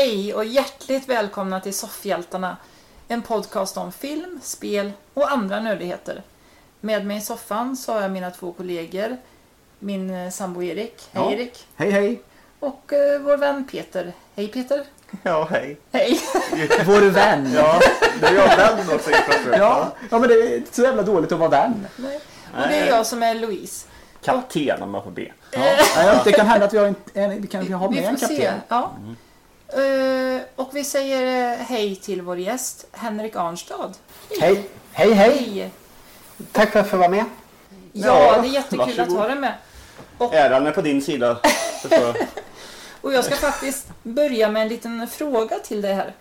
Hej och hjärtligt välkomna till Soffhjältarna, en podcast om film, spel och andra nördigheter. Med mig i soffan så har jag mina 2 kollegor, min sambo Erik. Hej ja. Erik. Hej hej. Och vår vän Peter. Hej Peter. Ja, hej. Hej. Vår vän. Ja, det är jag vän också. Ja, men det är inte så jävla dåligt att vara vän. Nej. Och det är jag som är Louise. Kapten om man får be. Ja, det kan hända att vi har med en kapten. Ja. Och vi säger hej till vår gäst Henrik Arnstad. Hej. Hej. Tack för att få vara med. Ja, det är jättekul att ha dig med. Och äran är på din sida. Och jag ska faktiskt börja med en liten fråga till dig här.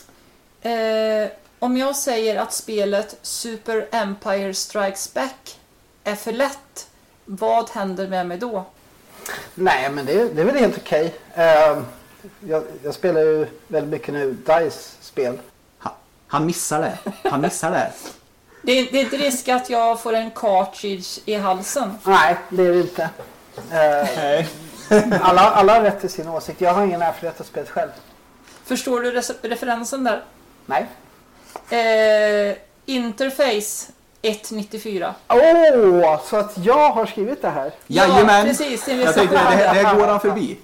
Om jag säger att spelet Super Empire Strikes Back är för lätt, vad händer med mig då? Nej, men det är väl helt okej. Jag spelar ju väldigt mycket nu DICE-spel. Han missar det. Det är inte risk att jag får en cartridge i halsen? Nej, det är det inte. Alla har rätt till sin åsikt. Jag har ingen erfarenhet att spela själv. Förstår du referensen där? Nej. Interface 1.94. Så att jag har skrivit det här. Jajamän. Ja, precis. Jag tänkte, det går han förbi.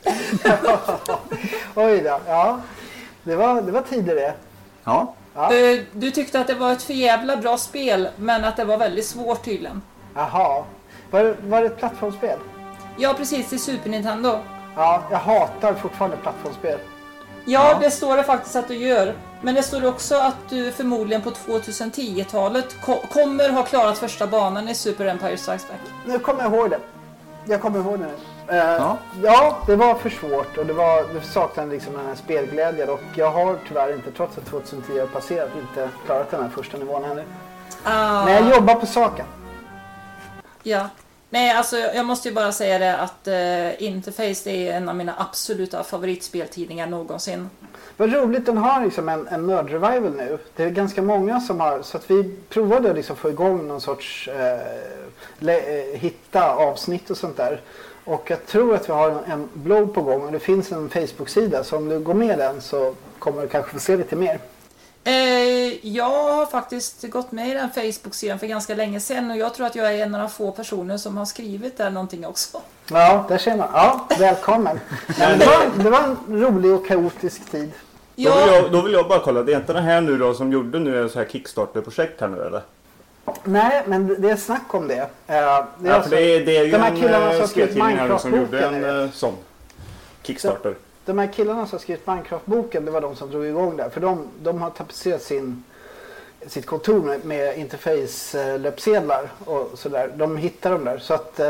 Oj då, ja. Det var tidigare. Ja. Du tyckte att det var ett för jävla bra spel, men att det var väldigt svårt tydligen. Jaha. Var det ett plattformsspel? Ja, precis. Till Super Nintendo. Ja, jag hatar fortfarande plattformsspel. Ja, det står det faktiskt att du gör. Men det står också att du förmodligen på 2010-talet kommer ha klarat första banan i Super Empire Strikes Back. Nu kommer jag ihåg det. Jag kommer ihåg det nu. Ja, det var för svårt och det saknade liksom den här spelglädjen. Och jag har tyvärr inte, trots att 2010 har passerat, inte klarat den här första nivån ännu. Men jag jobbar på saken. Ja. Nej, alltså jag måste ju bara säga det att Interface det är en av mina absoluta favoritspeltidningar någonsin. Vad roligt, den har liksom en nörd-revival nu. Det är ganska många som har, så att vi provade liksom få igång någon sorts hitta avsnitt och sånt där. Och jag tror att vi har en blogg på gång och det finns en Facebook-sida, så om du går med den så kommer du kanske få se lite mer. Jag har faktiskt gått med i den Facebook-sidan för ganska länge sedan och jag tror att jag är en av de få personer som har skrivit där någonting också. Ja, där ser man. Ja, välkommen. Det var en rolig och kaotisk tid. Ja. Då vill jag bara kolla, det är inte den här nu då som gjorde nu en så här Kickstarter-projekt här nu eller? Nej, men det är snack om det. Det är ju de här killarna som har skrivit Minecraft som gjorde Minecraft-boken. en sån Kickstarter. De här killarna som har skrivit Minecraft-boken, det var de som drog igång där. För de har tapetserat sitt kontor med interface-löpsedlar och sådär. De hittar dem där. Så att,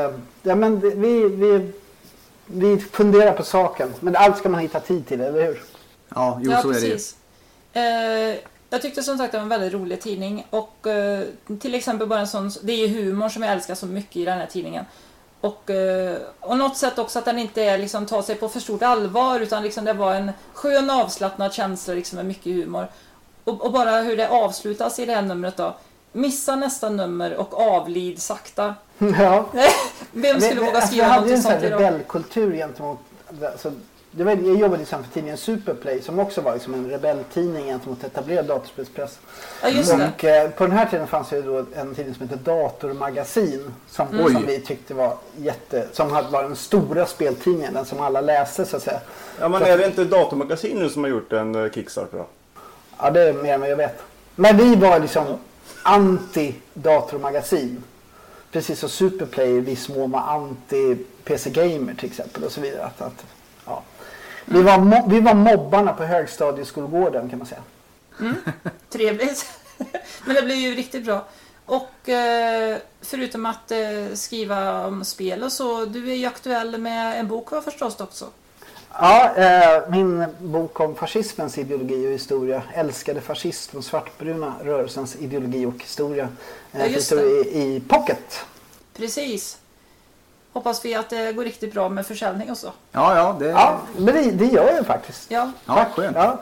vi funderar på saken. Men allt ska man hitta tid till, eller hur? Ja, så precis. är det. Jag tyckte som sagt det var en väldigt rolig tidning. Och till exempel bara en sån, det är ju humor som jag älskar så mycket i den här tidningen. Och något sätt också att den inte är liksom tar sig på för stort allvar, utan liksom det var en skön avslappnad känsla liksom med mycket humor. Och bara hur det avslutas i det här numret då. Missa nästa nummer och avlid sakta. Ja. Vem skulle våga skriva något sånt idag? Jag hade en rebellkultur gentemot... Alltså, jag jobbade liksom för tidningen Superplay som också var liksom en rebelltidning gentemot etablerad datorspelspress. Ja, just det. Och på den här tiden fanns det då en tidning som heter Datormagasin som vi tyckte var som var den stora speltidningen, den som alla läste så att säga. Ja, men är det inte Datormagasin nu som har gjort en Kickstarter då? Ja, det är mer än vad jag vet. Men vi var liksom anti-datormagasin. Precis som Superplay, vi små var anti-PC Gamer till exempel och så vidare. Ja. Vi var mobbarna på högstadieskolgården kan man säga. Trevligt. Men det blev ju riktigt bra. Och förutom att skriva om spel och så, du är ju aktuell med en bok, var förstås också. Ja, min bok om fascismens ideologi och historia. Älskade fascism och svartbruna rörelsens ideologi och historia. I Pocket. Precis. Hoppas vi att det går riktigt bra med försäljning och så. Ja, men det gör jag faktiskt. Ja, skönt. Ja.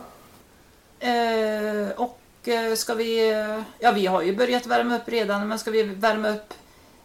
Och ska vi... Ja, vi har ju börjat värma upp redan, men ska vi värma upp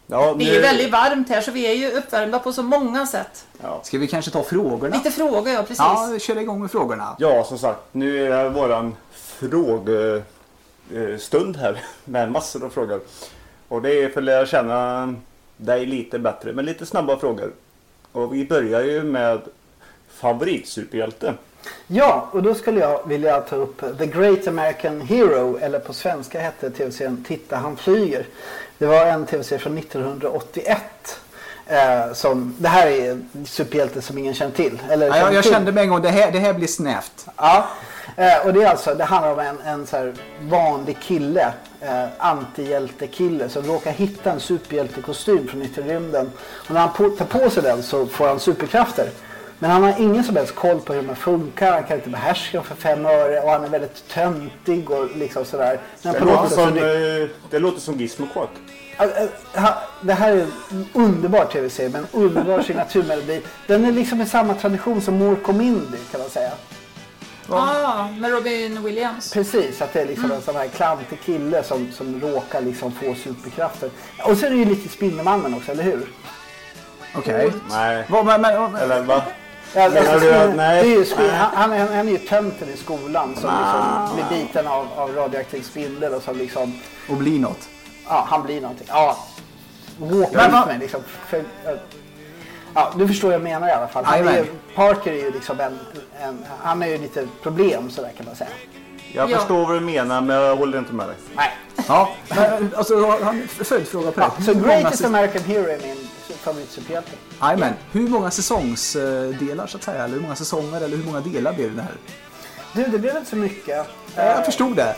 Ja, Det är ju väldigt varmt här så vi är ju uppvärmda på så många sätt. Ja. Ska vi kanske ta frågorna? Lite frågor, ja precis. Ja, kör igång med frågorna. Ja, som sagt, nu är det våran frågestund här med massor av frågor. Och det är för att lära känna dig lite bättre, men lite snabba frågor. Och vi börjar ju med favoritsuperhjälte. Ja, och då skulle jag vilja ta upp The Great American Hero, eller på svenska hette tv-serien Titta han flyger. Det var en tv-serie från 1981. Det här är en superhjälte som ingen känner till. Eller Ja, jag kände med en gång, det här blir snävt. Ja, och det handlar om en så här vanlig kille, antihjältekille som råkar hitta en superhjältekostym från yttre rymden. Och när han tar på sig den så får han superkrafter. Men han har ingen som helst koll på hur man funkar, han kan inte behärska dem för 5 öre och han är väldigt töntig och liksom sådär. Det låter som Gizmo Quack. Det här är en underbar tv-serie med en underbar signaturmelodi. Den är liksom i samma tradition som Mork och Mindy kan man säga. Med Robin Williams. Precis, att det är liksom en sån här klantig kille som råkar liksom få superkrafter. Och så är det ju lite Spindelmannen också, eller hur? Okej. Nej. Eller va? Ja, Nej. Han är ju tönten i skolan som liksom blir biten av radioaktiv spindel och som liksom... Och blir något. Ja, han blir någonting. Ja, walk med liksom. Ja, du förstår vad jag menar i alla fall. Parker är ju liksom han är ju lite problem sådär kan man säga. Jag förstår vad du menar, men jag håller inte med dig. Nej. Ja, alltså han följdfråga på det. Så Greatest American Hero är min favoritsuperhjälte. Jajamän. Hur många säsongsdelar så att säga? Eller hur många säsonger eller hur många delar blev det här? Du, det blev inte så mycket. Jag förstod det.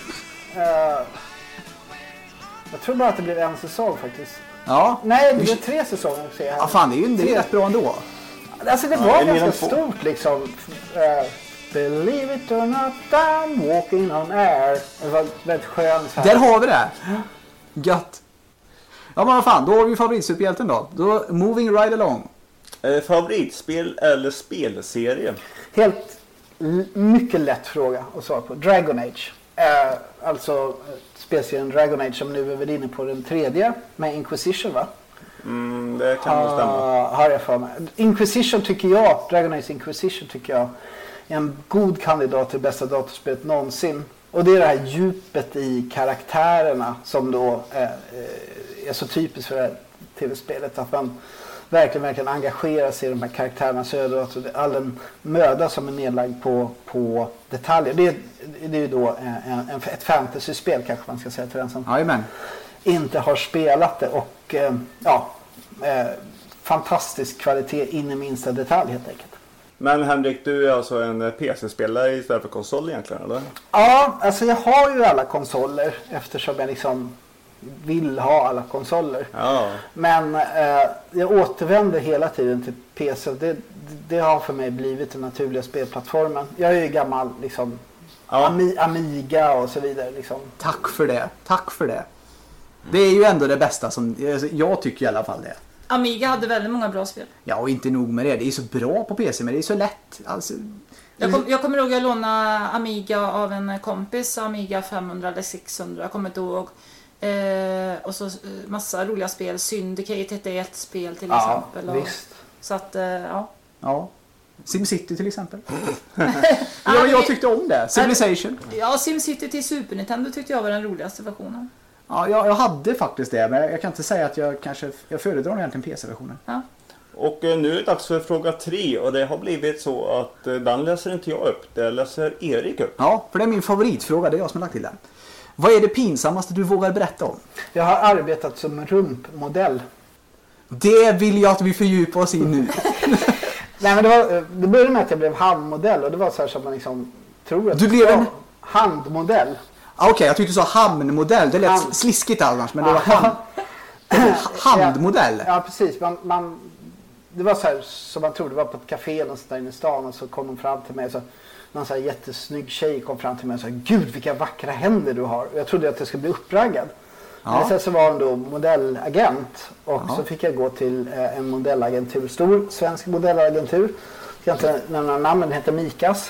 Jag tror bara att det blev en säsong faktiskt. Ja. Nej, det blev 3 säsonger. Ja, fan, det är rätt bra ändå. Alltså det var ganska stort liksom. Believe it or not, I'm walking on air. Det var väldigt skönt. Där har vi det. Gött. Ja, men vad fan, då har vi favoritsuperhjälten då. Då moving right along. Favoritspel eller spelserie? Helt mycket lätt fråga att svara på. Dragon Age. Alltså spelserien Dragon Age som nu är väl inne på den 3:e med Inquisition, va? Det kan nog stämma. Har jag för mig. Inquisition tycker jag, Dragon Age Inquisition tycker jag är en god kandidat till bästa datorspelet någonsin. Och det är det här djupet i karaktärerna som då är så typiskt för det här tv-spelet. Att man verkligen engagerar sig i de här karaktärerna söderut. All den möda som är nedlagd på detaljer. Det är ju då ett fantasyspel kanske man ska säga till den som inte har spelat det. Och fantastisk kvalitet in i minsta detalj helt enkelt. Men Henrik, du är alltså en PC-spelare istället för konsol egentligen, eller? Ja, alltså jag har ju alla konsoler eftersom jag liksom vill ha alla konsoler. Ja. Men jag återvänder hela tiden till PC. Det har för mig blivit den naturliga spelplattformen. Jag är ju gammal liksom Amiga och så vidare liksom. Tack för det. Det är ju ändå det bästa som jag tycker i alla fall det. Amiga hade väldigt många bra spel. Ja, och inte nog med det. Det är så bra på PC, men det är så lätt. Alltså, jag kommer ihåg att jag lånade Amiga av en kompis. Amiga 500 eller 600. Jag kommer inte ihåg. Och så massa roliga spel. Syndicate hette ett spel till exempel. Och, visst. Så att, Ja. SimCity till exempel. Jag tyckte om det. Civilization. Ja, SimCity till Super Nintendo tyckte jag var den roligaste versionen. Ja, jag hade faktiskt det, men jag kan inte säga att jag föredrar egentligen PC-versionen. Ja. Och nu är det dags för fråga 3 och det har blivit så att den läser inte jag upp, det läser Erik upp. Ja, för det är min favoritfråga, det är jag som har lagt till den. Vad är det pinsammaste du vågar berätta om? Jag har arbetat som rumpmodell. Det vill jag att vi fördjupar oss i nu. Nej, men det började med att jag blev handmodell och det var så här som man liksom tror att du blev en handmodell. Okej, jag tyckte du sa hamnmodell. Det lät sliskigt annars, men det var handmodell. Ja, precis. Det var så här som man trodde. Det var på ett café någonstans inne i stan och så kom de fram till mig. Så någon så här jättesnygg tjej kom fram till mig och sa: Gud, vilka vackra händer du har. Jag trodde att jag skulle bli uppraggad. Ja. Men sen så var hon då modellagent och så fick jag gå till en modellagentur. Stor svensk modellagentur. Jag ska inte nämna namnen, den heter Mikas.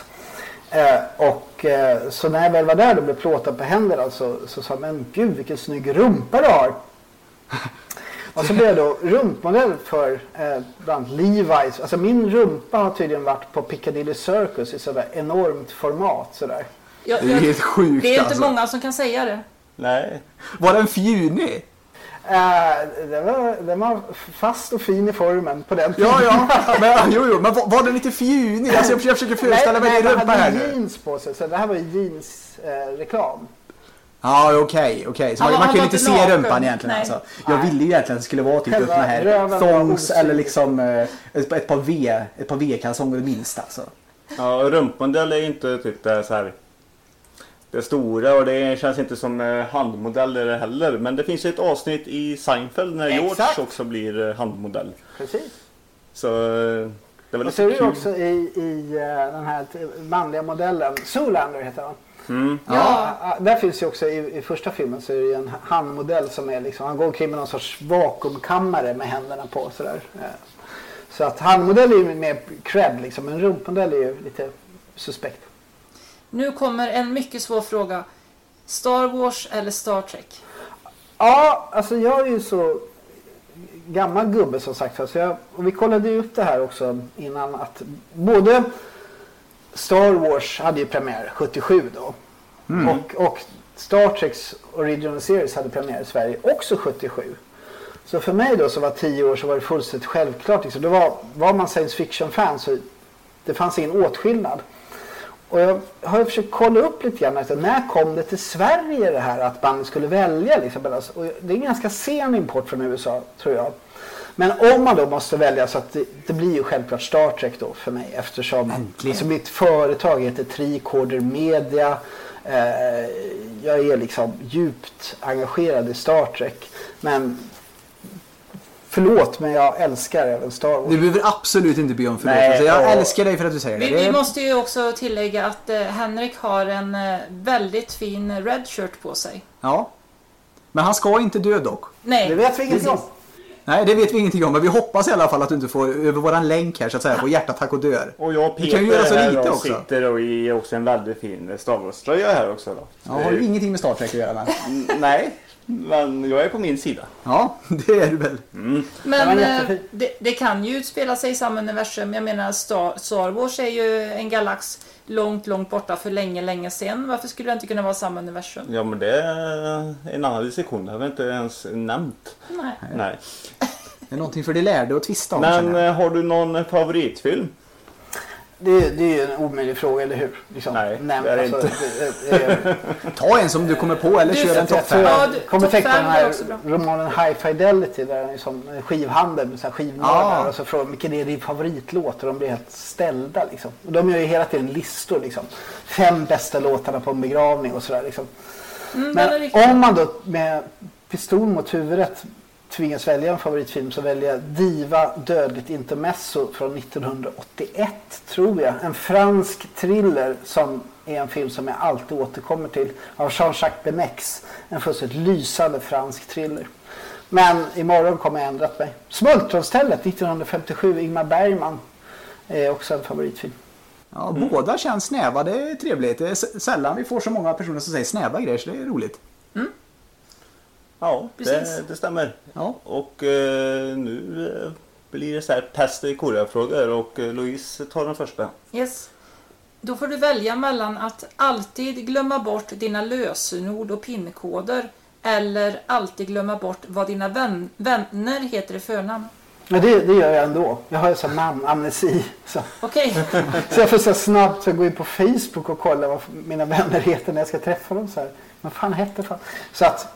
Så när jag väl var där och blev plåtad på händerna så sa jag: men gud, vilken snygg rumpa du har. Och så blev jag då rumpmodell för bland annat Levi's. Alltså min rumpa har tydligen varit på Piccadilly Circus i sådär enormt format sådär. Det är helt sjukt. Det är inte många som kan säga det. Nej. Var den fjunig? Den var fast och fin i formen på den tiden. Ja. Men var den lite fjunig? Alltså jag försöker föreställa mig din rumpa här nu. Jeans på sig, så det här var ju jeans-reklam. Ja, okej. Så man kan ju inte se rumpan egentligen. Alltså. Jag ville ju egentligen att det skulle vara typ såna här thongs eller liksom ett par V-kalsonger minst alltså. Ja, rumpmodell är inte typ det så här det stora och det känns inte som handmodeller heller. Men det finns ett avsnitt i Seinfeld när George också blir handmodell. Precis. Så det var lite kul. Och så är det också i den här manliga modellen, Zoolander heter han. Ja. Där finns ju också i första filmen så är det en handmodell som är liksom, han går omkring med någon sorts vakuumkammare med händerna på sådär. Så att handmodell är ju mer cred liksom, men rumpmodell är ju lite suspekt. Nu kommer en mycket svår fråga. Star Wars eller Star Trek? Ja, alltså jag är ju så gammal gubbe som sagt. Så och vi kollade ju upp det här också innan att både Star Wars hade ju premiär 77 då. Och Star Treks Original Series hade premiär i Sverige också 77. Så för mig då som var 10 år så var det fullständigt självklart. Liksom. Det var man science fiction-fan så det fanns ingen åtskillnad. Och jag har försökt kolla upp lite grann. Alltså, när kom det till Sverige det här att man skulle välja? Liksom, och det är en ganska sen import från USA tror jag. Men om man då måste välja så att det blir ju självklart Star Trek då för mig. Eftersom alltså, mitt företag heter Tricorder Media. Jag är liksom djupt engagerad i Star Trek. Men förlåt, men jag älskar även Star Wars. Du behöver absolut inte be om förlåt. Jag älskar dig för att du säger det. Vi måste ju också tillägga att Henrik har en väldigt fin red shirt på sig. Ja. Men han ska inte dö dock. Nej. Det vet vi ingenting om. Nej, det vet vi ingenting om. Men vi hoppas i alla fall att du inte får över våran länk här så att säga på hjärtattack och dör. Och jag och Peter göra så lite också. Sitter och i också en väldigt fin Star Wars-tröja här också då. Ja, har ju ingenting med Star Trek att göra med. Nej. Men jag är på min sida. Ja, det är du väl. Men det kan ju utspela sig i samma universum. Jag menar, Star Wars är ju en galax långt borta för länge sedan. Varför skulle det inte kunna vara samma universum? Ja, men det är en annan diskussion. Det har vi inte ens nämnt. Nej. Det är någonting för det lärde att tvista om. Men har du någon favoritfilm? Det är ju en omöjlig fråga, eller hur? Liksom. Nej, det är inte. Ta en som du kommer på eller kör en topp 5. Jag kommer tänka den här romanen High Fidelity där det är som skivhandel med skivnördar och så frågar vilken är din favoritlåt och de blir helt ställda liksom. Och de gör ju hela tiden listor liksom. 5 bästa låtarna på en begravning och sådär liksom. Men om man då med pistol mot huvudet tvingas välja en favoritfilm så väljer jag Diva Dödligt Intermezzo från 1981 tror jag. En fransk thriller som är en film som jag alltid återkommer till av Jean-Jacques Benex. En fullständigt lysande fransk thriller. Men imorgon kommer jag ändrat mig. Smultronstället 1957, Ingmar Bergman är också en favoritfilm. Ja, båda känns snäva, det är trevligt. Det är sällan vi får så många personer som säger snäva grejer så det är roligt. Ja, det stämmer. Ja. Och nu blir det så här pest i Korea-frågor och Louise tar den första. Yes. Då får du välja mellan att alltid glömma bort dina lösenord och pinkoder eller alltid glömma bort vad dina vänner heter i förnamn. Ja, det gör jag ändå. Jag har ju sån namnamnesi. Okej. Så jag får så snabbt gå in på Facebook och kolla vad mina vänner heter när jag ska träffa dem. Så här. Men fan heter fan? Så att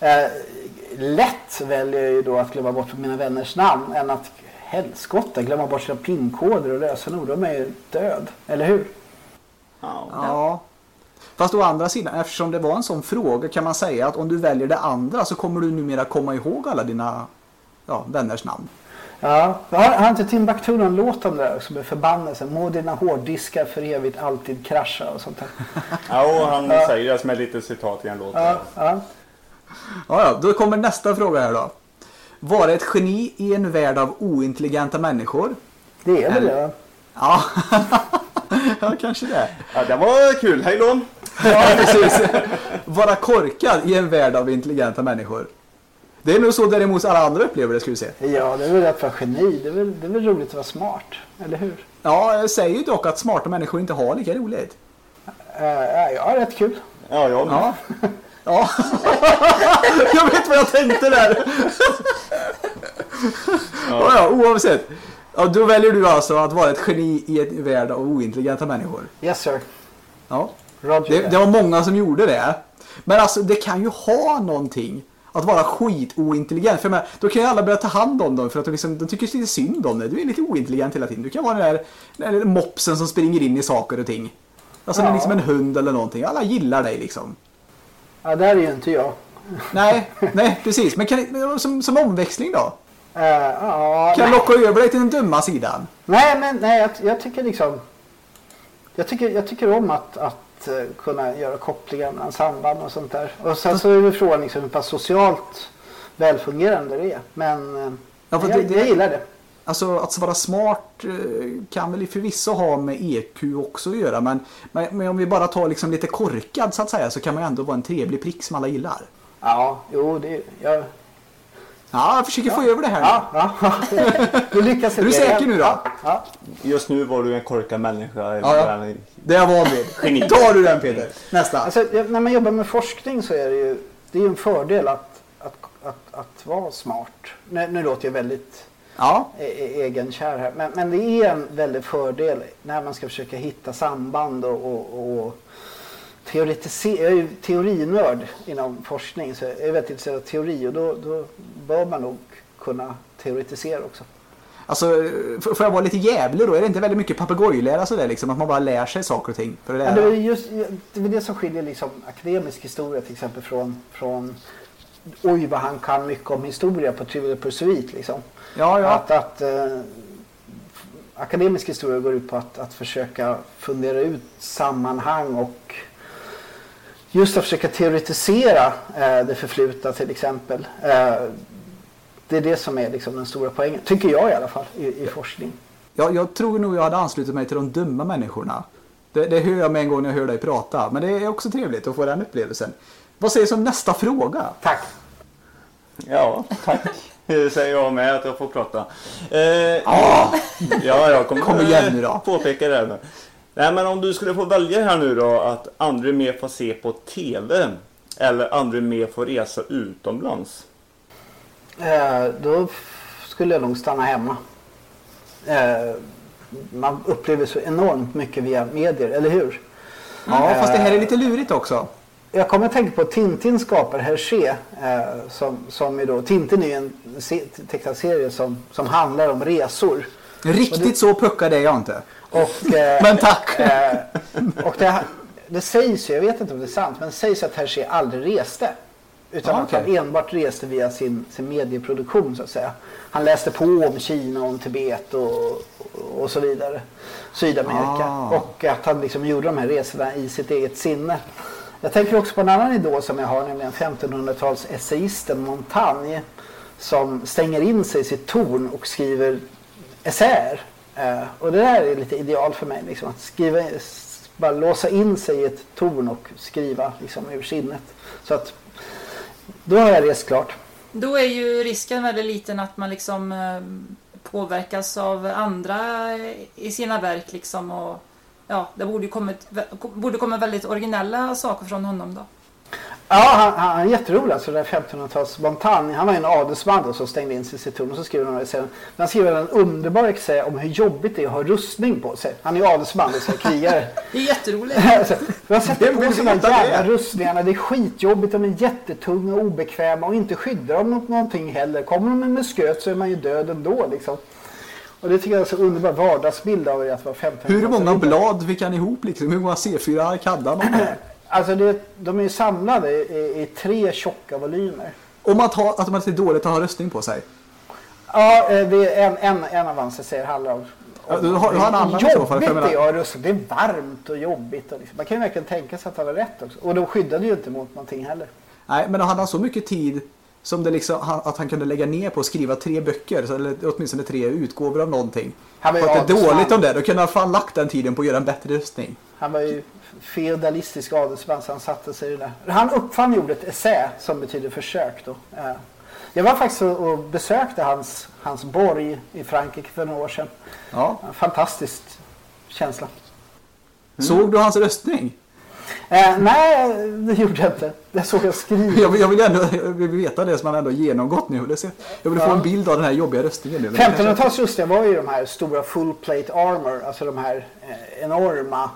lätt väljer jag ju då att glömma bort mina vänners namn än att helskotta glömma bort sina pinkoder och lösenord. De är ju död, eller hur? Ja. Fast å andra sidan, eftersom det var en sån fråga kan man säga att om du väljer det andra så kommer du numera komma ihåg alla dina vänners namn. Ja, har inte Timbuktu någon låt om det där som är förbannelsen? Må dina hårddiskar för evigt alltid krascha och sånt där. Ja, och han säger det som är lite citat i en låt. Ja, då kommer nästa fråga här då. Vara ett geni i en värld av ointelligenta människor? Det är väl det? Ja. Ja, kanske det. Ja, det var kul. Hej då! Ja, precis. Vara korkad i en värld av intelligenta människor? Det är nog så däremot alla andra upplever det, skulle vi säga. Ja, det är väl att vara geni. Det är väl roligt att vara smart, eller hur? Ja, jag säger ju dock att smarta människor inte har lika roligt. Ja, rätt kul. Ja, jag med. Ja. Jag vet vad jag tänkte där. Ja, oavsett. Ja, då väljer du alltså att vara ett geni i ett värld av ointelligenta människor. Yes, sir. Ja. Det var många som gjorde det. Men alltså, det kan ju ha någonting att vara skitointelligent. För då kan ju alla börja ta hand om dem för att de tycker lite synd om det. Du är lite ointelligent hela tiden. Du kan vara den där mopsen som springer in i saker och ting. Alltså det är liksom en hund eller någonting. Alla gillar dig liksom. Ja, där är ju inte jag. Nej, precis. Men som omväxling då? Kan jag locka över dig till den dumma sidan? Nej, jag tycker liksom... Jag tycker om att kunna göra kopplingar mellan samband och sånt där. Och sen så är det frågan liksom hur pass socialt välfungerande det är. Men jag gillar det. Alltså att vara smart kan väl förvisso ha med EQ också att göra. Men om vi bara tar liksom lite korkad så att säga, så kan man ändå vara en trevlig prick som alla gillar. Ja, jo det... Jag försöker få över det här nu. Ja. Du lyckas. Är du säker nu då? Ja. Just nu var du en korkad människa. Ja. Det är jag van vid. Tar du den, Peter? Nästa. Alltså, när man jobbar med forskning så är det är en fördel att vara smart. Nu låter jag väldigt egenkär här. Men det är en väldigt fördel när man ska försöka hitta samband och teoretisera. Jag är ju teorinörd inom forskning, så jag är väldigt intresserad av teori, och då bör man nog kunna teoretisera också. Alltså, får jag vara lite jävlig då? Är det inte väldigt mycket papegojlära sådär liksom? Att man bara lär sig saker och ting för att lära? Ja, det är det som skiljer liksom akademisk historia till exempel från oj vad han kan mycket om historia på Trivial Pursuit liksom. Ja. Att akademisk historia går ut på att försöka fundera ut sammanhang och just att försöka teoretisera det förflutna till exempel. Det är det som är liksom den stora poängen, tycker jag i alla fall, i forskning. Ja, jag tror nog jag hade anslutit mig till de dumma människorna. Det hör jag med en gång när jag hör dig prata. Men det är också trevligt att få den upplevelsen. Vad säger du som nästa fråga? Tack. Ja, tack. Det säger jag med att jag får prata. Jag kommer igen nu då. Påpeka det här nu. Nej, men om du skulle få välja här nu då att andra mer får se på TV eller andra mer får resa utomlands? Då skulle jag nog stanna hemma. Man upplever så enormt mycket via medier, eller hur? Ja, fast det här är lite lurigt också. Jag kommer att tänka på Tintin skapar Hergé, som är då, Tintin är en tecknad serie som handlar om resor. Riktigt så puckad är jag inte. Men tack! Och det sägs ju, jag vet inte om det är sant, men det sägs att Hergé aldrig reste. Utan att han enbart reste via sin medieproduktion så att säga. Han läste på om Kina, om Tibet och så vidare. Sydamerika. Och att han liksom gjorde de här resorna i sitt eget sinne. Jag tänker också på en annan idol som jag har, nämligen 1500-tals essayisten Montaigne, som stänger in sig i sitt torn och skriver essäer. Och det där är lite ideal för mig, liksom, att bara låsa in sig i ett torn och skriva liksom ur sinnet. Så att då har jag rest klart. Då är ju risken väldigt liten att man liksom påverkas av andra i sina verk liksom, och ja, det borde komma väldigt originella saker från honom då. Ja, han är jätterolig, alltså det där 1500-tals Montaigne. Han var en adelsman som stängde in sig i sitt torn, och så skrev han sen. Han skrev en underbar essä om hur jobbigt det är att ha rustning på sig. Han är ju adelsman, det är krigare. Det är jätteroligt. Man sätter på sig de jävla rustningarna, det är skitjobbigt, de är jättetunga och obekväma och inte skyddar dem mot någonting heller. Kommer de med sköt så är man ju död ändå liksom. Och det tycker jag är så underbar vardagsbild av att vara 15. Hur många blad fick han ihop liksom? Hur många C4 hade han? Alltså de är ju samlade i 3 tjocka volymer. Om att de är dåligt att ha rustning på sig? Ja, det är en av hans säger handlar om. Du har en annan jobbigt det är rustning. Det är varmt och jobbigt. Och liksom. Man kan ju verkligen tänka sig att han har rätt också. Och de skyddade ju inte mot någonting heller. Nej, men han hade så mycket tid som det liksom, att han kunde lägga ner på att skriva 3 böcker, eller åtminstone 3 utgåvor av någonting. Han var ju att det är dåligt om det, då kunde han fan lagt den tiden på att göra en bättre rustning. Han var ju feudalistisk adelsman, så han satte sig där. Han uppfann ordet essä som betyder försök då. Jag var faktiskt och besökte hans borg i Frankrike för några år sedan. Ja. Fantastisk känsla. Såg du hans röstning? Nej, det gjorde jag inte. Det såg jag skriva. Jag vill veta det som han ändå genomgått nu. Jag vill få en bild av den här jobbiga röstningen nu. 1500-tals rustningar var ju de här stora full plate armor. Alltså de här enorma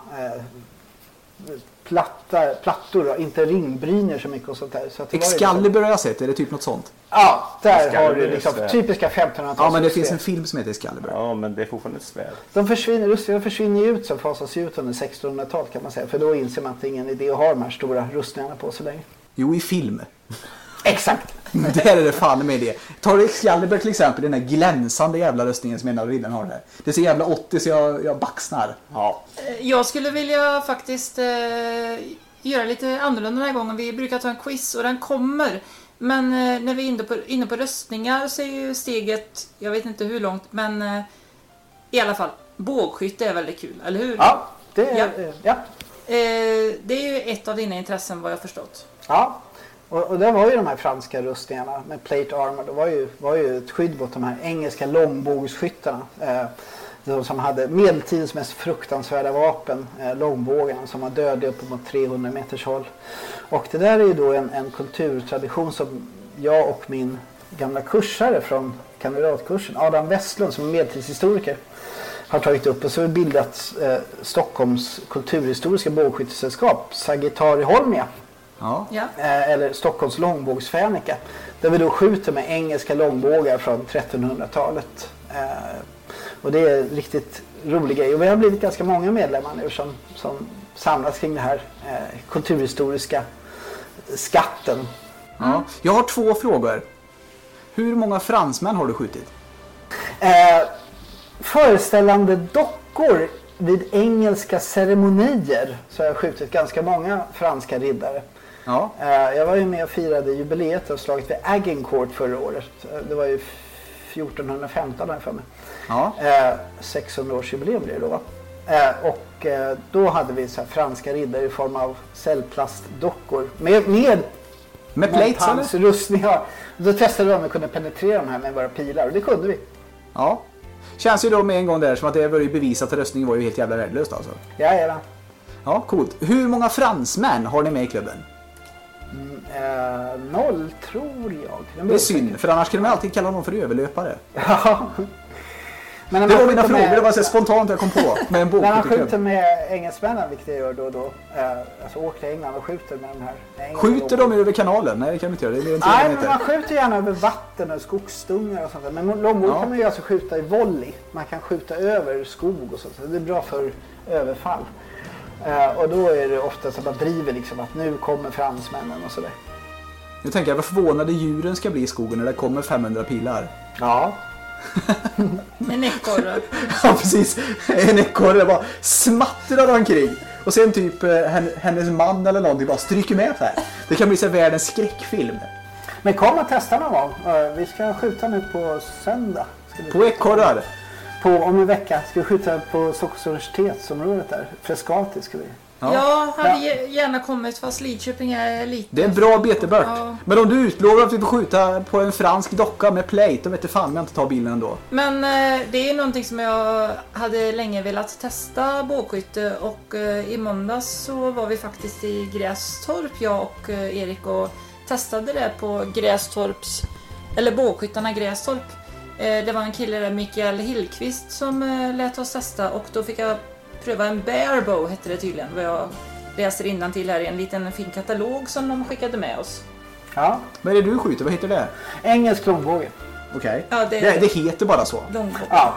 plattor då, inte ringbryner så mycket och sånt där. Så Excalibur har jag sett, är det typ något sånt? Ja, där har du liksom typiska 1500-tals. Ja, men det finns en film som heter Excalibur. Ja, men det är fortfarande ett svärd. Rustningar försvinner ju ut som fasas ut under 1600-talet kan man säga. För då inser man att det är ingen idé att ha de här stora rustningarna på så länge. Jo, i film. Exakt. Där är det fan med det. Tar du Excalibur till exempel, den här glänsande jävla rustningen som en av riddarna har där. Det är så jävla 80 så jag baxnar. Ja. Jag skulle vilja faktiskt göra lite annorlunda den här gången. Vi brukar ta en quiz och den kommer. Men när vi är inne på röstningar så är ju steget, jag vet inte hur långt, men i alla fall, bågskytte är väldigt kul, eller hur? Ja, det är, ja. Det är ju ett av dina intressen vad jag förstått. Ja, och det var ju de här franska rustningarna med plate armor. Det var ju ett skydd mot de här engelska långbågsskyttarna. De som hade medeltidens mest fruktansvärda vapen, långbågarna som var dödliga upp mot 300 meters håll. Och det där är ju då en kulturtradition som jag och min gamla kursare från kandidatkursen, Adam Westlund som är medeltidshistoriker, har tagit upp. Och så har vi bildat Stockholms kulturhistoriska bågskyttesällskap, Sagittariholmia. Ja. Eller Stockholms långbågsfänika. Där vi då skjuter med engelska långbågar från 1300-talet. Och det är riktigt rolig grej. Och vi har blivit ganska många medlemmar nu som samlas kring det här kulturhistoriska skatten. Ja. Jag har 2 frågor. Hur många fransmän har du skjutit? Föreställande dockor vid engelska ceremonier så har jag skjutit ganska många franska riddare. Ja. Jag var ju med och firade jubileet och slaget vid Agincourt förra året. Det var ju 1415 här för mig. Ja. 600 års jubileum blir det då va? Och då hade vi så här franska riddare i form av cellplastdockor med plates eller? Rustningar. Då testade vi om vi kunde penetrera de här med våra pilar och det kunde vi. Ja. Känns ju då med en gång där som att det var ju bevisat att röstningen var ju helt jävla värdelöst alltså. Ja. Ja, coolt. Hur många fransmän har ni med i klubben? 0 tror jag. Det är synd, för annars kan man alltid kalla dem för överlöpare. Ja. Men det var mina frågor, det var så spontant jag kom på med en när man skjuter med engelsmännen, vilket jag gör då alltså åker till England och skjuter med de här. Skjuter de över kanalen? Nej, det kan man inte göra. Det är nej, men man skjuter gärna över vatten och skogsdungar och sånt där. Men långbåg kan man ju alltså skjuta i volley. Man kan skjuta över skog och sånt. Det är bra för överfall. Och då är det ofta så att man driver liksom att nu kommer fransmännen och sådär. Nu tänker jag vad förvånade djuren ska bli i skogen när det kommer 500 pilar. Ja. En ekorre. Ja, precis. En ekorre bara smattrar omkring. Och sen typ hennes man eller någonting bara stryker med så här. Det kan bli så världens skräckfilm. Men kom och testa någon gång. Vi ska skjuta nu på söndag. På ekorrar? Om en vecka ska vi skjuta på Stockholms universitetsområdet där. Frescati ska vi. Ja, hade gärna kommit fast Lidköping är lite... Det är en bra betebört. Ja. Men om du utlovar att vi får skjuta på en fransk docka med plate, då vet du fan om jag inte tar bilen ändå. Men det är någonting som jag hade länge velat testa bågskytte och i måndags så var vi faktiskt i Grästorp, jag och Erik, och testade det på Grästorps, eller bågskyttarna Grästorp. Det var en kille där, Mikael Hillqvist, som lät oss testa och då fick jag pröva en barebow, hette det tydligen. Vad jag läser innantill här i en liten fin katalog som de skickade med oss. Ja. Vad är det du skjuter? Vad heter det? Engelsk långbåge. Okej. Ja, det heter bara så. Långbåge. Ja,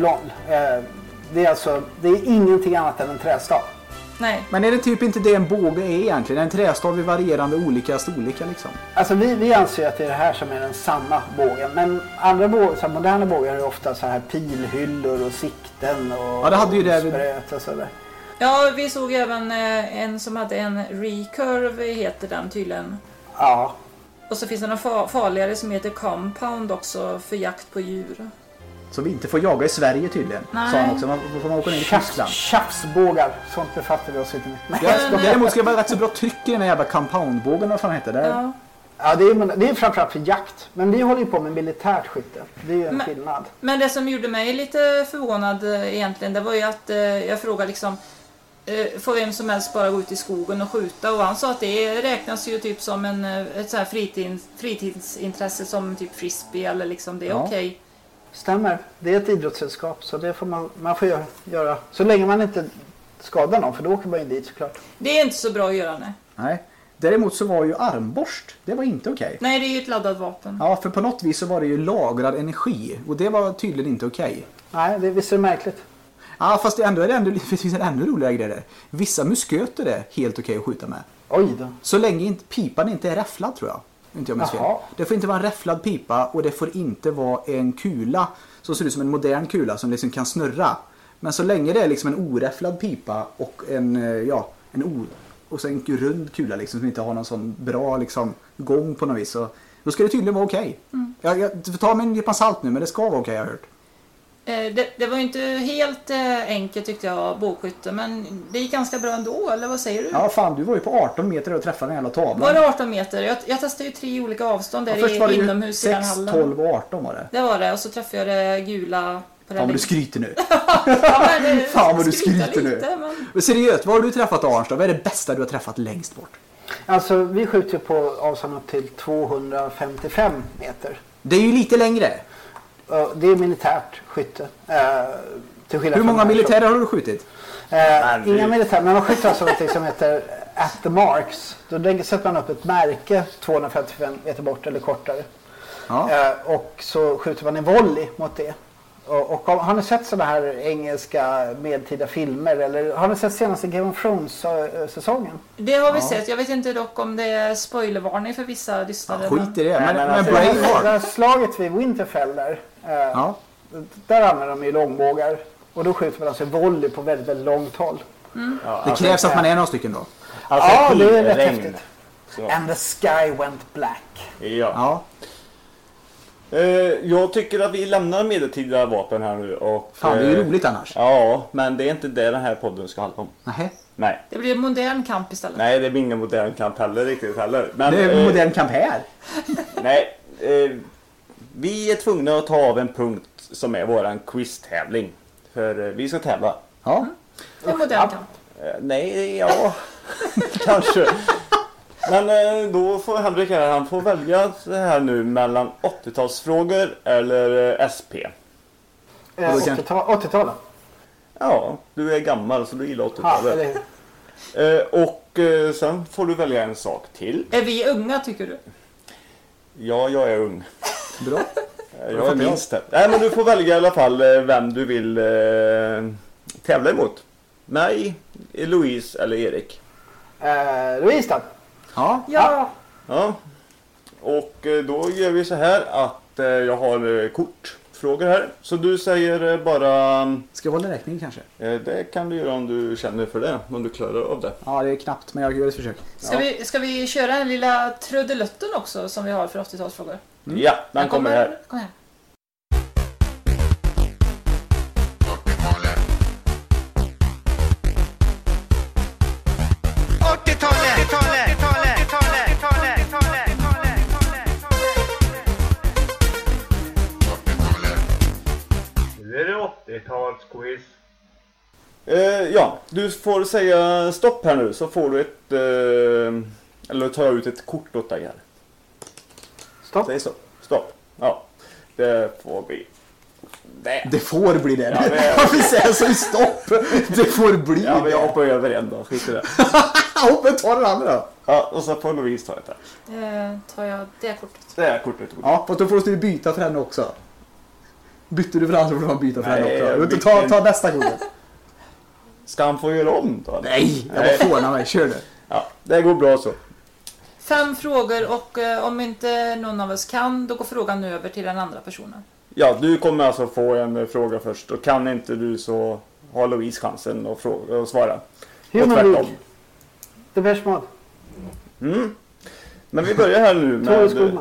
det är ingenting annat än en trästav. Nej. Men är det typ inte det en båge är egentligen? En trästav i varierande olika storlekar liksom? Alltså vi anser att det är det här som är den sanna bågen. Men andra bågar, moderna bågar är ofta så här pilhyllor och sikten och, det hade ju det spröt och sådär. Ja, vi såg även en som hade en recurve, heter den tydligen. Ja. Och så finns det någon farligare som heter compound också för jakt på djur. Så vi inte får jaga i Sverige tydligen. Nej. Sa han också. Man får åka ner i Tyskland. Tjafsbågar. Sånt befattar vi oss inte med. Däremot ska jag bara rätt så bra tryck i den här jävla compoundbågen, vad fan heter det? Ja. Ja, det är framförallt för jakt. Men vi håller ju på med militärt skytte. Det är ju en skillnad. Men det som gjorde mig lite förvånad egentligen, det var ju att jag frågade liksom, får vem som helst bara gå ut i skogen och skjuta? Och han sa att det räknas ju typ som ett så här fritidsintresse som typ frisbee eller liksom, det är okej. Stämmer. Det är ett idrottssällskap, så det får man får göra. Så länge man inte skadar någon, för då åker man ju dit såklart. Det är inte så bra att göra, Nej. Däremot så var ju armborst, det var inte okej. Nej, det är ju ett laddat vapen. Ja, för på något vis så var det ju lagrad energi. Och det var tydligen inte okej. Nej, visst är det märkligt. Ja, fast det finns en ännu roligare grej där. Vissa musköter är helt okej att skjuta med. Oj då. Så länge pipan inte är räfflad, tror jag. Inte jag minns fel. Det får inte vara en räfflad pipa och det får inte vara en kula som ser ut som en modern kula som liksom kan snurra. Men så länge det är liksom en oräfflad pipa och och så en rund kula liksom, som inte har någon sån bra liksom, gång på något vis, så då ska det tydligen vara okej. Jag får ta med en nypa salt nu, men det ska vara okej, jag har hört. Det var ju inte helt enkelt tyckte jag, bågskytte, men det gick ganska bra ändå, eller vad säger du? Ja, fan, du var ju på 18 meter och träffade en jävla tavla. Var det 18 meter? Jag testade ju 3 olika avstånd där först var det inomhus i den 6, hallen. 12 och 18 var det. Det var det, och så träffade jag det gula på den. Ja, men du skryter nu. Ja, fan vad du skryter nu. Lite, men seriöst, vad har du träffat Arnstad? Vad är det bästa du har träffat längst bort? Alltså, vi skjuter på avstånd upp till 255 meter. Det är ju lite längre. Det är militärt skytte. Hur många militärer har du skjutit? Inga militärer, men man skjuter alltså något som heter at the marks. Då sätter man upp ett märke 255 meter bort eller kortare. Ja. Och så skjuter man en volley mot det. Och har ni sett sådana här engelska medeltida filmer, eller har ni sett senaste Game of Thrones-säsongen? Det har vi sett. Jag vet inte dock om det är spoilervarning för vissa lyssnare. Ja, skit i det. Men Braveheart. Slaget vid Winterfell där. Där använder de ju långbågar. Och då skjuter man alltså volley på väldigt, väldigt långt håll. Ja, det krävs att man är några stycken då. Alltså, ja, det är rätt häftigt. And the sky went black. Ja. Jag tycker att vi lämnar medeltida vapen här nu. Och, fan, det är ju roligt annars. Ja, men det är inte det den här podden ska handla om. Nej. Det blir modern kamp istället. Nej, det blir ingen modern kamp heller riktigt heller. Men, det är modern kamp här. Nej, vi är tvungna att ta av en punkt som är våran quiz-tävling. För vi ska tävla. Ja. Det är modern kamp. Nej, kanske. Men då får Henrik här, han får välja det här nu mellan 80-talsfrågor eller SP. 80-talet? Ja, du är gammal så du gillar 80-talet. Och sen får du välja en sak till. Är vi unga tycker du? Ja, jag är ung. Bra. Jag är minst här. Nej, men du får välja i alla fall vem du vill tävla emot. Mig, Louise eller Erik. Louise då? Ja. Och då gör vi så här att jag har kortfrågor här. Så du säger bara... Ska jag hålla räkning kanske? Det kan du göra om du känner för det. Om du klarar av det. Ja, det är knappt men jag gör ett försök. Ska vi köra den lilla trudelutten också som vi har för 80-talsfrågor? Ja, den kommer här. Kom här. Nu är det 80-talsquiz. Ja, du får säga stopp här nu så får du ett... eller ta ut ett kort åt dig här. Stopp. Säg stopp. Stopp. Ja, det får bli... Det får bli det. Ja, Varför säger jag så stopp? Det får bli ja, men jag hoppar över en då. Skit i det. Hoppa, ta den andra. Ja, och så får Louise ta det här. Tar jag det kortet. Det är kortet. Ja, fast då får du byta för henne också. Bytte du för henne så får du byta för henne också. Ta nästa kortet. Ska han få göra om då? Nej, jag bara fånar mig. Kör det. Ja, det går bra så. 5 frågor och om inte någon av oss kan, då går frågan över till den andra personen. Ja, du kommer alltså få en fråga först. Och kan inte du så har Louise chansen att svara. Human League. The best mod. Men vi börjar här nu med... Tore Skogman.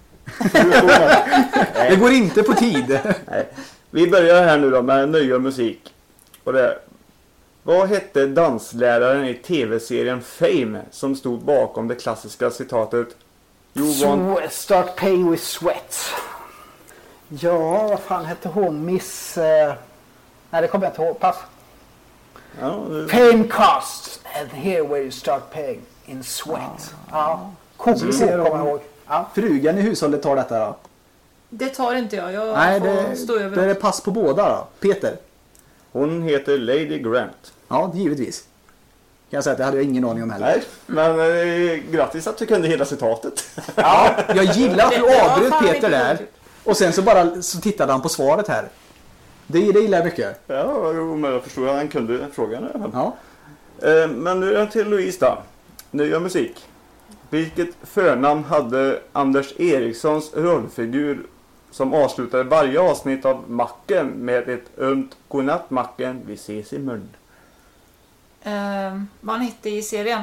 Det går inte på tid. Nej. Vi börjar här nu då med nöje och musik. Och det... Vad hette dansläraren i tv-serien Fame som stod bakom det klassiska citatet Start paying with sweat. Ja, vad fan hette hon? Miss... Nej, det kommer jag inte ihåg. Pass. Paying costs. And here where you start paying in sweat. Ja. Kommer jag ihåg. Ja. Frugan i hushållet tar detta då? Det tar inte jag. Nej, får stå över. Det är pass på båda då. Peter? Hon heter Lady Grant. Ja, givetvis. Kan jag säga att det hade jag ingen aning om heller. Nej, men grattis att du kunde hela citatet. Ja, jag gillar att du avbröt Peter där. Och sen så tittade han på svaret här. Det gillar jag mycket. Ja, men jag förstår att han kunde frågan. Ja. Men nu är det till Louise då. Nya musik. Vilket förnamn hade Anders Erikssons rollfigur som avslutade varje avsnitt av Macken med ett ömt godnatt Macken, vi ses imorgon? Vad han hette i serien?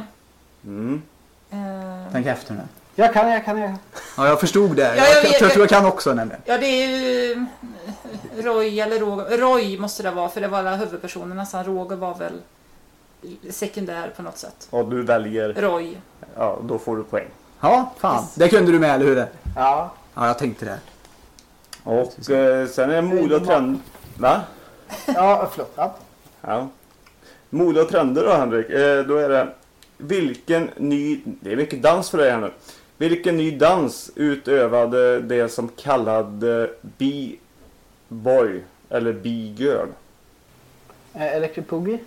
Tänk efter nu. Jag kan. Ja, jag förstod det. Ja, jag tror jag kan också nämligen. Ja, det är ju Roy eller Roger. Roy måste det vara, för det var alla huvudpersonerna. Så Roger var väl sekundär på något sätt. Och du väljer Roy. Ja, då får du poäng. Ja, fan. Det kunde du med, eller hur det? Ja. Ja, jag tänkte det. Och sen är det mode och trend. Va? Ja, förlåt. Ja. Mode och trender då, Henrik. Då är det vilken ny... Det är mycket dans för dig här nu. Vilken ny dans utövade det som kallade B-boy eller B-girl? Electric Boogie?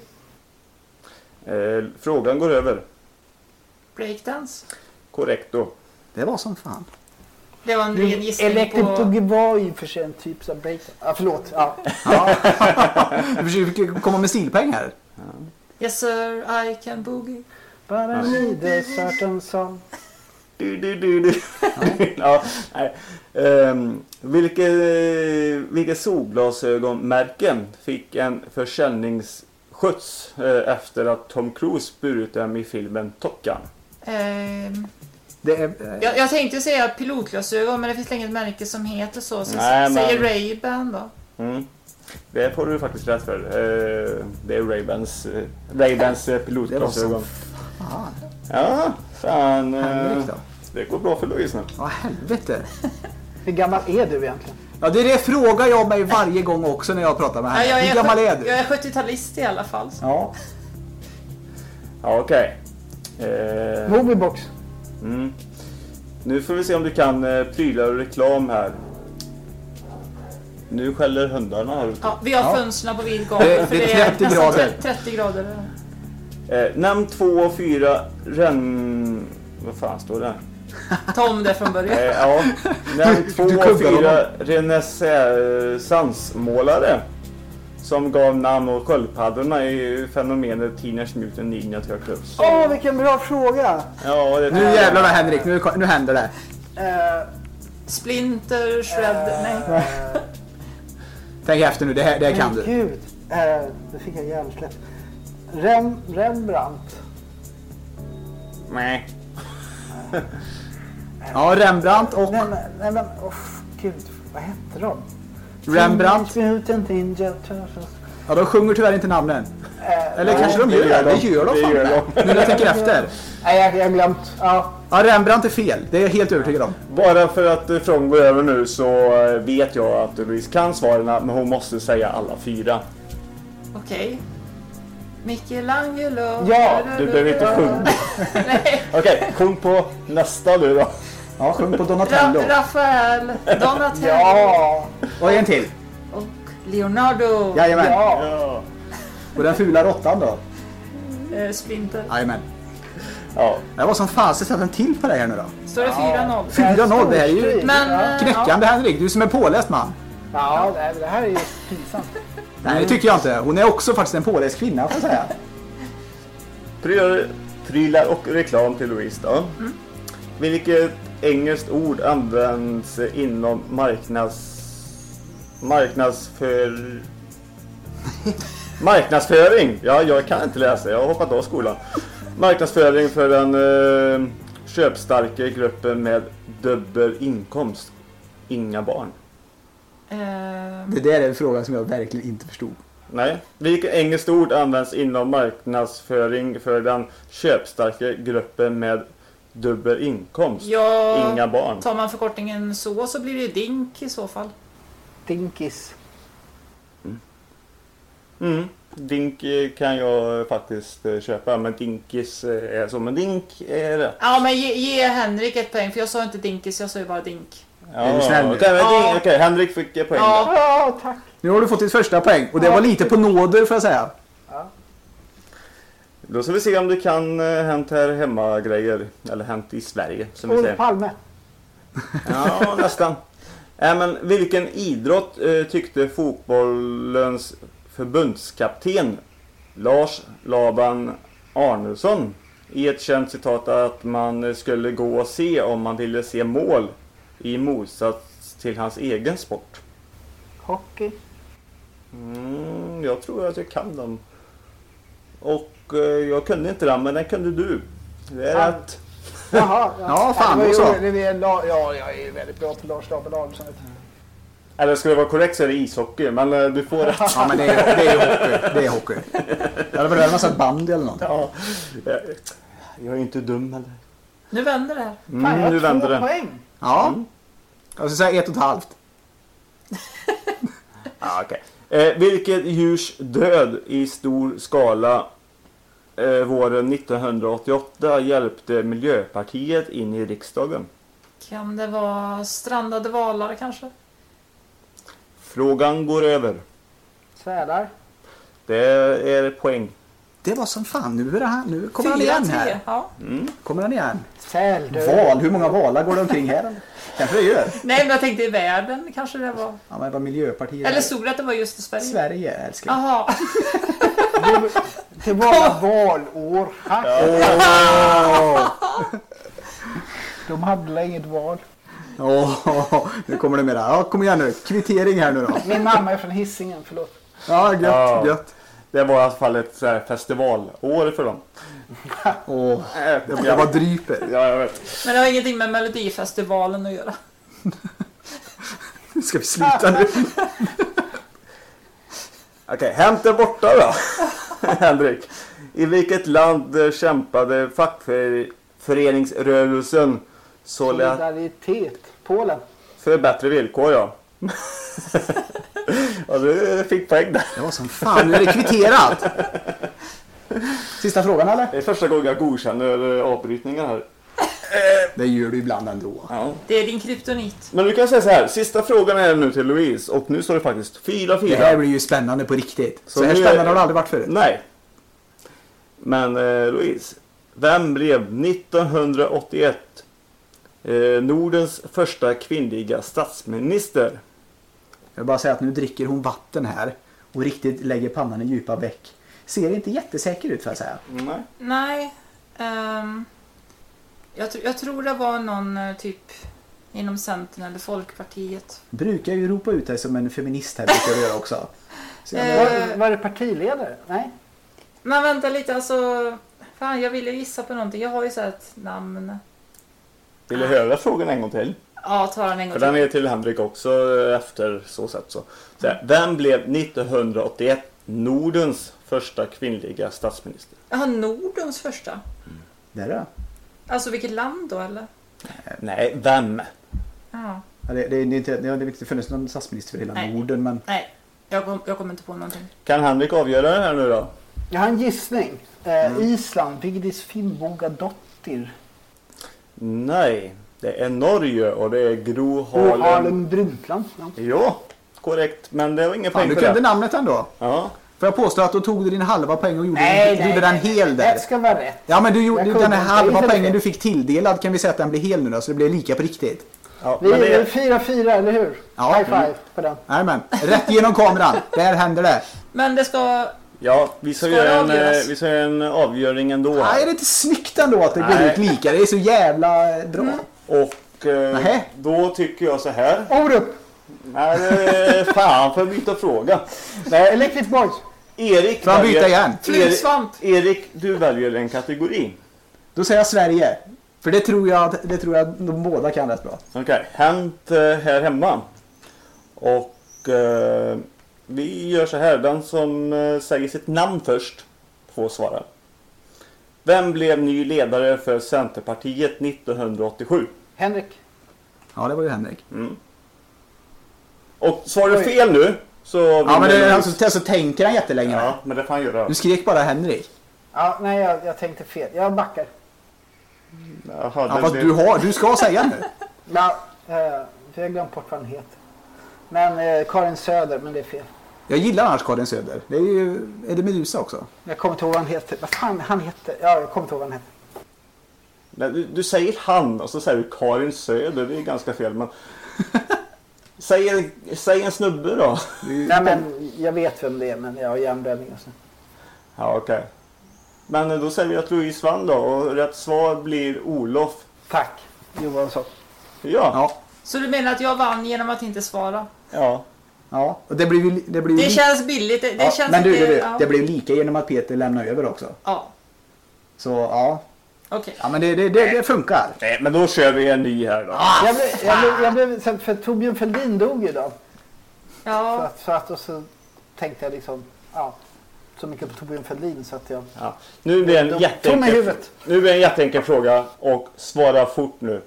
Frågan går över. Breakdance. Korrekt då. Det var som fan. Det var en ren gissning Electric på... Boogie var ju för sig en typ av breakdance. Ja, förlåt. Ja. Du försöker komma med stilpeng här. Yes sir, I can boogie. But I need a certain song. Ja, nej. Vilket solglasögonmärken fick en försäljningsskjuts efter att Tom Cruise burit dem i filmen Top Gun? Jag tänkte säga pilotglasögon, men det finns inget märke som heter så. Så nej, säger Ray-Ban då. Det får du faktiskt rätt för. Det är Ray-Bans pilotglasögon. Ja, fan. Det går bra för Louise nu. Ja, helvete. Hur gammal är du egentligen? Ja, det är det frågar jag mig varje gång också när jag pratar med henne. Ja, hur gammal är du? Jag är 70-talist i alla fall. Så. Ja. Ja, okej. Moviebox. Nu får vi se om du kan prylar och reklam här. Nu skäller hundarna här ute. Ja, vi har fönsterna på vid gång. Det är 30 grader. 30 grader. Nämn 2 och 4 Vad fan står det? Ta om det från början. Ja, nämn 2 och 4 renässansmålare som gav namn åt sköldpaddorna i fenomenet Teenage Mutant Ninja Turtles. Vilken bra fråga. Ja, Nu jävlar Henrik, nu händer det. Splinter, Shred, nej. Tänk efter nu, det här kan du. Gud, det fick jag hjärnsläpp. Rembrandt. Nej. Ja, Rembrandt och... Nej men, gud, vad hette de? Rembrandt. Ja, de sjunger tyvärr inte namnen. Eller kanske de gör det. Det gör de fan. Nu när jag tänker efter. Nej, jag har glömt. Ja, Rembrandt är fel. Det är jag helt övertygad om. Bara för att frågan går över nu så vet jag att Louise kan svaren, men hon måste säga alla 4. Okej. Michelangelo. Ja, du behöver inte sjunga. Okej, sjung på nästa nu då. Ja, sjung på Donatello. Rafael, Donatello. Ja. Och en till. Och Leonardo. Jajamän. Ja. Och den fula råttan då? Splinter. Jajamän. Ja. Det var som fan så sätta en till på det här nu då. Står det 4-0? 4-0, det här är ju Men, knäckande Henrik. Du som är påläst man. Ja, det här är ju pinsamt. Nej, det tycker jag inte. Hon är också faktiskt en påläst kvinna, får jag säga. Prylar och reklam till Louise då. Vilket engelskt ord används inom marknadsföring? Ja, jag kan inte läsa. Jag har hoppat av skolan. Marknadsföring för den köpstarka gruppen med dubbel inkomst. Inga barn. Det där är en fråga som jag verkligen inte förstod. Nej. Vilket engelskt ord används inom marknadsföring för den köpstarka gruppen med dubbel inkomst. Ja, inga barn. Tar man förkortningen så blir det DINK i så fall. Dinkis. Dink kan jag faktiskt köpa, men Dinkis är så. Men Dink är rätt. Ja, men ge Henrik ett poäng, för jag sa inte Dinkis, jag sa ju bara Dink. Ja, är du snäll? Okej, Henrik fick poäng. Ja, tack. Nu har du fått ditt första poäng. Och det var lite på nåder, får jag säga. Ja. Då ska vi se om det kan hänt här hemma grejer. Eller hänt i Sverige, som vi Olof säger. Palme. Ja, nästan. Men vilken idrott tyckte fotbollens förbundskapten Lars Laban Arnesson i ett känt citat att man skulle gå och se om man ville se mål i motsats till hans egen sport? Hockey. Jag tror att jag kan dem. Och jag kunde inte den, men den kunde du. Det är rätt. Jaha. Ja, fan också. Ja, jag är väldigt bra på Lars Laban Arnesson. Eller skulle det vara korrekt så är det ishockey, men du får rätt. Ja, men det är hockey. Det är hockey. Jag hade väl sagt bandy eller något. Ja. Jag är inte dum heller. Nu vänder det här. Nu vänder det. Poäng. Ja. Jag ska säga 1,5. Ja, okej. Vilket djurs död i stor skala våren 1988 hjälpte Miljöpartiet in i riksdagen? Kan det vara strandade valar kanske? Frågan går över. Sälar. Det är poäng. Det var som fan. Nu kommer han igen här. 4-3, ja. Kommer han igen. Säldöd. Val. Hur många valar går det omkring här? Kanske det gör. Nej, men jag tänkte i världen kanske det var. Ja, men det var Miljöpartiet. Eller stod det att det var just i Sverige? Sverige, älskar. Jaha. Det var valår. De hade inget val. Nu kommer det med det. Ja, kom igen nu. Kvittering här nu då. Min mamma är från Hisingen, förlåt. Ja, gött, gött. Det var i alla fall ett så här festivalår för dem. Det var dryper. Ja, jag vet. Men det har ingenting med Melodifestivalen att göra. Nu ska vi sluta nu. Okej, hämt är borta då. Henrik. I vilket land kämpade fackföreningsrörelsen Solidaritet. Polen. för bättre villkor, ja. Ja, du fick poäng där. Det var som fan. Nu är det kvitterat. Sista frågan eller? Det är första gången jag godkänner avbrytningen här. Det gör du ibland ändå. Ja. Det är din kryptonit. Men du kan säga så här. Sista frågan är nu till Louise. Och nu står det faktiskt 4-4. Det här blir ju spännande på riktigt. Så här nu spännande har det aldrig varit förut. Nej. Men Louise. Vem blev 1981 Nordens första kvinnliga statsminister? Jag vill bara säga att nu dricker hon vatten här. Och riktigt lägger pannan i djupa veck. Ser inte jättesäker ut, för att säga. Nej. Jag tror det var någon typ inom Centern eller Folkpartiet. Brukar ju ropa ut dig som en feminist här, brukar jag göra också. Var det partiledare? Nej. Men vänta lite, alltså. Fan, jag ville gissa på någonting. Jag har ju så här ett namn. Vill du höra frågan en gång till? Ja, ta den en gång För till. den är till Henrik också efter så sätt så. Vem blev 1981 Nordens första kvinnliga statsminister? Jaha, Nordens första. Det är det. Alltså vilket land då, eller? Nej, vem? Ja. Det har inte funnits någon statsminister för hela Norden, men... Nej, jag kommer inte på någonting. Kan Henrik avgöra det här nu då? Jag har en gissning. Island. Vigdis Finnbogadottir. Nej, det är Norge och det är Gro Harlem Brundtland. Ja, korrekt. Men det var ingen poäng Du för kunde det. namnet ändå. Ja. För jag påstår att då tog du din halva poäng och gjorde den hel där. Det ska vara rätt. Ja, men du gjorde den här halva inte poängen det. du fick tilldelad, kan vi säga att den blir hel nu då, så det blir lika på riktigt. Ja, Vi men är det, 4-4, eller hur? Ja. High five på den. Nej, men rätt genom kameran. Där händer det. Men det ska... ja, vi ska Ska göra det avgöras? vi ska göra en avgöring ändå Nej, här. är det inte snyggt ändå att det går Nej. ut lika? Det är så jävla bra. Och Nähä. då tycker jag så här. Orup. Nej, fan för att byta fråga. Nej, Electric Boys. Erik Får han byta igen? Flutsvamp. Erik, du väljer en kategori. Då säger jag Sverige. För det tror jag de båda kan rätt bra. Okej, hänt här hemma. Och vi gör så här. Den som säger sitt namn först får svara. Vem blev ny ledare för Centerpartiet 1987? Henrik. Ja, det var ju Henrik. Och svarar du fel nu så... Ja, men det, alltså tänker han jättelänge. Ja, men det får han göra. Du skrek bara Henrik. Ja, nej, jag tänkte fel. Jag backar. Jaha, fast du ska säga nu. Ja, jag har glömt bort vad han heter. Men Karin Söder, men det är fel. Jag gillar annars Karin Söder. Det är det Medusa också? Jag kommer inte ihåg vad han heter. Vad fan han heter? Ja, jag kommer inte ihåg vad han heter. Nej, du säger han och så säger du Karin Söder. Det är ganska fel, men... säg en snubbe då. Nej, men jag vet vem det är, men jag har hjärnblödning och så. Ja, okej. Men då säger vi att Louise vann då. Och rätt svar blir Olof. Tack, Johansson. Ja. Så du menar att jag vann genom att inte svara? Ja. Ja, och det blir det känns billigt. Det känns men inte, det blev lika genom att Peter lämnar över också. Ja. Så ja. Okej. Ja, men det funkar. Nej, men då kör vi en ny här då. Jag blev för Torbjörn Fälldin dog ju då. Ja. Så att och så tänkte jag liksom, så mycket på Torbjörn Fälldin så att jag... Ja. Nu blir en jätteenkel fråga och svara fort nu.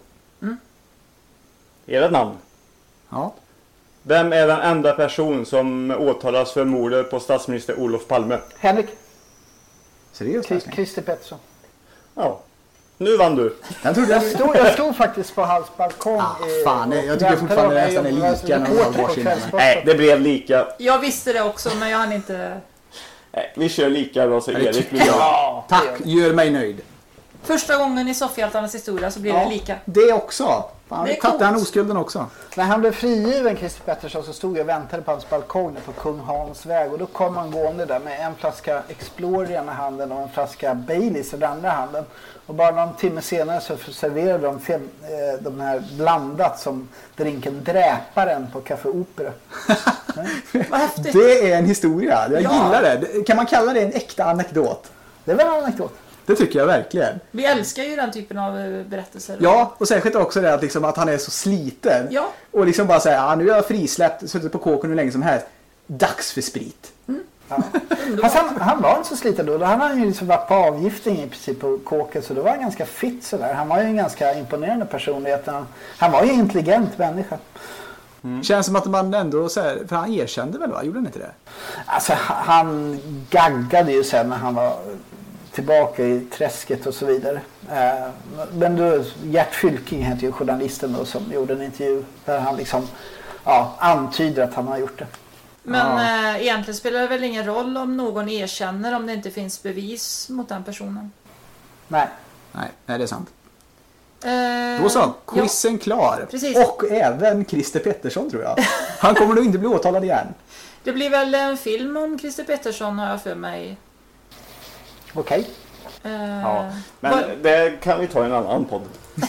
Är det ett namn? Ja. Vem är den enda person som åtalas för mordet på statsminister Olof Palme? Henrik. Seriöst? Christer Pettersson. Ja. Nu vann du. Jag stod faktiskt på hans balkong. Fan, jag tycker fortfarande det nästan är lika när de var varsin. Nej, det blev lika. Jag visste det också, men jag hann inte... Nej, vi kör lika då så Erik blir Tack, gör mig nöjd. Första gången i Soffhjältarnas historia så blir det lika. Det också. Fan, det är tappade han oskulden också. När han blev frigiven, Christer Pettersson, så stod jag och väntade på hans balkong på Kung Hans väg. Och då kom han gående där med en flaska Explorer i ena handen och en flaska Baileys i den andra handen. Och bara någon timme senare så serverade de här blandat som drinken Dräparen på Café Opera. Vad häftigt. Det är en historia. Jag gillar det. Kan man kalla det en äkta anekdot? Det var en anekdot. Det tycker jag verkligen. Vi älskar ju den typen av berättelser. Ja, och särskilt också det att, liksom, att han är så sliten. Ja. Och liksom bara säga, nu är jag frisläppt, suttit på kåken hur länge som helst. Dags för sprit. Ja. Han var inte så sliten då. Han hade ju liksom varit på avgiftning i princip på kåken, så då var han ganska fit sådär. Han var ju en ganska imponerande personlighet. Han var ju en intelligent människa. Känns som att man ändå så här, för han erkände väl, va? Gjorde han inte det? Alltså han gaggade ju sen när han var tillbaka i träsket och så vidare. Men då, Gert Fylking heter ju journalisten då, som gjorde en intervju där han liksom antyder att han har gjort det. Men egentligen spelar det väl ingen roll om någon erkänner om det inte finns bevis mot den personen? Nej, det är sant. Då så, quizen klar. Precis. Och även Christer Pettersson tror jag. Han kommer nog inte bli åtalad igen. Det blir väl en film om Christer Pettersson, har jag för mig. Okej. Ja, men det kan vi ta i en annan podd.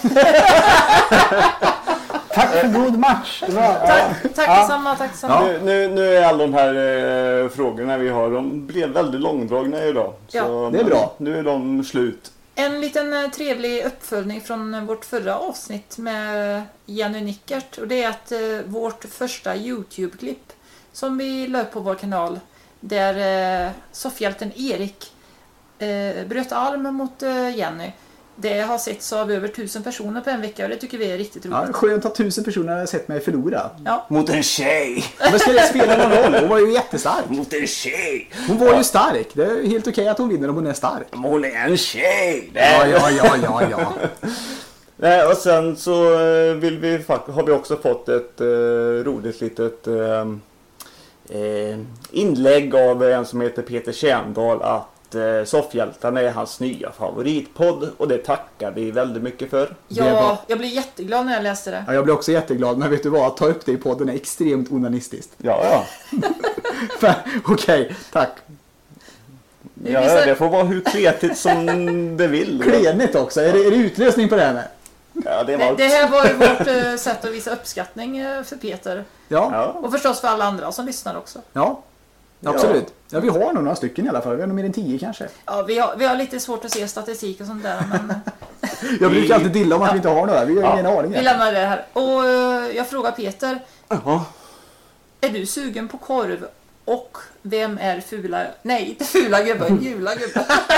Tack för god match. Tack detsamma. Ja. Nu är alla de här frågorna vi har, de blev väldigt långdragna idag. Så det är bra. Nu är de slut. En liten trevlig uppföljning från vårt förra avsnitt med Jenny Nickert. Och det är att vårt första YouTube-klipp som vi la upp på vår kanal, där soffhjälten Erik bröt arm mot Jenny. Det har setts av över 1000 personer på en vecka och det tycker vi är riktigt roligt. Ja, skönt att 1000 personer har sett mig förlora. Ja. Mot en tjej! Men ska det spela någon roll? Hon var ju jättestark. Mot en tjej! Hon var ju stark. Det är helt okej att hon vinner om hon är stark. Men hon är en tjej! Ja. Nej, och sen så har vi också fått ett roligt litet inlägg av en som heter Peter Tjärndal att Soffhjältarna är hans nya favoritpodd och det tackar vi väldigt mycket för. Ja, jag blev jätteglad när jag läste det. Ja, jag blev också jätteglad, men vet du vad? Att ta upp det i podden är extremt onanistiskt. Ja. Okej, tack. Ja, det får vara hur kletigt som det vill. Klenigt också. Är det utlösning på det här med? Ja, det här var ju vårt sätt att visa uppskattning för Peter. Ja. Och förstås för alla andra som lyssnar också. Ja, absolut. Ja, vi har nog några stycken i alla fall. Vi har nog mer än 10 kanske. Ja, vi har lite svårt att se statistik och sånt där. Men... jag brukar alltid dilla om att vi inte har några. Vi har ingen aning. Vi lämnar det här. Och jag frågar Peter. Är du sugen på korv? Och vem är fula... Nej, inte fula gubben, gula gubben.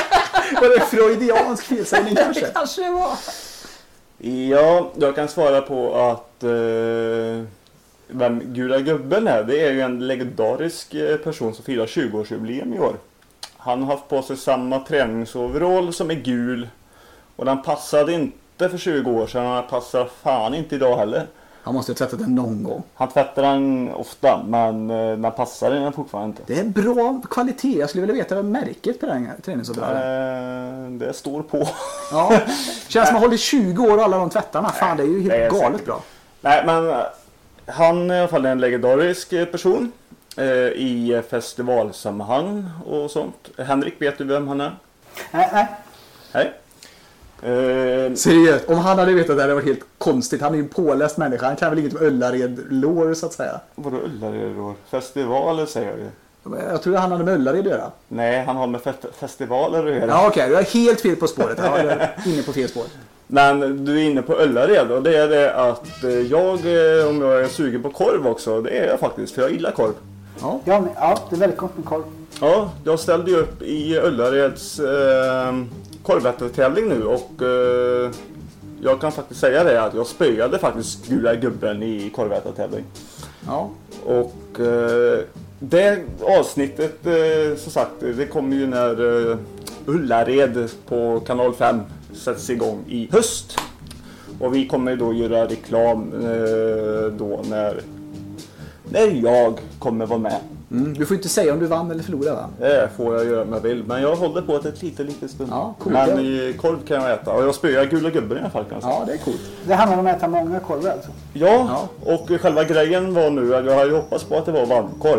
Var det freudiansk felsägning kanske? Det kanske det var. Ja, jag kan svara på att vem Gula Gubben är. Det är ju en legendarisk person som firar 20-årsjubileum i år. Han har haft på sig samma träningsoverall som är gul. Och den passade inte för 20 år sedan. Han passar fan inte idag heller. Han måste ha tvättat den någon gång. Han tvättar den ofta, men den passar den fortfarande inte. Det är bra kvalitet. Jag skulle vilja veta vad märket på den träningsoverallen. Det står på. Ja, känns som att man håller 20 år och alla de tvättarna. Fan, det är ju helt galet bra. Nej, men han är i alla fall en legendarisk person i festivalsammanhang och sånt. Henrik, vet du vem han är? Nej. Hej. Seriöst, om han hade vetat det hade varit helt konstigt. Han är ju en påläst människa. Han kan väl inget med Ullared-lår så att säga. Vadå Ullared-lår? Festivaler säger jag ju. Jag tror han hade med Ullared att göra. Nej, han har med festivaler att göra. Ja, okej. Du är helt fel på spåret. Ja, du är inne på fel spår. Men du är inne på Ullared och det är det att om jag är sugen på korv också, det är jag faktiskt, för jag gillar korv. Ja, det är väldigt gott med korv. Ja, jag ställde ju upp i Ullareds korvrättartävling nu och jag kan faktiskt säga det att jag spöade faktiskt Gula Gubben i korvrättartävling. Ja. Och det avsnittet, som sagt, det kommer ju när Ullared på kanal 5 sätts igång i höst. Och vi kommer ju då göra reklam då när jag kommer vara med. Du får inte säga om du vann eller förlorade, va? Det får jag göra om jag vill, men jag håller på ett litet stund. Ja, coolt. Men i korv kan jag äta och jag spöar Gula Gubben i alla fall kanske. Ja, det är coolt. Det handlar om att äta många korvar alltså? Ja, och själva grejen var nu att jag hade hoppats på att det var varmkorv.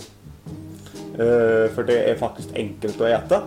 För det är faktiskt enkelt att äta.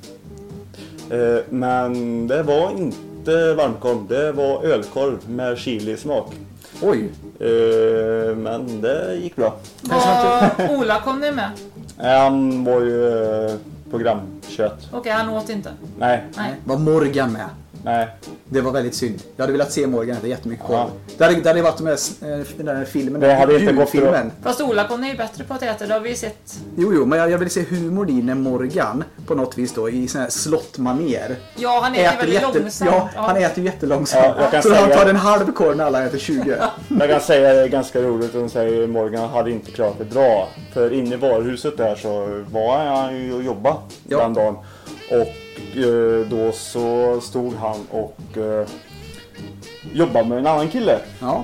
Men det var inte varmkorv, det var ölkorv med chilismak. Oj. Men det gick bra. Var Ola kom ni med? Han var ju programkött. Okej, han åt inte. Nej. Var Morgan med? Nej. Det var väldigt synd. Jag hade velat se Morgan äta jättemycket korv. Det hade varit den där filmen. Det hade inte gått filmen. Fast Ola kom ni bättre på att äta, det har vi sett. Jo, men jag vill se humor i när Morgan på något vis då i sån här slottmanér. Ja, han äter väldigt långsamt. Ja, han äter jättelångsamt. Ja, så han tar en halv korv när alla äter 20. Jag kan säga det är ganska roligt. De säger Morgan hade inte klarat det bra. För inne i varuhuset där så var han ju och jobbade den dagen. Och då så stod han och jobbade med en annan kille. Ja.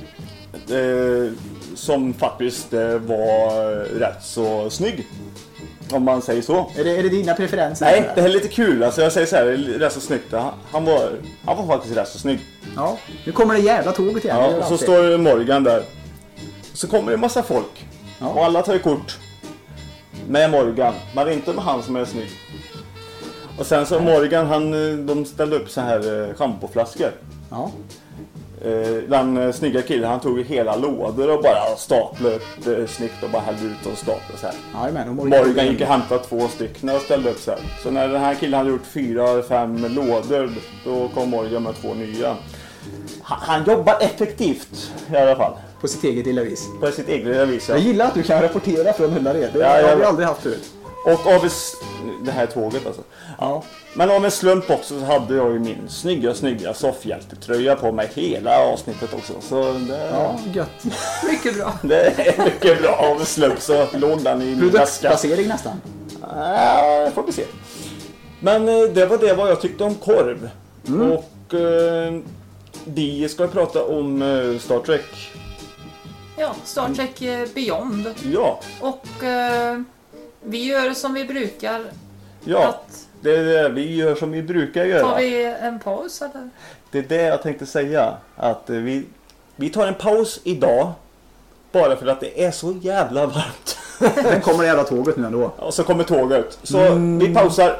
Som faktiskt var rätt så snygg. Om man säger så. Är det dina preferenser? Nej, det är lite kul. Alltså jag säger så här, rätt så snyggt. Han var faktiskt rätt så snygg. Ja, nu kommer det jävla tåget igen. Ja, och så står Morgan där. Så kommer det en massa folk. Ja. Och alla tar ju kort med Morgan, men inte med han som är snygg. Och sen så Morgan, de ställde upp så här schampoflaskor. Ja. Den snygga killen, han tog hela lådor och bara staplade upp snyggt och bara hällde ut och staplade så här. Ja, men, Morgan gick och hämtade 2 stycken och ställde upp så här. Så när den här killen hade gjort 4-5 lådor, då kom Morgan med 2 nya. Han jobbar effektivt i alla fall. På sitt eget lilla vis. På sitt eget lilla vis, ja. Jag gillar att du kan rapportera från Ullared. Det har vi aldrig haft förut. Och av det här tåget alltså. Ja. Men av en slump också så hade jag ju min snygga soffhjältetröja på mig hela avsnittet också. Så det... Ja, gött. Mycket bra. Det är mycket bra. Av en slump så låg den i min väska. Produktplacering nästan. Ja, får vi se. Men det var det vad jag tyckte om korv. Och vi ska prata om Star Trek. Ja, Star Trek Beyond. Ja. Och vi gör som vi brukar. Ja, det är det vi gör som vi brukar göra. Tar vi en paus eller? Det är det jag tänkte säga. Att vi tar en paus idag. Bara för att det är så jävla varmt. Den kommer det jävla tåget nu ändå. Och så kommer tåget. Så vi pausar.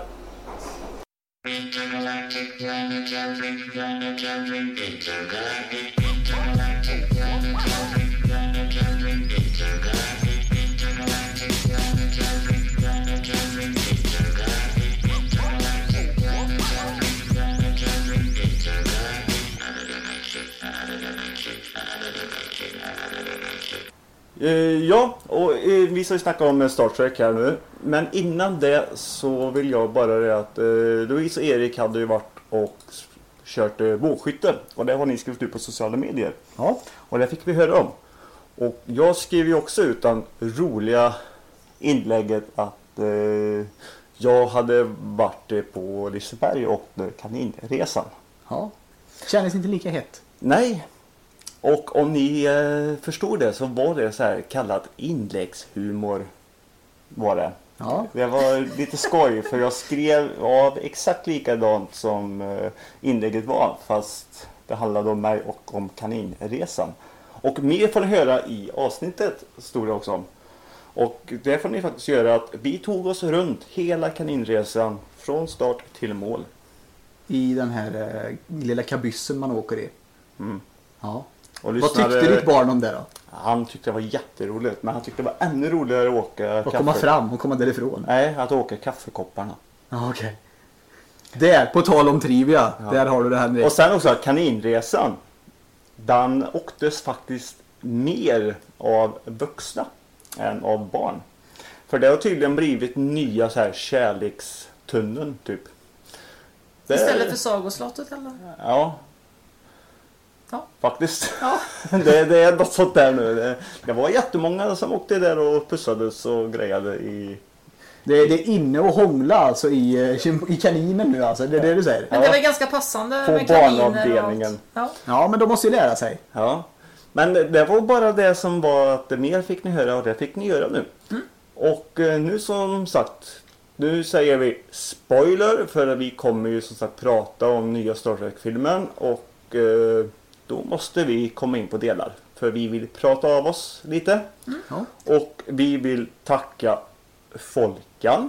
Ja, och vi ska snacka om Star Trek här nu. Men innan det så vill jag bara det att Louise och Erik hade ju varit och kört bågskytte. Och det har ni skrivit ut på sociala medier. Ja. Och det fick vi höra om. Och jag skrev ju också ut den roliga inlägget att jag hade varit på Liseberg och kaninresan. Ja. Kändes inte lika hett. Nej. Och om ni förstod det så var det så här kallat inläggshumor var det. Ja. Det var lite skoj för jag skrev av exakt likadant som inlägget var fast det handlade om mig och om kaninresan. Och mer får ni höra i avsnittet stod det också om. Och det får ni faktiskt göra att vi tog oss runt hela kaninresan från start till mål. I den här lilla kabyssen man åker i. Mm. Ja. Och Vad tyckte ditt barn om det då? Han tyckte det var jätteroligt men han tyckte det var ännu roligare att åka Att komma fram och komma därifrån? Nej, att åka kaffekopparna. Ja, okej. Där, på tal om trivia. Ja. Där har du det här. Och sen också kaninresan. Den åktes faktiskt mer av vuxna än av barn. För det har tydligen blivit nya så här kärlekstunneln typ. Istället för sagoslottet eller? Ja. Ja. Faktiskt. Ja. det är något sånt där nu. Det var jättemånga som åkte där och pussades och grejade i... Det är inne och hångla alltså i kaninen nu alltså, det är det du säger? Men det är väl ganska passande på med kaniner barnavdelningen. Ja, men de måste ju lära sig. Ja. Men det var bara det som var att det mer fick ni höra och det fick ni göra nu. Mm. Och nu som sagt, nu säger vi spoiler för vi kommer ju som sagt prata om nya Star Trek-filmen och då måste vi komma in på delar. För vi vill prata av oss lite. Mm. Ja. Och vi vill tacka Folkan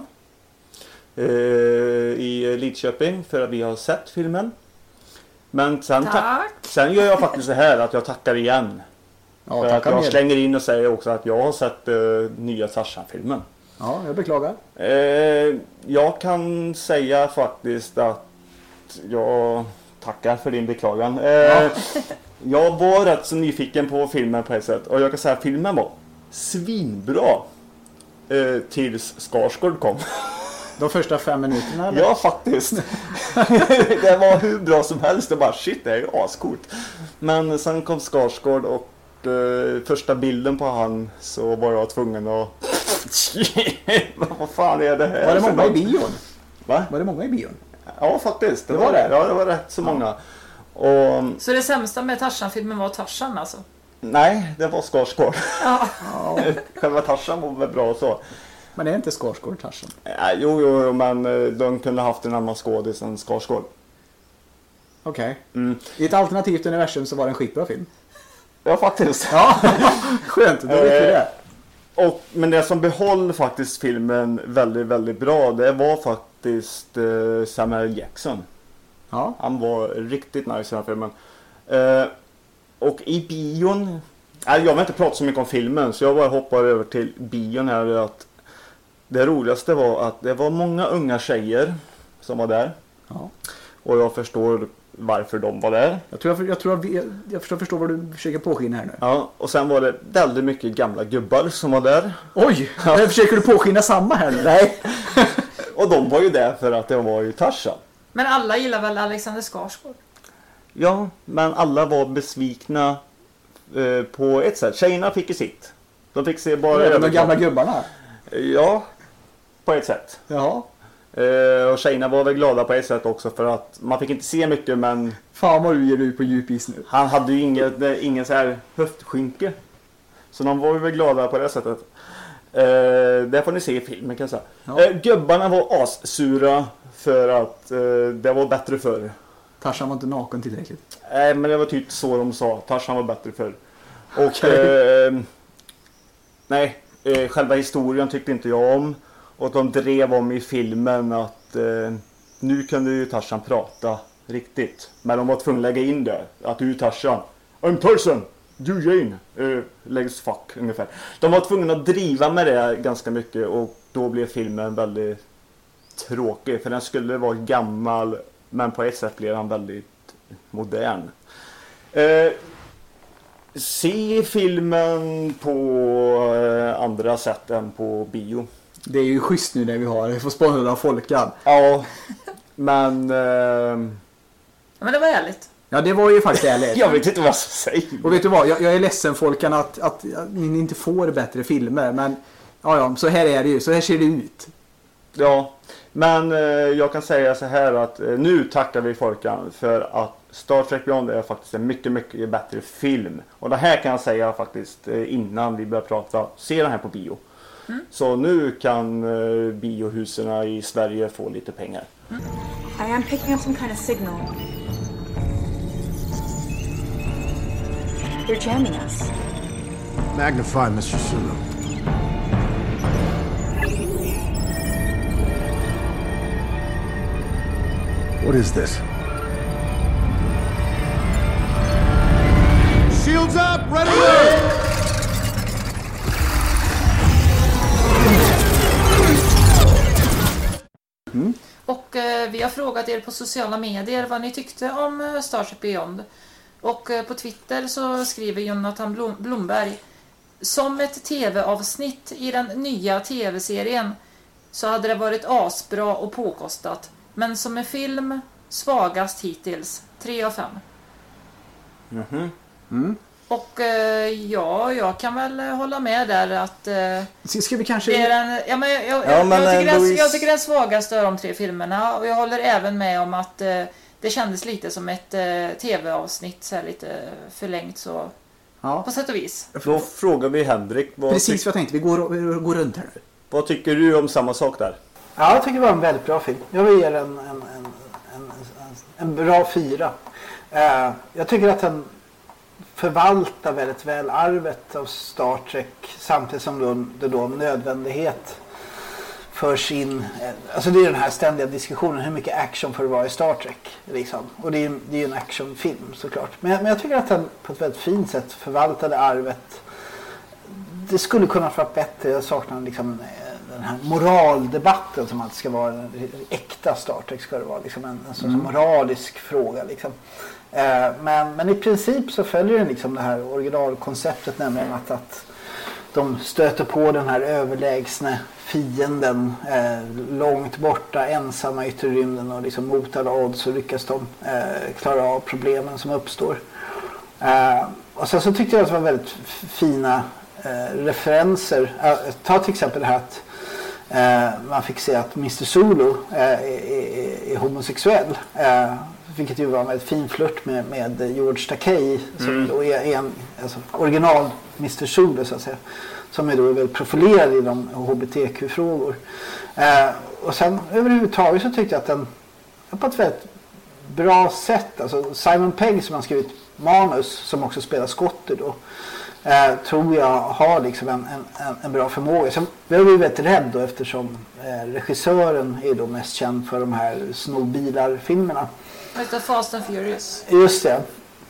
i Lidköping för att vi har sett filmen. Men sen gör jag faktiskt så här att jag tackar igen. Ja, för att jag slänger in och säger också att jag har sett nya Tarzan-filmen. Ja, jag beklagar. Jag kan säga faktiskt att jag tackar för din beklagan. Jag var rätt så nyfiken på filmen på ett sätt. Och jag kan säga att filmen var svinbra. Tills Skarsgård kom. De första 5 minuterna eller? Ja, faktiskt. Det var hur bra som helst. Det bara shit, det är ju ascoolt. Men sen kom Skarsgård och första bilden på han så var jag tvungen att vad fan är det här? Var det många i bion? Va? Var det många i bion? Ja, faktiskt. Det var det? Ja, det var rätt så många. Och... Så det sämsta med Tarzan-filmen var Tarzan alltså? Nej, det var Skarsgård. Ja. Själva Tarzan var väl bra så. Men det är inte Skarsgård Tarzan? Jo, men de kunde haft en annan skådis än Skarsgård. Okej. I ett alternativt universum så var det en skitbra film. Ja, faktiskt. Ja, skönt. Då vet vi det. Men det som behöll faktiskt filmen väldigt, väldigt bra, det var faktiskt Samuel Jackson. Ja. Han var riktigt nice i den här filmen. Och i bion... Jag vill inte prata så mycket om filmen, så jag bara hoppar över till bion här. Att det roligaste var att det var många unga tjejer som var där. Ja. Och jag förstår varför de var där. Jag förstår vad du försöker påskina här nu. Ja, och sen var det väldigt mycket gamla gubbar som var där. Oj, försöker du påskina samma här nu? Nej. Och de var ju där för att det var ju Tarzan. Men alla gillar väl Alexander Skarsgård? Ja, men alla var besvikna på ett sätt. Tjejerna fick ju sitt. De fick se bara... De gamla gubbarna? Ja, på ett sätt. Jaha. Och tjejerna var väl glada på ett sätt också för att man fick inte se mycket, men... Fan vad du ger ut på djupis nu. Han hade ju ingen så här höftskynke. Så de var väl glada på det sättet. Det får ni se i filmen kan jag säga. Ja. Gubbarna var assura för att det var bättre förr. Tarzan var inte naken tillräckligt. Nej, men det var typ så de sa. Tarzan var bättre förr. Och själva historien tyckte inte jag om. Och de drev om i filmen att nu kunde ju Tarzan prata riktigt. Men de var tvungna att lägga in det. Att du är Tarzan. I'm Tarzan. Du Jane. Läggs fuck ungefär. De var tvungna att driva med det ganska mycket. Och då blev filmen väldigt tråkig. För den skulle vara gammal. Men på ett sätt blev den väldigt modern. Se filmen på andra sätt än på bio. Det är ju schysst nu när vi får sponsrade av Folkan. Ja, men... Men det var ärligt. Ja, det var ju faktiskt ärligt. Jag vet inte vad jag ska säga. Och vet du vad, jag är ledsen Folkan att ni inte får bättre filmer. Men ja, så här är det ju. Så här ser det ut. Ja, men jag kan säga så här att nu tackar vi Folkan för att Star Trek Beyond är faktiskt en mycket, mycket bättre film. Och det här kan jag säga faktiskt innan vi börjar prata, se den här på bio. Så nu kan biohuserna i Sverige få lite pengar. I am picking up some kind of signal. They're jamming us. Magnify, Mr. Sulu. What is this? Shields up! Ready! Och vi har frågat er på sociala medier vad ni tyckte om Star Trek Beyond. Och på Twitter så skriver Jonathan Blomberg: som ett tv-avsnitt i den nya tv-serien så hade det varit asbra och påkostat. Men som en film, svagast hittills. 3 av 5. Och ja, jag kan väl hålla med där att ska vi kanske... det är den, jag tycker den svagaste av de 3 filmerna. Och jag håller även med om att det kändes lite som ett tv-avsnitt, så här lite förlängt så på sätt och vis. Då frågar vi Henrik. Precis vad jag tänkte, vi går runt här nu. Vad tycker du om samma sak där? Ja, jag tycker det var en väldigt bra film. Jag vill ge den en bra 4. Jag tycker att den förvaltar väldigt väl arvet av Star Trek samtidigt som det då nödvändighet förs in. Alltså det är den här ständiga diskussionen, hur mycket action får det vara i Star Trek liksom. Och det är ju en actionfilm såklart. Men jag tycker att den på ett väldigt fint sätt förvaltade arvet. Det skulle kunna vara bättre. Jag saknar liksom den här moraldebatten som alltid ska vara en äkta Star Trek, ska det vara liksom en sorts moralisk fråga liksom. Men i princip så följer den liksom det här originalkonceptet, nämligen att de stöter på den här överlägsna fienden långt borta, ensamma i yttre rymden, och liksom mot alla odds så lyckas de klara av problemen som uppstår. Och sen så tyckte jag att det var väldigt fina referenser. Ta till exempel det här att man fick se att Mr. Sulu är homosexuell, vilket ju var en väldigt fin flört med George Takei som då är en original Mr. Sulu så att säga, som är då väldigt profilerad i de HBTQ-frågor. Och sen överhuvudtaget så tyckte jag att den på ett väldigt bra sätt, alltså Simon Pegg som har skrivit manus, som också spelar Scotty då, tror jag har liksom en bra förmåga. Sen jag blev väldigt rädd då, eftersom regissören är då mest känd för de här snowbilar-filmerna. Fast and Furious. Just det.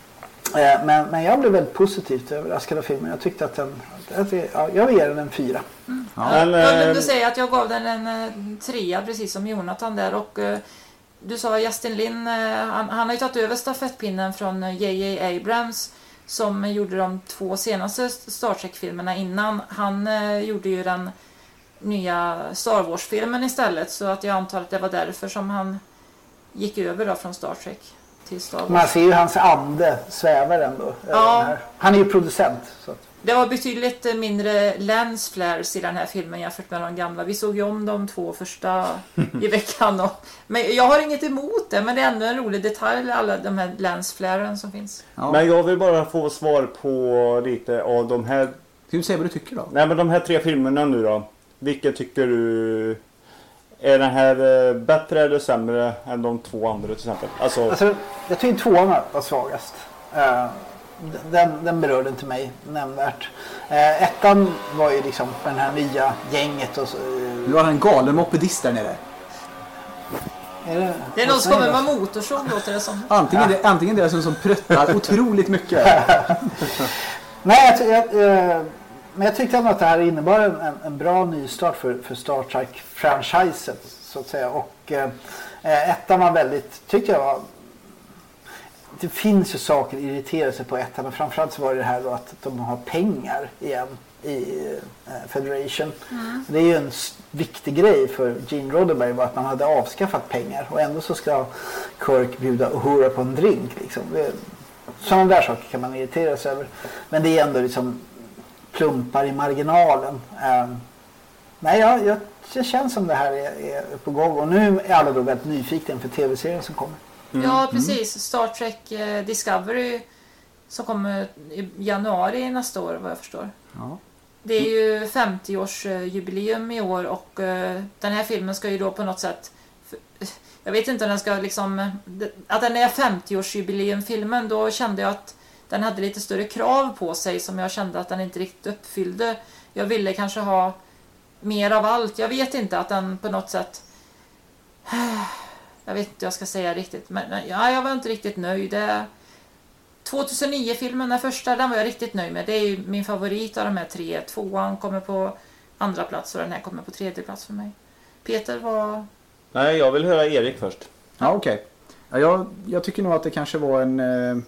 Men jag blev väldigt positivt överraskad av filmen. Jag tyckte att jag vill ge den en 4. Jag glömde säga att jag gav den en 3, precis som Jonathan där. Och du sa Justin Lin, han har ju tagit över stafettpinnen från J.J. Abrams, som gjorde de 2 senaste Star Trek-filmerna innan. Han gjorde ju den nya Star Wars-filmen istället, så att jag antar att det var därför som han gick över då från Star Trek till Star Wars. Man ser ju hans ande svävar ändå. Ja. Han är ju producent. Så att. Det var betydligt mindre lens flares i den här filmen jämfört med de gamla. Vi såg ju om de 2 första i veckan. Men jag har inget emot det, men det är ändå en rolig detalj, alla de här lens flaren som finns. Ja. Men jag vill bara få svar på lite av de här... Ska du säga vad du tycker då? Nej, men de här 3 filmerna nu då. Vilka tycker du... Är den här bättre eller sämre än de 2 andra till exempel? Alltså, jag tycker 2:an var svagast. Den berörde inte mig nämnvärt. 1:an var ju liksom den här nya gänget. Och så, du har en galen mopedist där nere. Det är någon som kommer med motorsåg, låter det som. Antingen det är som pröttar otroligt mycket. Nej, men jag tyckte ändå att det här innebar en bra nystart för Star Trek-franchiset så att säga. Och 1:an var väldigt, tyckte jag var det finns ju saker att irritera sig på ettan, och framförallt så var det här då att de har pengar igen i Federation. Det är ju en viktig grej för Gene Roddenberry, var att man hade avskaffat pengar, och ändå så ska Kirk bjuda Uhura på en drink liksom. Sådana där saker kan man irritera sig över, men det är ändå liksom plumpar i marginalen. Nej, det känns som det här är på gång, och nu är alla då väldigt nyfikna inför tv-serien som kommer. Ja, precis. Star Trek Discovery som kommer i januari nästa år, vad jag förstår. Ja. Det är ju 50-årsjubileum i år, och den här filmen ska ju då på något sätt, jag vet inte om den ska liksom, att den är 50-årsjubileum-filmen, då kände jag att den hade lite större krav på sig som jag kände att den inte riktigt uppfyllde. Jag ville kanske ha mer av allt. Jag vet inte, att den på något sätt, jag vet inte vad jag ska säga riktigt, men ja, jag var inte riktigt nöjd. 2009-filmen, den första, den var jag riktigt nöjd med. Det är ju min favorit av de här tre. Tvåan kommer på andra plats och den här kommer på tredje plats för mig. Peter, vad... Nej, jag vill höra Erik först. Ja, okej. Ja, jag tycker nog att det kanske var en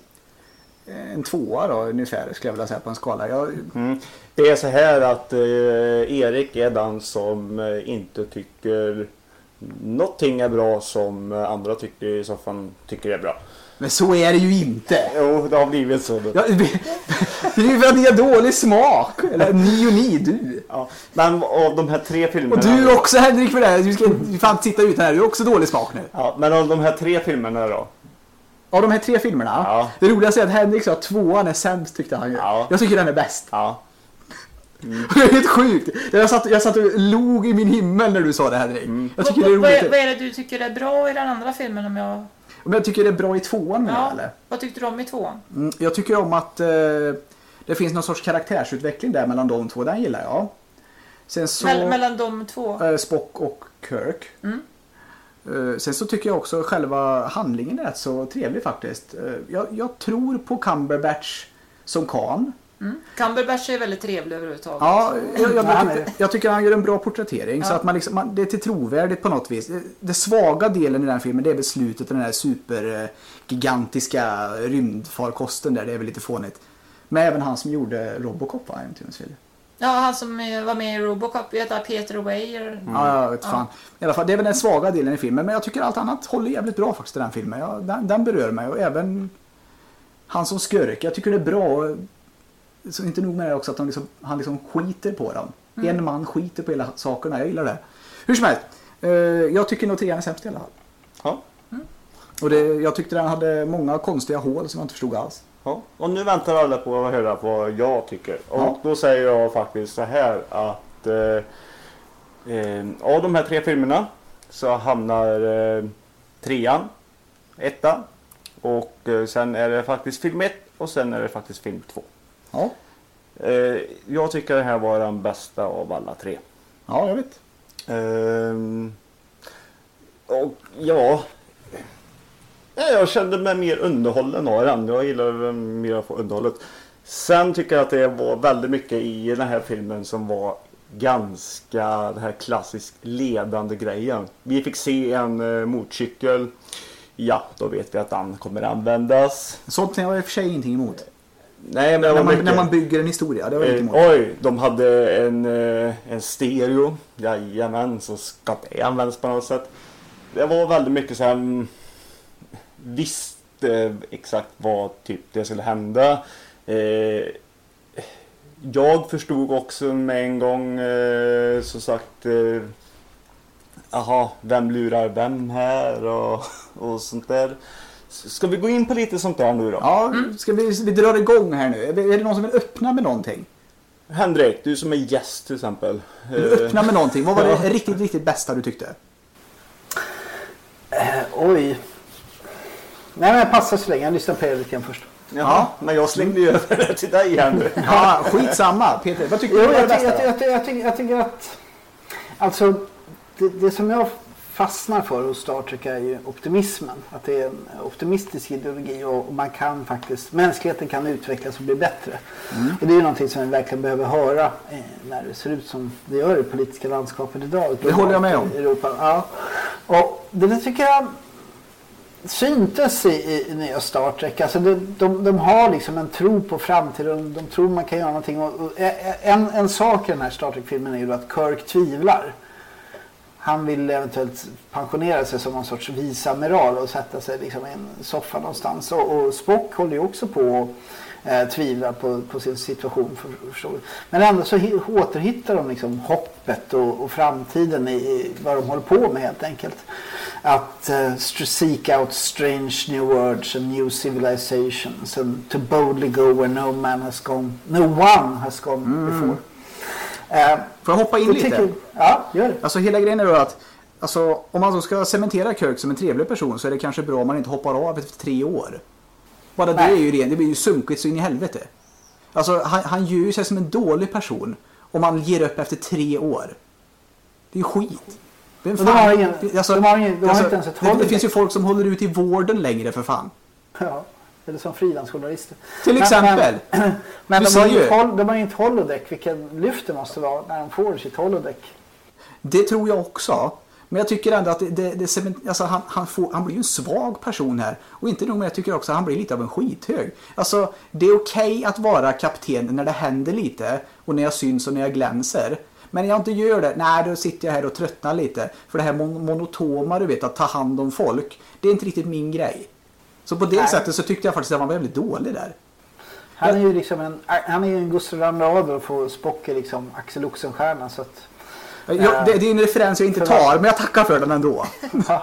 tvåa då, ungefär, skulle jag vilja säga, på en skala. Det är så här att Erik är den som inte tycker någonting är bra som andra tycker i så fall tycker är bra. Men så är det ju inte. Jo, det har blivit så. Ja, det är ju för att ni har dålig smak. Eller ni, du. Ja, men av de här tre filmerna... Och du också, Henrik, för det här. Du ska fan sitta ut här. Du har också dålig smak nu. Ja, men av de här tre filmerna då? Av de här tre filmerna? Ja. Det roliga är att Henrik sa att tvåan är sämst, tyckte han. Ja. Jag tycker den är bäst. Ja. Det är helt sjukt. Jag satt och log i min himmel när du sa det, Henrik. Jag tycker det är roligt. Vad är det du tycker är bra i den andra filmen, om jag... Men jag tycker det är bra i tvåan med, Ja, eller? vad tyckte du om i tvåan? Jag tycker om att det finns någon sorts karaktärsutveckling där mellan de två. Den gillar jag. Sen så, Mellan de två? Spock och Kirk. Sen så tycker jag också själva handlingen är rätt så trevlig faktiskt. Jag tror på Cumberbatch som Khan. Cumberbatch är väldigt trevlig överhuvudtaget. Ja, jag tycker han gör en bra porträttering. Så att det är till trovärdigt på något vis. Det svaga delen i den här filmen, det är väl slutet av den här supergigantiska rymdfarkosten där. Det är väl lite fånigt. Men även han som gjorde Robocop, va? Ja, han som var med i Robocop, heter Peter Weir. Ja, jag vet fan. I alla fall, det är väl den svaga delen i filmen. Men jag tycker allt annat håller jävligt bra faktiskt i den filmen. Den berör mig. Och även han som skurk. Jag tycker det är bra. Så inte nog med det också att han liksom skiter på dem. En man skiter på hela sakerna. Jag gillar det. Hur som helst. Jag tycker nog trean är sämst i alla fall. Ja. Och jag tyckte den hade många konstiga hål som jag inte förstod alls. Ja. Och nu väntar alla på att höra vad jag tycker. Och då säger jag faktiskt så här att av de här tre filmerna så hamnar trean, ettan, och sen är det faktiskt film 1 och sen är det faktiskt film 2. Ja. Jag tycker det här var den bästa av alla tre. Ja, jag vet. Och ja, jag kände mig mer underhållen av den. Jag gillar mer att få underhållet. Sen tycker jag att det var väldigt mycket i den här filmen som var ganska det här klassiskt ledande grejen. Vi fick se en motorcykel. Ja, då vet vi att den kommer användas. Sånt har jag i och för sig ingenting emot. Nej, men när man bygger en historia, det var inte emot. Oj, de hade en stereo. Jajamän, så ska det användas på något sätt. Det var väldigt mycket så här, visste exakt vad typ det skulle hända. Jag förstod också med en gång så sagt vem lurar vem här och sånt där. Ska vi gå in på lite sånt där nu då? Ja, ska vi dra igång här nu? Är det någon som vill öppna med någonting? Henrik, du som är gäst till exempel. Vill du öppna med någonting? Vad var det riktigt bästa du tyckte? Oj. Nej, men jag passar så länge. Jag lyssnar på er lite grann först. Jaha, men jag slängde ju över det till dig igen. Ja, skitsamma. Peter, vad tycker du var det bästa? Jag tycker att alltså det som jag fastnar för hos Star Trek är ju optimismen. Att det är en optimistisk ideologi och man kan faktiskt, mänskligheten kan utvecklas och bli bättre. Och det är ju någonting som vi verkligen behöver höra när det ser ut som det gör i politiska landskapet idag. Det håller jag med om. Europa. Ja. Och det tycker jag syntes i nya Star Trek. Alltså de har liksom en tro på framtiden. De tror man kan göra någonting. Och en sak i den här Star Trek-filmen är ju att Kirk tvivlar. Han vill eventuellt pensionera sig som någon sorts viceamiral och sätta sig liksom i en soffa någonstans. Och Spock håller ju också på och tvivlar på sin situation. Men ändå så återhittar de liksom hoppet och framtiden i vad de håller på med helt enkelt. Att seek out strange new worlds and new civilizations and to boldly go where no one has gone before. Får jag hoppa in lite? Ja, gör det. Alltså hela grejen är då att alltså, om man så ska cementera Kirk som en trevlig person så är det kanske bra om man inte hoppar av efter 3 år. Bara det är ju det blir ju sunkigt så in i helvete. Alltså han gör ju sig som en dålig person om man ger upp efter 3 år. Det är ju skit. De har inte ens ett det finns ju folk som håller ut i vården längre för fan. Ja, eller som frilansjournalister. Till exempel. Men de har ju inte holodeck. Vilken lyft det måste vara när de får sitt holodeck. Det tror jag också. Men jag tycker ändå att alltså han blir ju en svag person här. Och inte nog med, jag tycker också att han blir lite av en skithög. Alltså det är okej att vara kapten när det händer lite. Och när jag syns och när jag glänser. Men när jag inte gör det, då sitter jag här och tröttnar lite. För det här monotoma, du vet, att ta hand om folk. Det är inte riktigt min grej. Så på det sättet så tyckte jag faktiskt att han var väldigt dålig där. Han är ju liksom en Gustav II Adolf och får Spock liksom Axel Oxenstierna så att... Ja, det är en referens jag inte tar, men jag tackar för den ändå. Ja.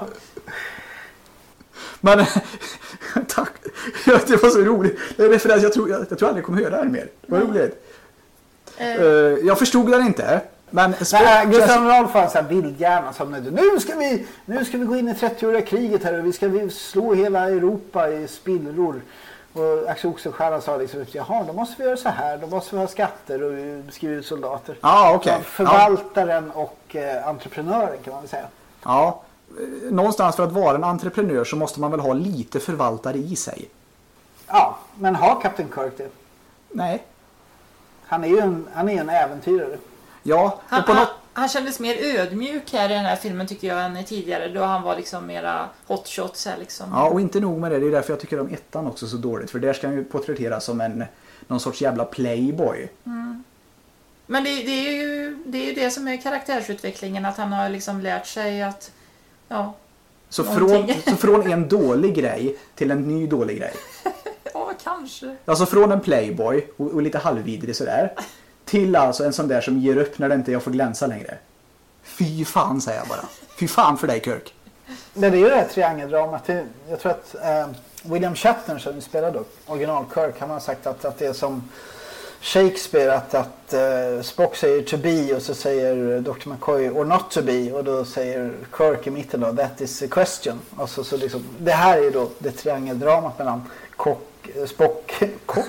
Men tack. Det var så roligt. Det är en referens jag tror aldrig kommer höra här mer. Det var roligt. Jag förstod den inte. Men Gustav II Adolf fanns en bildhjärna som nu ska vi gå in i 30-åriga kriget här och vi ska slå hela Europa i spillror. Och Axel Oxenstierna sa liksom, jaha, då måste vi göra så här, då måste vi ha skatter och skriva ut soldater. Okay. Förvaltaren och entreprenören kan man väl säga. Ja, någonstans för att vara en entreprenör så måste man väl ha lite förvaltare i sig. Ja, men har Captain Kirk det? Nej. Han är ju en äventyrare. Ja, han kändes mer ödmjuk här i den här filmen tycker jag än tidigare då han var liksom mera hotshots här liksom. Ja, och inte nog med det är därför jag tycker om ettan också så dåligt för där ska han ju porträtteras som någon sorts jävla playboy. Mm. Men det är ju det som är karaktärsutvecklingen att han har liksom lärt sig att så från en dålig grej till en ny dålig grej. Ja, kanske. Alltså från en playboy och lite halvvidrig sådär till alltså en sån där som ger upp när det inte jag får glänsa längre. Fy fan säger jag bara. Fy fan för dig Kirk. Det är ju det här triangeldramat. Jag tror att William Shatner som spelade original Kirk han har sagt att det är som Shakespeare att Spock säger to be och så säger Dr. McCoy or not to be och då säger Kirk i mitten då that is a question. Och så liksom, det här är då det triangeldramat mellan Spock.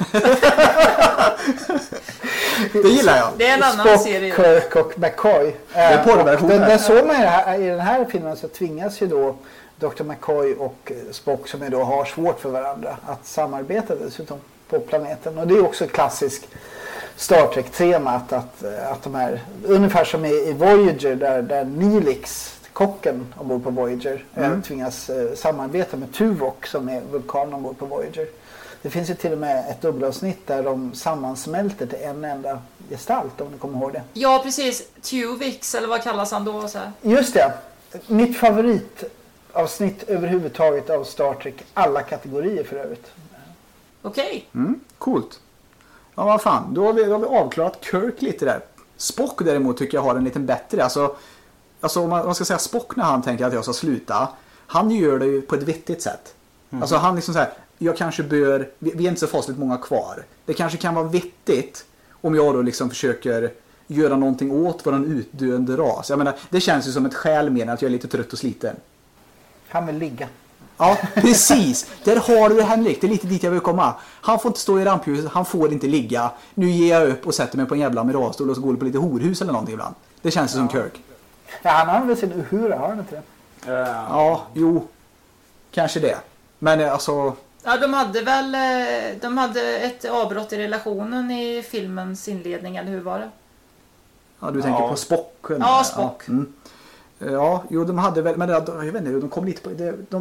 Det gillar jag. Det är en annan Spock, serie. Kirk och McCoy. Det såg man i den här filmen så tvingas ju då Dr. McCoy och Spock som då har svårt för varandra att samarbeta dessutom på planeten. Och det är också klassisk Star Trek-tema att de är ungefär som i Voyager där Neelix, kocken ombord på Voyager, tvingas samarbeta med Tuvok som är vulkan ombord på Voyager. Det finns ju till och med ett dubbelavsnitt där de sammansmälter till en enda gestalt om ni kommer ihåg det. Ja, precis. Tuvix, eller vad kallas han då? Så här. Just det. Mitt favoritavsnitt överhuvudtaget av Star Trek. Alla kategorier för övrigt. Okej. Coolt. Ja, vad fan. Då har vi avklarat Kirk lite där. Spock däremot tycker jag har en liten bättre. Alltså om man ska säga Spock när han tänker att jag ska sluta. Han gör det ju på ett vettigt sätt. Alltså han liksom så här, jag kanske bör, vi är inte så fasligt många kvar. Det kanske kan vara vettigt om jag då liksom försöker göra någonting åt våran utdöende ras. Jag menar, det känns ju som ett skäl mer än att jag är lite trött och sliten. Han vill ligga. Ja, precis. Där har du det, Henrik. Det är lite dit jag vill komma. Han får inte stå i rampljuset, han får inte ligga. Nu ger jag upp och sätter mig på en jävla amiralstol och så går det på lite horhus eller någonting ibland. Det känns som Kirk. Ja, han har väl sin uhura, har han inte det? Ja, jo. Kanske det. Men alltså... Ja, de hade ett avbrott i relationen i filmens inledning, eller hur var det? Ja, du tänker på Spock. Ja, Spock. Ja, jo, de hade väl, men jag vet inte, de kom lite på det.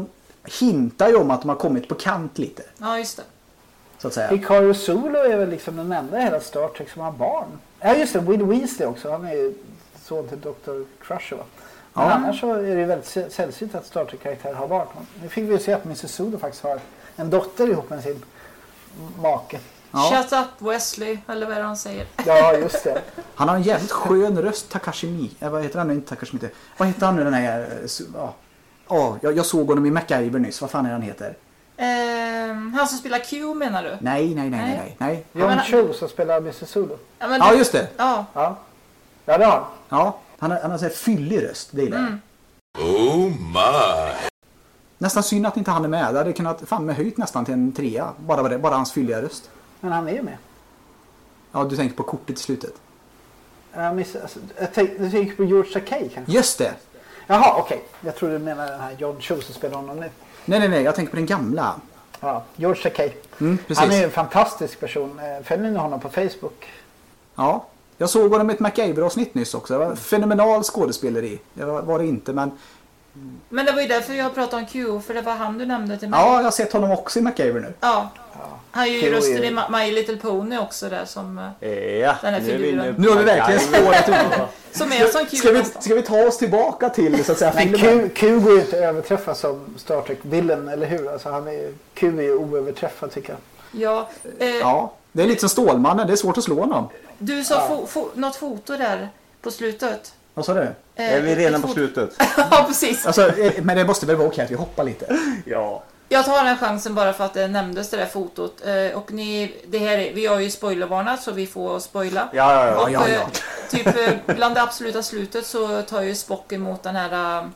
hintar ju om att de har kommit på kant lite. Ja, just det. Så att säga. Hikaru Solo är väl liksom den enda i hela Star Trek som har barn. Ja just det, Will Weasley också. Han är ju son till Dr. Crusher va? Men annars så är det ju väldigt sällsynt att Star Trek-karaktärer har barn. Nu fick vi ju se att Mrs. Sulu faktiskt har en dotter ihop med sin make. Ja. Shut up Wesley, eller vad är det han säger? Ja, just det. Han har en jävligt skön röst, Takashi Miike. Vad heter han nu? Inte Takashi Miike. Vad heter han nu den här... jag såg honom i MacGyver nyss. Vad fan är han heter? Han som spelar Q menar du? Nej. John Cho som spelar Mrs. Sulu. Ja, just det. Ja, det har han. Ja, han har så här fyllig röst. Det är det. Oh my! Nästan synd att inte han är med. Det hade kunnat fan med höjt nästan till en 3. Bara hans fylliga röst. Men han är ju med. Ja, du tänker på kortet i slutet. Jag tänker på George Takei kanske. Just det. Jaha, okej. Jag tror du menar den här John Cho som spelar honom nu. Nej. Jag tänker på den gamla. Ja, George Takei. Precis. Han är ju en fantastisk person. Följer ni honom på Facebook? Ja. Jag såg honom i ett MacGyver-avsnitt nyss också. Det var fenomenal skådespeleri. Det var det inte, men... Men det var ju därför jag pratade om Q, för det var han du nämnde till mig. Ja, jag har sett honom också i MacGyver nu. Ja. Han är ju rösten i My Little Pony också där som den här figuren. Nu har vi verkligen spårat ut. Som är som Q. Ska vi ta oss tillbaka till så att säga men Q går ju inte att överträffa som Star Trek-villen, eller hur? Alltså Q är ju oöverträffad tycker jag. Ja, ja, det är lite som Stålmannen, det är svårt att slå honom. Du sa något foto där på slutet. Vad sa du? Är vi redan på slutet? Ja, precis. Alltså, men det måste väl vara okej att vi hoppar lite. Ja. Jag tar den chansen bara för att det nämndes det där fotot. Och vi har ju spoilervarnat så vi får spoila. Ja. Typ bland det absoluta slutet så tar ju Spock emot den här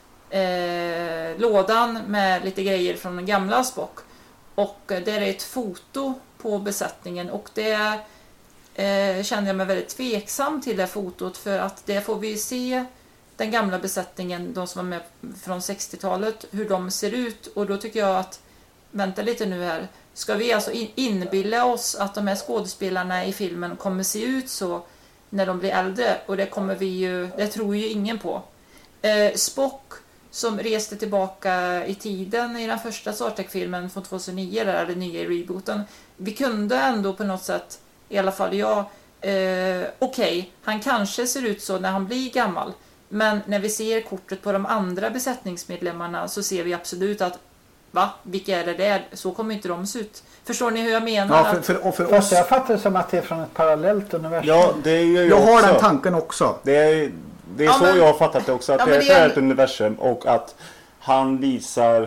lådan med lite grejer från den gamla Spock. Och där är ett foto på besättningen och det kände jag mig väldigt tveksam till det fotot för att det får vi se den gamla besättningen, de som var med från 60-talet, hur de ser ut och då tycker jag att, vänta lite nu här, ska vi alltså inbilla oss att de här skådespelarna i filmen kommer se ut så när de blir äldre och det kommer vi ju, det tror ju ingen på. Spock som reste tillbaka i tiden i den första Star Trek-filmen från 2009 där den nya rebooten, vi kunde ändå på något sätt, i alla fall jag, okej, han kanske ser ut så när han blir gammal. Men när vi ser kortet på de andra besättningsmedlemmarna så ser vi absolut att vilka är det där? Så kommer inte de se ut. Förstår ni hur jag menar? Ja, för oss... Jag fattar det som att det är från ett parallellt universum. Ja, det är ju jag har den tanken också. Det är så jag har fattat det också. Att det är ett parallellt universum och att han visar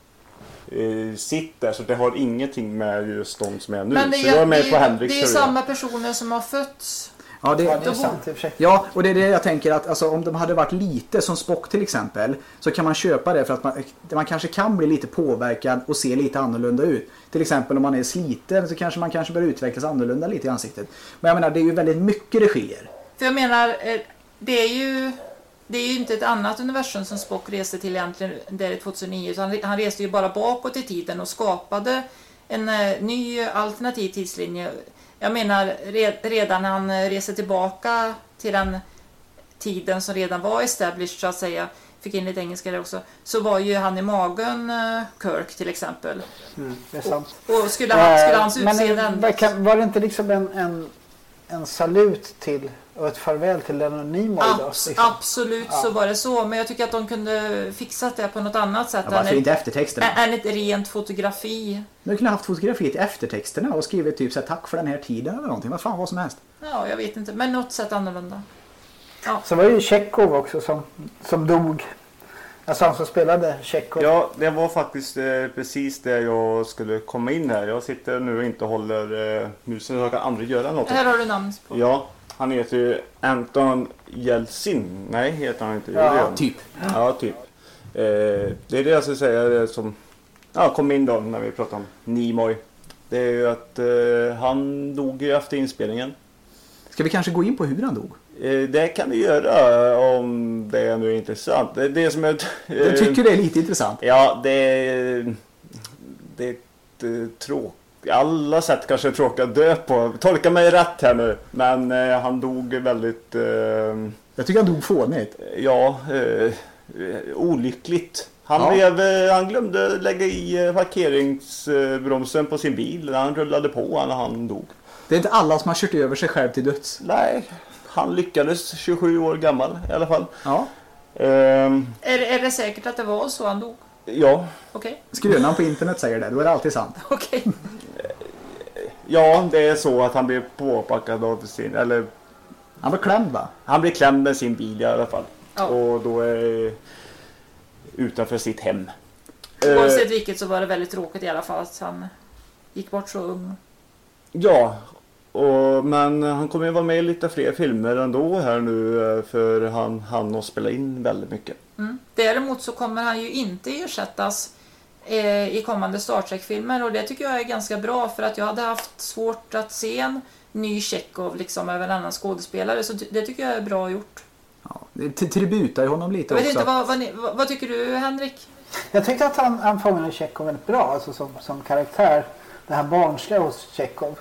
sitt där så det har ingenting med just de som är nu. Men så jag är med på Hendrix. Det är samma personer som har fötts. Ja, det är sant i och för sig. Ja, och det är det jag tänker att alltså, om de hade varit lite som Spock till exempel så kan man köpa det för att man kanske kan bli lite påverkad och se lite annorlunda ut. Till exempel om man är sliten så kanske man börjar utvecklas annorlunda lite i ansiktet. Men jag menar, det är ju väldigt mycket det skiljer. För jag menar, det är ju inte ett annat universum som Spock reste till egentligen där 2009 utan han reste ju bara bakåt i tiden och skapade en ny alternativ tidslinje. Jag menar, redan när han reser tillbaka till den tiden som redan var established så att säga, fick in lite engelska där också, så var ju han i magen Kirk till exempel. Det är sant. Och skulle hans utseende ändras? Var det inte liksom en salut till och ett farväl till Leonard Nimoy då? Liksom? Absolut så var det så, men jag tycker att de kunde fixat det på något annat sätt varför inte eftertexterna? Än ett rent fotografi. Du kunde haft fotografiet i eftertexterna och skrivit typ så här, tack för den här tiden eller någonting, vad som helst. Ja, jag vet inte, men något sätt annorlunda. Ja. Så var det ju Chekhov också som dog. Alltså han som spelade Chekhov. Ja, det var faktiskt precis det jag skulle komma in här. Jag sitter nu och inte håller musen så jag kan aldrig göra något. Här har du namn på. Ja, han heter ju Anton Yeltsin. Nej, heter han inte. Ja, typ. Ja, typ. Det är det jag ska säga som kom in då när vi pratar om Nimoy. Det är ju att han dog ju efter inspelningen. Ska vi kanske gå in på hur han dog? Det kan vi göra om det är nu intressant. Det som jag tycker det är lite intressant. Ja, det är tråkigt. Alla sätt kanske är tråkiga att dö på. Tolka mig rätt här nu. Men han dog väldigt... jag tycker han dog fånigt. Ja, olyckligt. Han glömde lägga i parkeringsbromsen på sin bil. Han rullade på när han dog. Det är inte alla som har kört över sig själv till döds. Nej, han lyckades 27 år gammal i alla fall. Ja. Är det säkert att det var så han dog? Ja. Okej. Skrönan på internet säger det, då är det alltid sant. Okej. Ja, det är så att han blev påpackad av sin... Eller, han blev klämd, va? Han blev klämd med sin bil i alla fall. Ja. Och då är utanför sitt hem. Oavsett vilket så var det väldigt tråkigt i alla fall att han gick bort så ung. Ja, men han kommer ju vara med i lite fler filmer ändå här nu, för han har spelat in väldigt mycket. Däremot så kommer han ju inte ersättas i kommande Star Trek-filmer, och det tycker jag är ganska bra, för att jag hade haft svårt att se en ny Chekhov liksom över en annan skådespelare, så det tycker jag är bra gjort. Ja, det tributar ju honom lite också. Jag vet inte, vad tycker du, Henrik? Jag tyckte att han fångade Chekhov väldigt bra, alltså som karaktär. Det här barnsliga hos Chekhov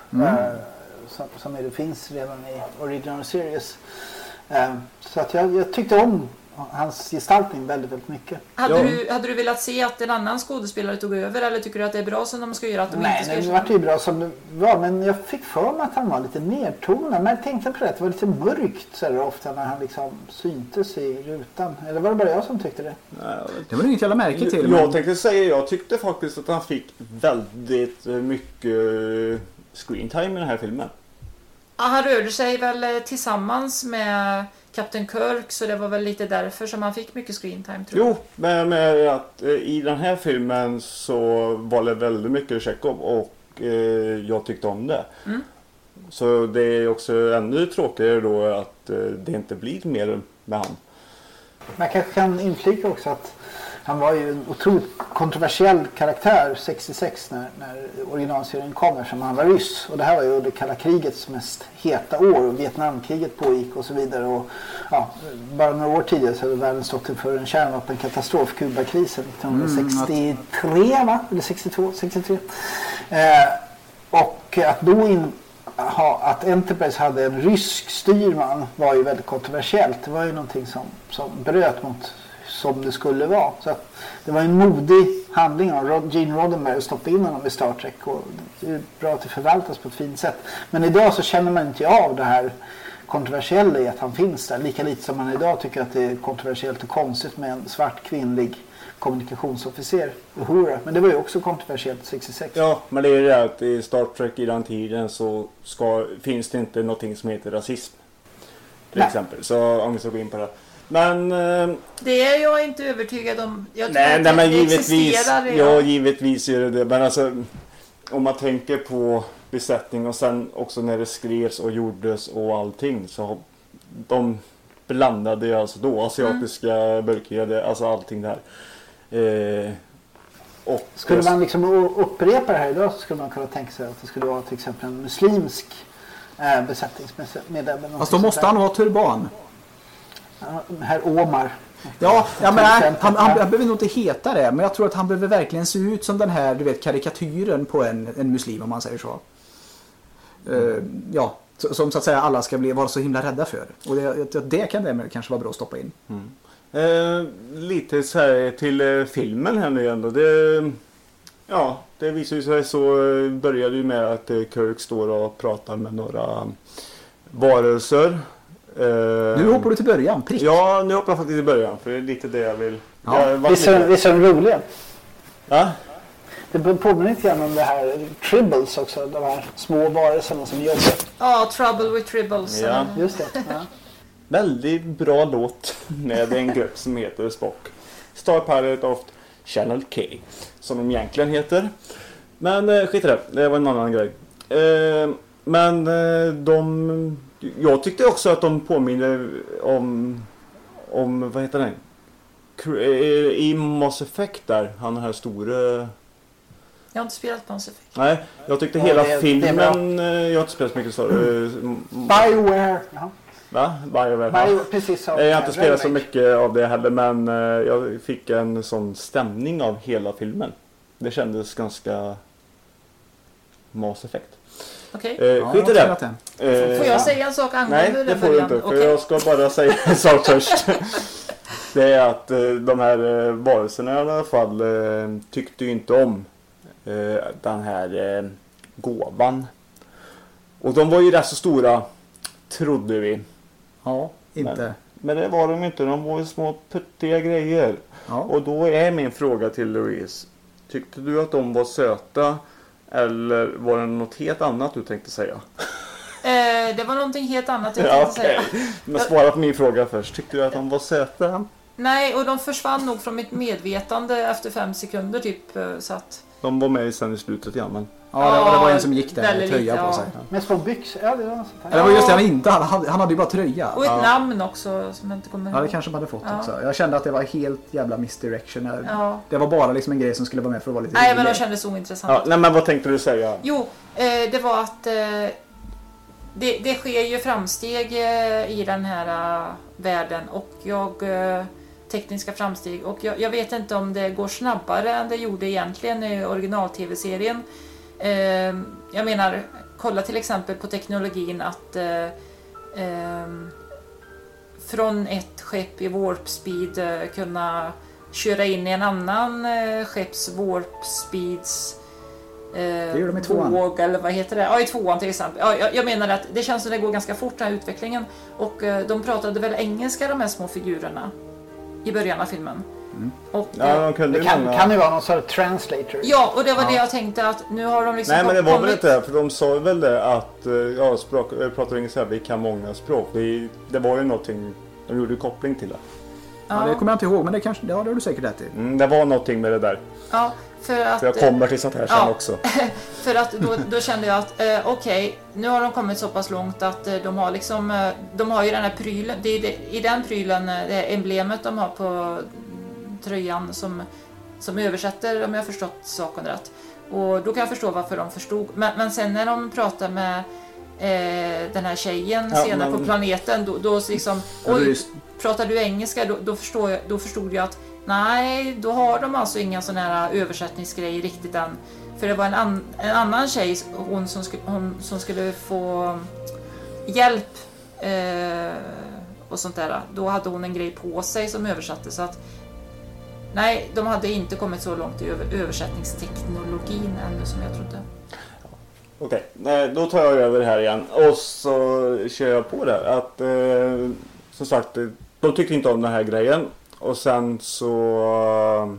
som det finns redan i Original Series. Så att jag tyckte om hans gestaltning väldigt, väldigt mycket. Hade du velat se att en annan skådespelare tog över, eller tycker du att det är bra som de ska göra? Att de inte ska det var ju bra som det var, men jag fick för mig att han var lite nedtonad. Men jag tänkte på det var lite mörkt så där, ofta när han liksom syntes i rutan. Eller var det bara jag som tyckte det? Det var inget jävla märke till. Jag tyckte faktiskt att han fick väldigt mycket screentime i den här filmen. Ja, han rörde sig väl tillsammans med Captain Kirk, så det var väl lite därför som han fick mycket screentime, tror jag. Jo, men med att i den här filmen så var det väldigt mycket Chekhov, och jag tyckte om det. Så det är också ännu tråkigare då att det inte blir mer med han. Man kanske kan inflika också att han var ju en otroligt kontroversiell karaktär 66 när originalserien kommer, som han var ryss. Och det här var ju det kalla krigets mest heta år. Vietnamkriget pågick och så vidare. Och, bara några år tidigare så hade världen stått inför en kärnvapenkatastrof, Kubakrisen 1963, va? Eller 63. Och att då att Enterprise hade en rysk styrman var ju väldigt kontroversiellt. Det var ju någonting som bröt mot som det skulle vara. Så att det var en modig handling av Gene Roddenberry att stoppa in honom i Star Trek, och det är bra att det förvaltas på ett fint sätt. Men idag så känner man inte av det här kontroversiella i att han finns där, lika lite som man idag tycker att det är kontroversiellt och konstigt med en svart kvinnlig kommunikationsofficer, Uhura. Men det var ju också kontroversiellt 66. Ja, men det är det att i Star Trek i den tiden så finns det inte någonting som heter rasism. Till exempel. Så om vi ska gå in på det. Men det är jag inte övertygad om. Jag tror nej, men givetvis gör det. Men alltså, om man tänker på besättning och sen också när det skrevs och gjordes och allting, så de blandade ju alltså då asiatiska burkade, alltså allting där. Och skulle man liksom upprepa det här idag, så skulle man kunna tänka sig att det skulle vara till exempel en muslimsk besättningsmedlem. Fast då måste han ha turban. Herr Omar. Ja, men han behöver nog inte heta det, men jag tror att han behöver verkligen se ut som den här, du vet, karikatyren på en muslim, om man säger så. Som så att säga alla ska vara så himla rädda för. Och det kan det kanske vara bra att stoppa in. Lite så här till filmen här nu ändå. Det visar sig så, började ju med att Kirk står och pratar med några varelser. Nu hoppar du till början, prick. Ja, nu hoppar jag faktiskt till början, för det är lite det jag vill. Ja. Visst är den roliga? Ja? Det påminner lite grann om det här Tribbles också, de här små varelserna som jobbar. Ja, Trouble with Tribbles. Ja. Just det. Ja. Väldigt bra låt med en grupp som heter Spock. Star Pilot of Channel K, som de egentligen heter. Men skit i det var en annan grej. Men jag tyckte också att de påminner om vad heter den? I Mass Effect där, han här stora. Jag har inte spelat Mass Effect. Nej, jag tyckte hela filmen, jag har inte spelat så mycket så. BioWare. Va? BioWare. Precis som jag har inte spelat så mycket av det heller, men jag fick en sån stämning av hela filmen. Det kändes ganska Mass Effect. Okej. Skit i det. Får jag säga en sak angående Nej, det får du inte. För jag ska bara säga en sak först. Det är att de här varelserna i alla fall tyckte ju inte om den här gåvan. Och de var ju rätt så stora, trodde vi. Ja, inte. Men det var de inte, de var ju små puttiga grejer. Ja. Och då är min fråga till Louise. Tyckte du att de var söta? Eller var det något helt annat du tänkte säga? Det var någonting helt annat jag tänkte säga. Men svara på min fråga först. Tyckte du att de var söta? Nej, och de försvann nog från mitt medvetande efter 5 sekunder typ. Så att... De var med sen i slutet igen, men... Ja, det var en som gick där med tröja på sig. Med små byxor, ja det var något sånt här. Det var just det han inte, han hade ju bara tröja. Och ett namn också som jag inte kommer ihåg. Ja, det kanske man hade fått också. Jag kände att det var helt jävla misdirection. Det var bara liksom en grej som skulle vara med för att vara lite Nej, men det kändes ointressant. Ja, nej, men vad tänkte du säga? Jo, det var att det sker ju framsteg i den här världen och tekniska framsteg och jag vet inte om det går snabbare än det gjorde egentligen i original-tv-serien. Jag menar, kolla till exempel på teknologin att från ett skepp i warp speed kunna köra in i en annan skepps warp speeds det gör de i 2:an. våg eller vad heter det? Ja, i 2:an till exempel. Ja, jag menar att det känns som det går ganska fort den här utvecklingen och de pratade väl engelska de här små figurerna i början av filmen. Och, ja, kan ju vara någon sorts translator. Ja, och det var det jag tänkte att nu har de liksom... Nej, men det var väl inte för de sa väl det att pratar engelska, vi kan många språk. Det var ju någonting, de gjorde koppling till det. Ja, det kommer jag inte ihåg, men det kanske, det har du säkert rätt i. Det var någonting med det där. Ja, för att... jag kommer till sånt här sen också. För att då kände jag att okej, nu har de kommit så pass långt att de har liksom... De har ju den här prylen, det är i den prylen, det emblemet de har på tröjan som översätter, om jag har förstått saken rätt. Och då kan jag förstå varför de förstod. Men sen när de pratar med den här tjejen senare på planeten, då liksom... Oj, pratar du engelska? Då förstod jag att nej, då har de alltså inga sån här översättningsgrejer riktigt än. För det var en annan tjej, hon som skulle få hjälp och sånt där. Då hade hon en grej på sig som översatte, så att nej, de hade inte kommit så långt i översättningsteknologin ännu som jag trodde. Okej, då tar jag över här igen och så kör jag på det att som sagt, de tyckte inte om den här grejen och sen så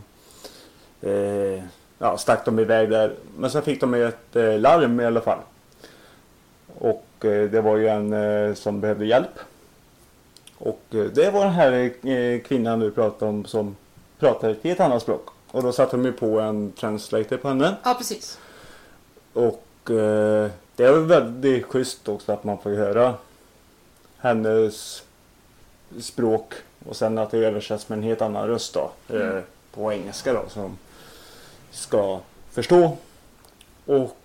stack de iväg där, men sen fick de ett larm i alla fall och det var ju en som behövde hjälp och det var den här kvinnan du pratade om som pratade ett helt annat språk och då satte de ju på en translator på henne. Ja, precis. Och det är väldigt schysst också att man får höra hennes språk och sen att det översätts med en helt annan röst då, på engelska då, som ska förstå. Och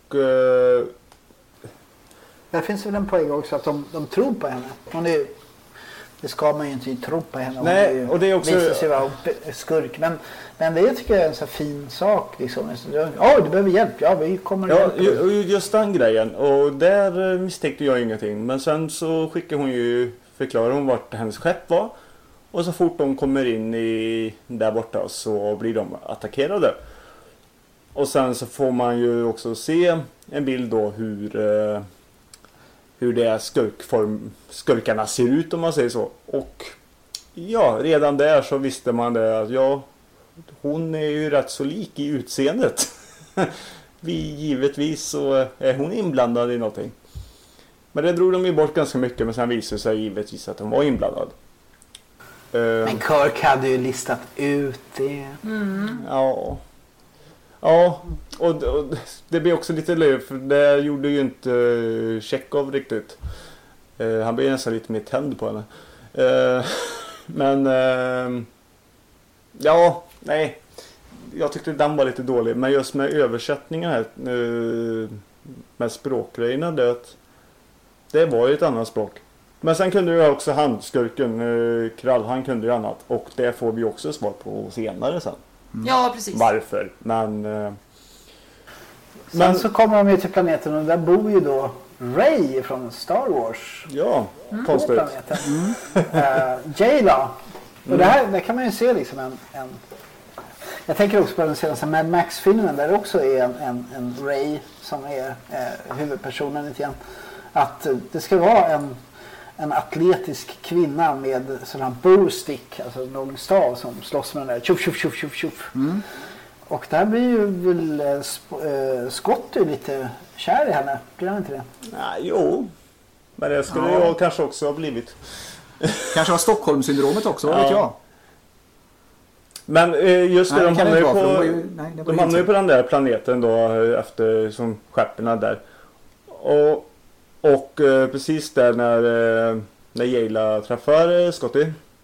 där finns väl en poäng också att de tror på henne. Det ska man ju inte tro på henne. Nej, och det är också... visar sig vara skurk. Men det tycker jag är en så fin sak. Liksom. Du behöver hjälp. Ja, vi kommer hjälpa. Just den grejen. Och där misstänkte jag ingenting. Men sen så skickade hon ju... Förklarar hon vart hennes skepp var. Och så fort de kommer in där borta så blir de attackerade. Och sen så får man ju också se en bild då hur det är skurkarna ser ut, om man säger så. Och ja, redan där så visste man det att hon är ju rätt så lik i utseendet. Givetvis så är hon inblandad i någonting. Men det drog de ju bort ganska mycket, men sen visade sig givetvis att hon var inblandad. Men Kirk hade ju listat ut det. Ja. Ja, och det blir också lite löv, för det gjorde ju inte Chekhov riktigt. Han blev nästan lite mer tänd på henne. Men nej. Jag tyckte den var lite dålig. Men just med översättningen här, med språkgrejerna, det var ju ett annat språk. Men sen kunde ju också handskurken, Krall, han kunde ju annat. Och det får vi också svar på senare sen. Ja, precis. Varför? Men så kommer de ju till planeten och där bor ju då Rey från Star Wars. Ja, konstigt. Jayla. Och där kan man ju se liksom en... Jag tänker också på den senaste Mad Max-filmen där det också är en Ray som är huvudpersonen lite grann. Att det ska vara en atletisk kvinna med sån här bowstick, alltså en lång stav som slåss med den där tjuff, tjuff, tjuff, tjuff, tjuff. Och där blir ju väl Scott lite kär i henne, blir han inte det? Nej, jo. Men det skulle jag kanske också ha blivit. Kanske var Stockholmssyndromet också, vad vet jag. Men just det, de hamnar ju på den där planeten då efter som skepparna där. Och precis där när Jayla träffar Scotty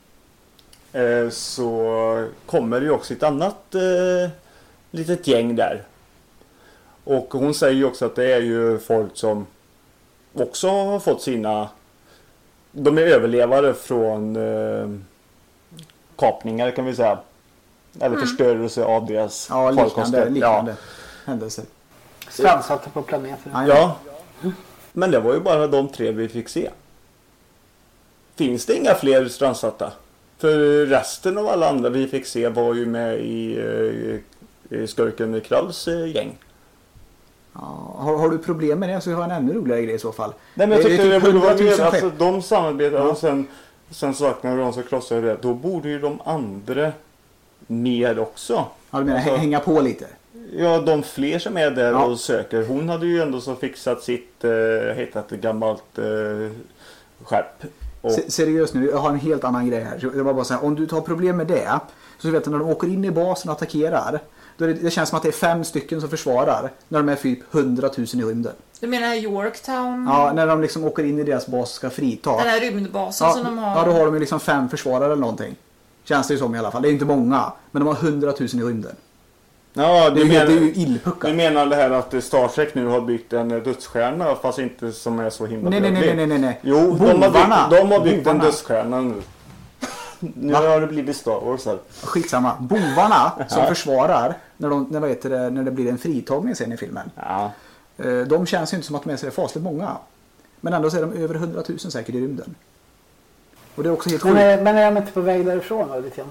så kommer det ju också ett annat litet gäng där. Och hon säger ju också att det är ju folk som också har fått sina... De är överlevare från kapningar kan vi säga. Eller förstörelse av deras liknande händelser. Strandsatta på planeten. Ja. Men det var ju bara de 3 vi fick se. Finns det inga fler strandsatta? För resten av alla andra vi fick se var ju med i skurken Kralls gäng. Ja, har du problem med det så har jag en ännu roligare grej i så fall. Nej, men jag tyckte det borde vara mer, alltså de samarbetar och sen saknar de så krossar det. Då borde ju de andra mer också. Ja, du menar hänga på lite? Ja, de fler som är där och söker. Hon hade ju ändå så fixat sitt hittat ett gammalt skärp. Seriöst nu, jag har en helt annan grej här. Det var bara så här, om du tar problem med det så vet du när de åker in i basen och attackerar. Då det känns som att det är 5 stycken som försvarar när de är typ 100 000 i rymden. Du menar Yorktown? Ja, när de liksom åker in i deras bas och ska frita. Den här rymdbasen som de har. Ja, då har de ju liksom 5 försvarare eller någonting. Känns det ju som i alla fall. Det är inte många, men de har 100 000 i rymden. Ja, det är ju illpuckat. Du menar det här att Star Trek nu har byggt en dödsstjärna fast inte som är så himla Nej. Jo, de har byggt en dödsstjärna nu. Nu har det blivit Star Wars här. Skitsamma. Bovarna som försvarar när det blir en fritagning sen i filmen. Ja. De känns ju inte som att de är så fasligt många. Men ändå så är de över 100 000 säkert i rymden. Och det är också helt sjukt. Men är de inte på väg därifrån då, lite grann?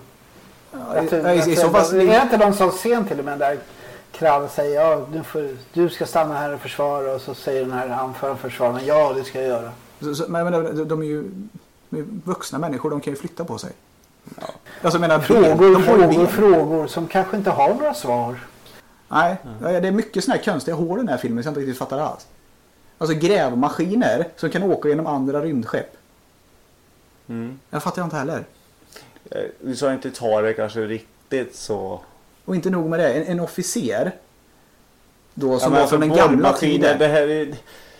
Är inte de så sent till och med där Krall säger du ska stanna här och försvara och så säger den här anföraren försvararen ja det ska jag göra. Men de är ju vuxna människor, de kan ju flytta på sig. Ja. Alltså, menar, frågor som kanske inte har några svar. Nej, det är mycket såna här konstiga hål i den här filmen som jag inte riktigt fattar alls. Alltså grävmaskiner som kan åka genom andra rymdskepp. Jag fattar inte heller. Vi sa inte ta det kanske riktigt så. Och inte nog med det, en officer då som var från den gamla tiden. Det här är...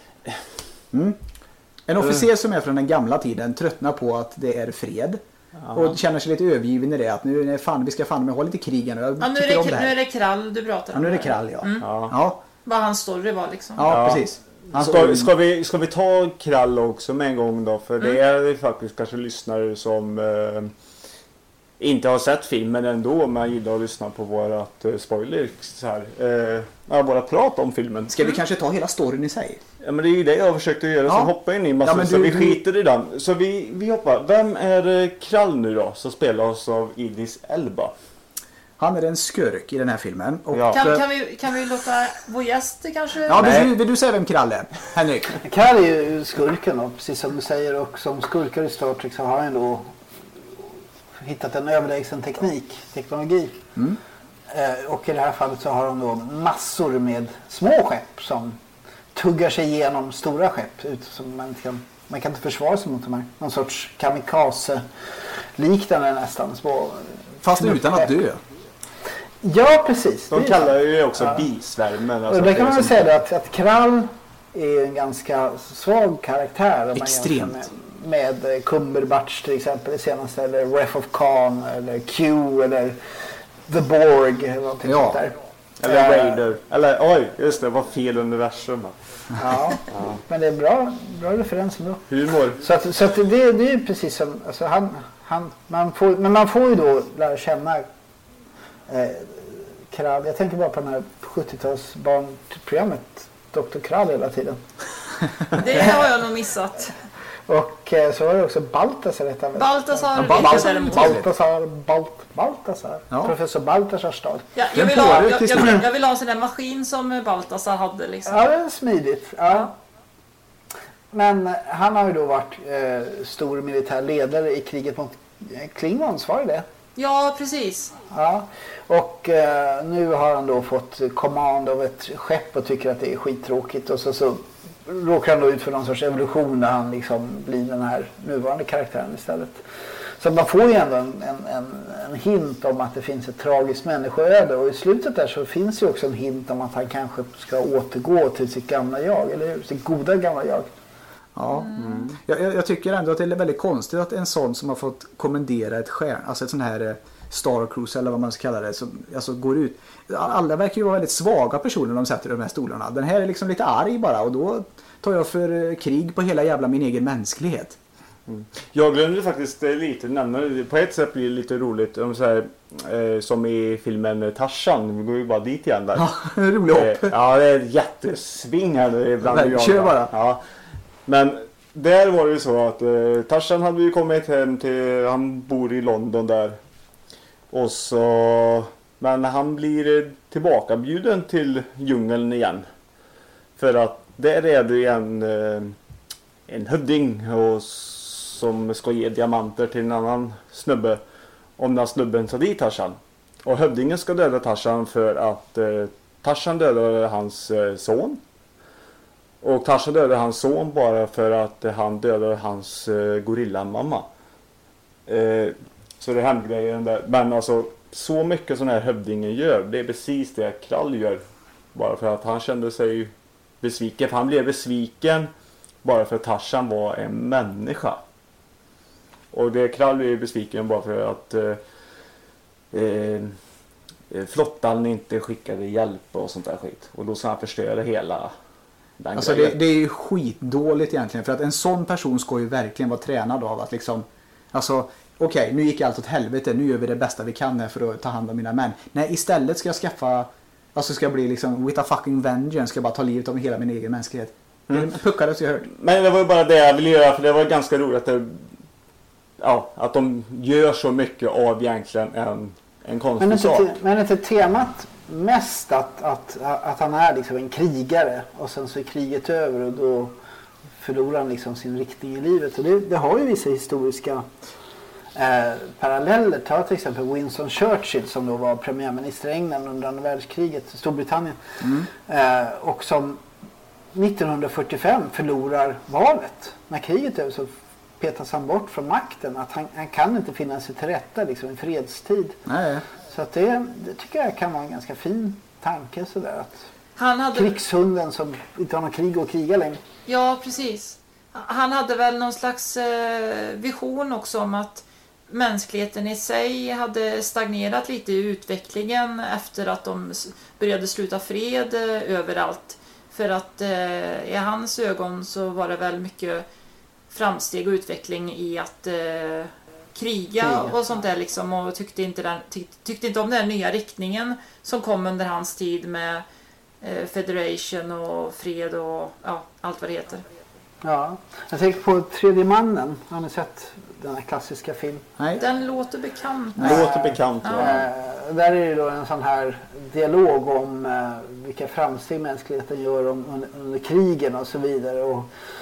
En officer som är från den gamla tiden tröttnar på att det är fred. Och känner sig lite övergiven i det att nu är fan, vi ska fan med ha lite krig nu. Nu är det Krall du pratar om. Nu är det Krall, ja. Vad hans story var liksom. Ja, precis. Ska vi ta Krall också med en gång då? För det är faktiskt kanske lyssnare som inte har sett filmen ändå, men gillar att lyssna på vårat spoiler så här. Våra prat om filmen. Ska vi kanske ta hela storyn i sig? Ja, men det är ju det jag har försökt att göra, så hoppa in i massor, så vi skiter i den. Så vi hoppar. Vem är Krall nu då, som spelas av Idris Elba? Han är en skurk i den här filmen. Och kan vi låta vår gäst kanske... Ja, vill du säga vem Krall är, Henrik? Krall är ju skurken då, precis som du säger. Och som skurkar i Star Trek så har han då hittat en överlägsen teknologi. Och i det här fallet så har de då massor med små skepp som tuggar sig igenom stora skepp. Som man kan inte försvara sig mot de här. Någon sorts kamikaze-liknande nästan. Fast utan att dö. Ja, precis. De kallar ju också bisvärmen. Alltså, och det kan man väl säga att Krall är en ganska svag karaktär. Extremt. Med Cumberbatch till exempel i senaste, eller Wrath of Khan, eller Q, eller The Borg, eller någonting sånt där. Eller Raider. Eller just det, var fel universum. Ja, men det är bra referens ändå. Humor. Så att det är ju precis som, alltså man får ju då lära känna Krall. Jag tänker bara på den här 70-tals barnprogrammet Dr. Krall hela tiden. Det har jag nog missat. Och så var det också Baltasar. Baltasar. Ja. Professor Baltasars stad. Ja, jag vill ha en sån där maskin som Baltasar hade. Liksom. Ja, det är smidigt. Ja. Men han har ju då varit stor militär ledare i kriget mot Klingons, var det? Ja, precis. Ja, och nu har han då fått kommand av ett skepp och tycker att det är skittråkigt. Och så råkar han då ut för någon sorts evolution där han liksom blir den här nuvarande karaktären istället. Så man får ju ändå en hint om att det finns ett tragiskt människoöde. Och i slutet där så finns ju också en hint om att han kanske ska återgå till sitt gamla jag, eller hur? Sitt goda gamla jag. Ja, jag tycker ändå att det är väldigt konstigt att en sån som har fått kommendera ett alltså ett sån här Star Cruise eller vad man ska kalla det, som alltså går ut. Alla verkar ju vara väldigt svaga personer när de sätter de här stolarna. Den här är liksom lite arg bara, och då tar jag för krig på hela jävla min egen mänsklighet. Jag glömde faktiskt lite nämna, på ett sätt blir det lite roligt om så här, som i filmen Tarzan, vi går ju bara dit igen där. Ja, rolig hopp. Ja, det är ett jättesving här ibland. Kör bara. Ja. Men där var det ju så att Tarzan hade ju kommit hem till, han bor i London där. Och så, men han blir tillbakabjuden till djungeln igen. För att där är det en hövding som ska ge diamanter till en annan snubbe. Om den snubben tar dit Tarzan. Och hövdingen ska döda Tarzan för att Tarzan dödade hans son. Och Tarzan dödade hans son bara för att han dödade hans gorillamamma. Så det hände grejen där. Men alltså, så mycket sån här hövdingen gör, det är precis det Krall gör. Bara för att han kände sig besviken. För han blev besviken bara för att Tarzan var en människa. Och det Krall blev besviken bara för att flottan inte skickade hjälp och sånt där skit. Och då ska han förstöra hela den alltså grejen. det är ju skitdåligt egentligen, för att en sån person ska ju verkligen vara tränad av att liksom, alltså okej, nu gick allt åt helvete, nu gör vi det bästa vi kan här för att ta hand om mina män. Nej, istället ska jag skaffa, alltså ska jag bli liksom with a fucking vengeance, ska jag bara ta livet av hela min egen mänsklighet. Puckade så jag hört. Men det var ju bara det jag ville göra, för det var ganska roligt att de gör så mycket av egentligen en konstig sak. Men inte temat mest att han är liksom en krigare och sen så är kriget över och då förlorar han liksom sin riktning i livet. Och det har ju vissa historiska paralleller. Ta till exempel Winston Churchill som då var premiärminister i England under andra världskriget, Storbritannien. Och som 1945 förlorar valet. När kriget är över så petas han bort från makten. Att han kan inte finna sig till rätta liksom, i fredstid. Nej. Så att det tycker jag kan vara en ganska fin tanke sådär. Att Han hade... krigshunden som inte har någon krig och kriga längre. Ja, precis. Han hade väl någon slags vision också om att mänskligheten i sig hade stagnerat lite i utvecklingen efter att de började sluta fred överallt. För att i hans ögon så var det väl mycket framsteg och utveckling i att kriga och sånt där liksom, och tyckte inte om den nya riktningen som kom under hans tid med Federation och fred och allt vad det heter. Ja, jag tänker på Tredje mannen. Har ni sett den här klassiska film? Nej. Den låter bekant. Låter bekant. Där är det då en sån här dialog om vilka framsteg mänskligheten gör under krigen och så vidare.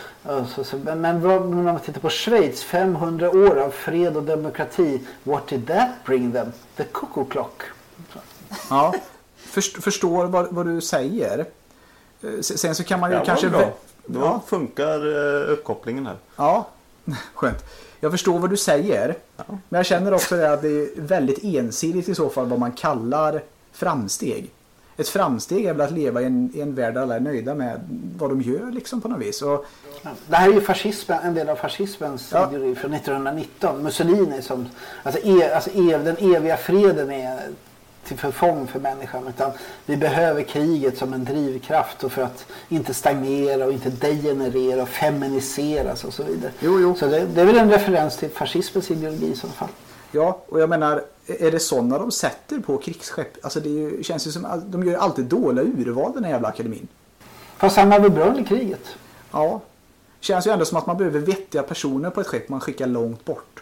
Men om man tittar på Schweiz, 500 år av fred och demokrati. What did that bring them? The cuckoo clock. Ja, förstår vad du säger. Sen så kan man ju kanske... Då funkar uppkopplingen här. Ja, skönt. Jag förstår vad du säger. Ja. Men jag känner också att det är väldigt ensidigt i så fall vad man kallar framsteg. Ett framsteg är väl att leva i en värld där alla är nöjda med vad de gör liksom på något vis. Och... Det här är ju fascismen, en del av fascismens ideologi från 1919. Mussolini som... den eviga freden är till förfång för människan, utan vi behöver kriget som en drivkraft och för att inte stagnera och inte degenerera och feminiseras och så vidare. Jo. Så det är väl en referens till fascismens ideologi i så fall. Ja, och jag menar, är det sådana de sätter på krigsskepp? Alltså känns ju som de gör alltid dåliga urval den här jävla akademin. Fast han var väl bra i kriget? Ja. känns ju ändå som att man behöver vettiga personer på ett skepp man skickar långt bort.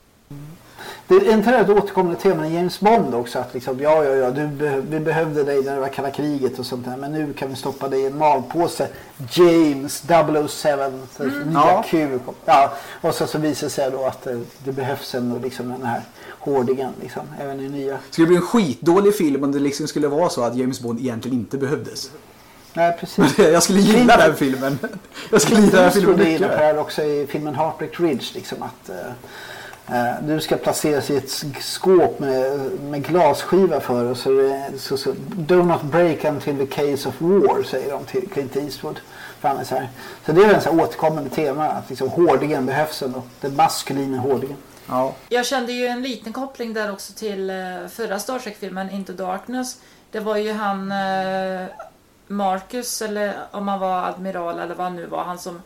Det är inte ett återkommande tema i James Bond också att liksom, vi behövde dig när det var kalla kriget och sånt där, men nu kan vi stoppa dig i en malpåse. James 007 nya Q. Ja, och så visar det sig då att det behövs ändå liksom den här hårdingen liksom, även i nya. Skulle det bli en skitdålig film om det liksom skulle vara så att James Bond egentligen inte behövdes? Nej, precis. Jag skulle gilla den filmen. Jag skulle gilla den filmen mycket. Det är också i filmen Heartbreak Ridge liksom att du ska placeras i ett skåp med glasskiva för och så do not break until the case of war, säger de till Clint Eastwood. Så det är en sån återkommande tema att liksom hårdingen behövs ändå. Den maskulina hårdingen. Ja. Jag kände ju en liten koppling där också till förra Star Trek-filmen Into Darkness. Det var ju han Marcus, eller om han var admiral eller vad han nu var, han som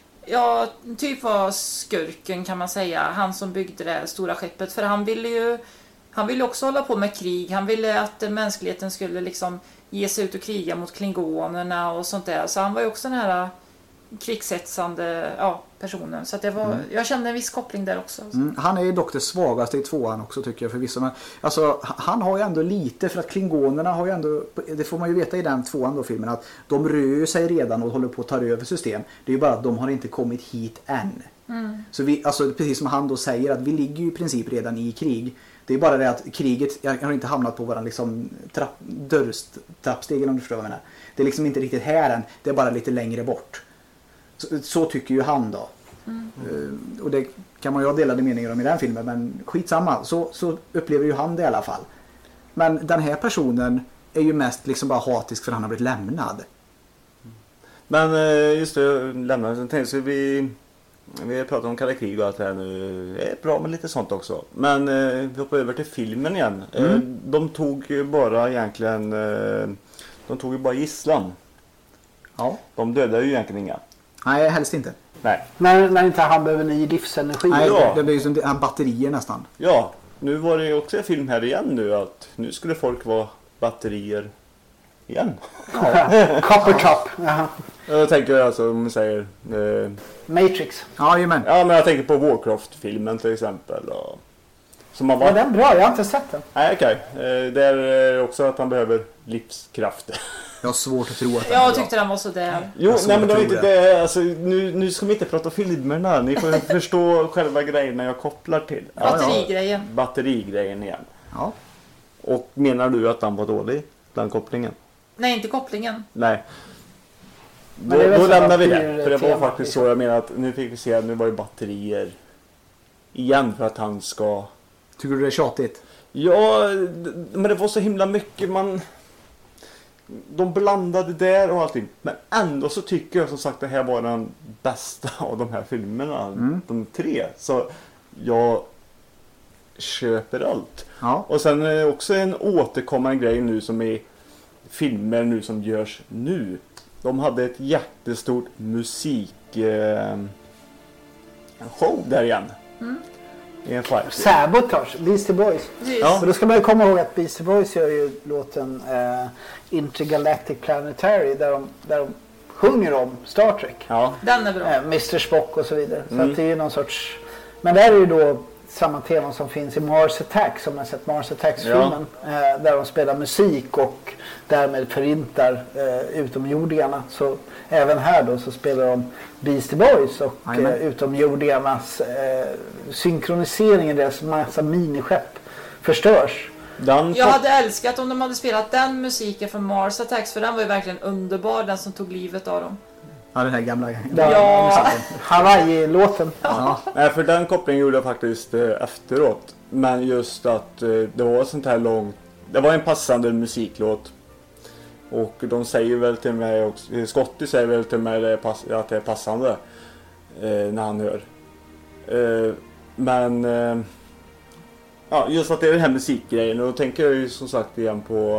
typ var skurken kan man säga. Han som byggde det stora skeppet. För han ville också hålla på med krig. Han ville att mänskligheten skulle liksom ge sig ut och kriga mot klingonerna och sånt där. Så han var ju också den här krigshetsande personen. Så att det var, jag kände en viss koppling där också. Han är ju dock det svagaste i tvåan också tycker jag förvisso. Men alltså, han har ju ändå lite, för att klingonerna har ju ändå, det får man ju veta i den tvåan då filmen, att de rör sig redan och håller på att ta över system. Det är ju bara att de har inte kommit hit än. Så vi, alltså, precis som han då säger, att vi ligger ju i princip redan i krig. Det är bara det att kriget har inte hamnat på våran liksom dörrtrappstegen, om du förstår vad jag menar. Det är liksom inte riktigt här än, det är bara lite längre bort. Så tycker ju han då. Och det kan man ju ha delade meningar om i den filmen, men skitsamma, så upplever ju han det i alla fall. Men den här personen är ju mest liksom bara hatisk för han har blivit lämnad. Men just det, lämnad, så tänkte vi pratar om kalla krig och allt det här nu. Det är bra med lite sånt också. Men vi hoppar över till filmen igen. De tog ju bara egentligen gisslan. Ja. De dödade ju egentligen inga. Nej, helst inte. Nej. När inte han behöver ny livsenergi. Nej, det blir ju som batterier nästan. Ja, nu var det ju också en film här igen nu att nu skulle folk vara batterier igen. Copper top. Jaha. Jag tänker alltså om man säger Matrix. Ja, men men jag tänker på Warcraft-filmen till exempel. Och, som man var den bra? Jag har inte sett den. Nej, okej. Det är också att han behöver livskraft. Jag har svårt att tro att jag tyckte den var så där. Jo, nej men det var inte det. Alltså, nu ska vi inte prata filmerna. Ni får förstå själva grejerna jag kopplar till. Batterigrejen. Batterigrejen igen. Ja. Och menar du att den var dålig? Den kopplingen? Nej, inte kopplingen. Nej. Då det lämnar vi det. För det var tema, faktiskt så jag menar att nu fick vi se att nu var ju batterier igen för att han ska... Tycker du det är tjatigt? Ja, men det var så himla mycket de blandade där och allting. Men ändå så tycker jag som sagt det här var den bästa av de här filmerna. De 3. Så jag köper allt. Ja. Och sen är det också en återkommande grej nu som är filmer nu som görs nu. De hade ett jättestort show där igen. I en fight. Sabotage, Beastie Boys. Ja. Och då ska man ju komma ihåg att Beastie Boys gör ju låten Intergalactic Planetary där de sjunger om Star Trek. Ja. Den är bra. Mr. Spock och så vidare. Så att det är ju någon sorts... Men där är ju då samma tema som finns i Mars Attacks, som man sett Mars Attacks-filmen. Där de spelar musik och därmed förintar utomjordingarna. Så även här då så spelar de Beastie Boys och utomjordingarnas synkronisering i deras massa miniskepp förstörs. Jag hade älskat om de hade spelat den musiken från Mars Attacks, för den var ju verkligen underbar, den som tog livet av dem. Ja, den här gamla. Ja. Hawaii-låten. Ja. Nej, för den kopplingen gjorde jag faktiskt efteråt. Men just att det var sånt här långt. Det var en passande musiklåt. Och de säger väl till mig också, Scotty säger väl till mig att det är passande när han hör. Men just att det är den här musikgrejen. Och då tänker jag ju som sagt igen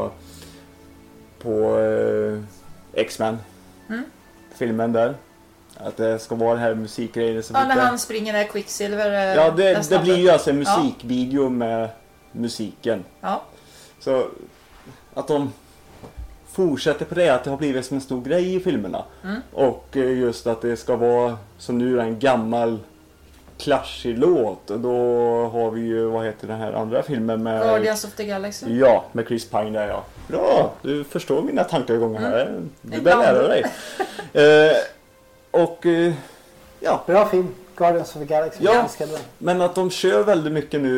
på X-Men. Filmen där. Att det ska vara den här musikgrejen. När han springer där Quicksilver. Ja, det blir ju alltså en musikvideo med musiken. Ja. Så att de fortsätter på det, att det har blivit som en stor grej i filmerna. Och just att det ska vara som nu en gammal klatschig låt. Och då har vi ju, vad heter den här andra filmen med... Guardians of the Galaxy. Ja, med Chris Pine där, ja. Bra, du förstår mina tankegångar här. Du bör lära dig. Ja. Bra film, Guardians of the Galaxy. Ja, men att de kör väldigt mycket nu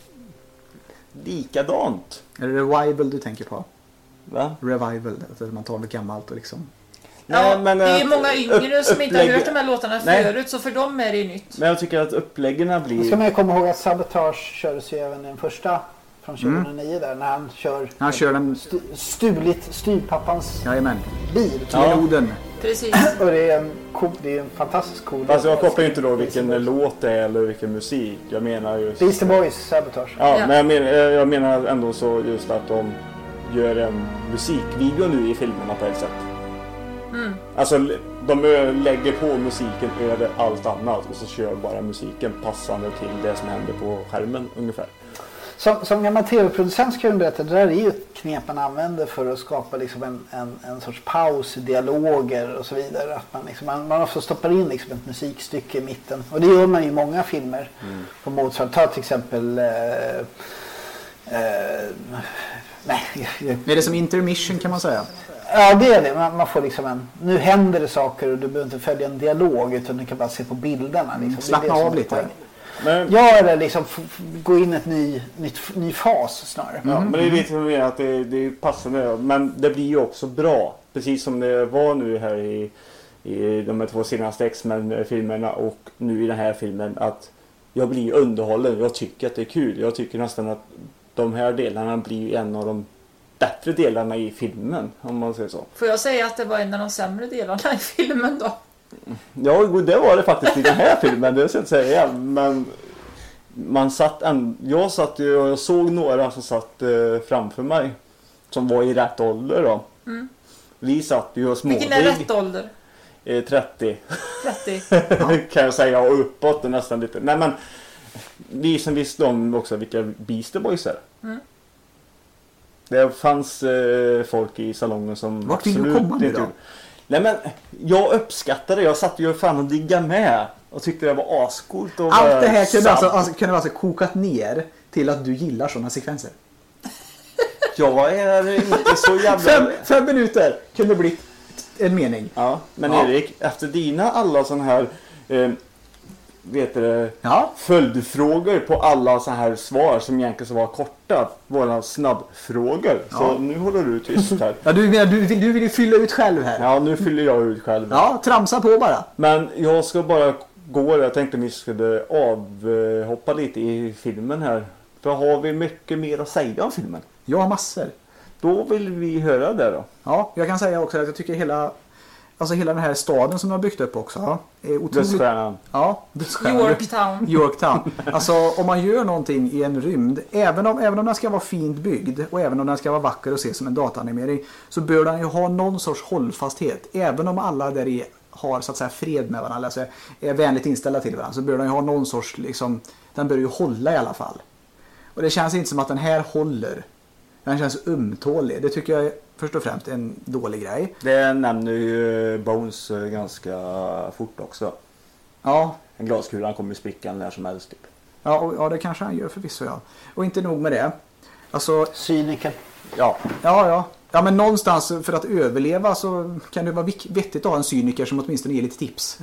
likadant. Är det Revival du tänker på? Va? Revival, att man tar med gammalt och liksom... Ja, men, det är många yngre som inte har hört de här låtarna förut, så för dem är det ju nytt. Men jag tycker att uppläggen blir... Ska man komma ihåg att Sabotage kördes ju även den första från 2009 där, när han kör den stulit styrpappans bil. Kloden. Precis. Och det är en fantastisk cool. Alltså jag kopplar inte då vilken låt det är eller vilken musik. Jag menar just... Beastie Boys, Sabotage. Ja, men jag menar ändå så just att de gör en musikvideo nu i filmerna på ett sätt. Alltså de lägger på musiken över allt annat och så kör bara musiken passande till det som händer på skärmen ungefär. Som gammal tv-producent ska jag berätta, det där är ju ett knep man använder för att skapa liksom en sorts paus, dialoger och så vidare. Att man ofta stoppar in liksom ett musikstycke i mitten. Och det gör man i många filmer på motsvarande. Ta till exempel... Är det som intermission kan man säga? Ja, det är det. Man får liksom nu händer det saker och du behöver inte följa en dialog utan du kan bara se på bilderna. Liksom. Slappna av lite. Ja, eller liksom gå in i en ny fas snarare. Ja, men det är lite mer att det är passande. Men det blir ju också bra. Precis som det var nu här i de här 2 senaste X-Men-filmerna och nu i den här filmen. Att jag blir underhållen. Jag tycker att det är kul. Jag tycker nästan att de här delarna blir en av de bättre delarna i filmen, om man säger så. Får jag säga att det var en av de sämre delarna i filmen då? Ja, det var det faktiskt i den här filmen, det ska jag inte säga. Men jag såg några som satt framför mig som var i rätt ålder då. Vi satt ju och smådrog. Vilken är rätt ålder? 30. 30? Kan jag säga, och uppåt och nästan lite. Nej, men vi som visste om också vilka Beastie Boys är. Det fanns folk i salongen som vart vill du komma nu då? Nej, men jag uppskattade det. Jag satt ju fan och diggade med och tyckte det var ascoolt. Och allt det här kunde alltså kokat ner till att du gillar sådana sekvenser. Jag är inte så jävla... 5 minuter kunde bli en mening. Ja, men Erik, efter dina alla sån här följdfrågor på alla så här svar som egentligen så var korta, våra snabbfrågor. Så nu håller du tyst här. Ja, du vill ju fylla ut själv här. Ja, nu fyller jag ut själv. Ja, tramsa på bara. Men jag ska bara gå. Jag tänkte vi skulle avhoppa lite i filmen här. För har vi mycket mer att säga om filmen? Jag har massor. Då vill vi höra det då. Ja, jag kan säga också att jag tycker hela den här staden som de har byggt upp också är otroligt... Dödsstjärnan. Ja, Dödsstjärnan. Yorktown. Alltså om man gör någonting i en rymd, även om den ska vara fint byggd och även om den ska vara vacker och se som en dataanimering, så bör den ju ha någon sorts hållfasthet. Även om alla där i har så att säga fred med varandra, alltså är vänligt inställda till varandra, så bör den ju ha någon sorts liksom, den bör ju hålla i alla fall. Och det känns inte som att den här håller. Den känns ömtålig. Det tycker jag är först och främst en dålig grej. Det nämner ju Bones ganska fort också. Ja. En glaskula kommer spricka när som helst typ. Ja, det kanske han gör förvisso, ja. Och inte nog med det. Alltså... cyniker. Ja. Ja, men någonstans för att överleva så kan det vara vettigt att ha en cyniker som åtminstone ger lite tips.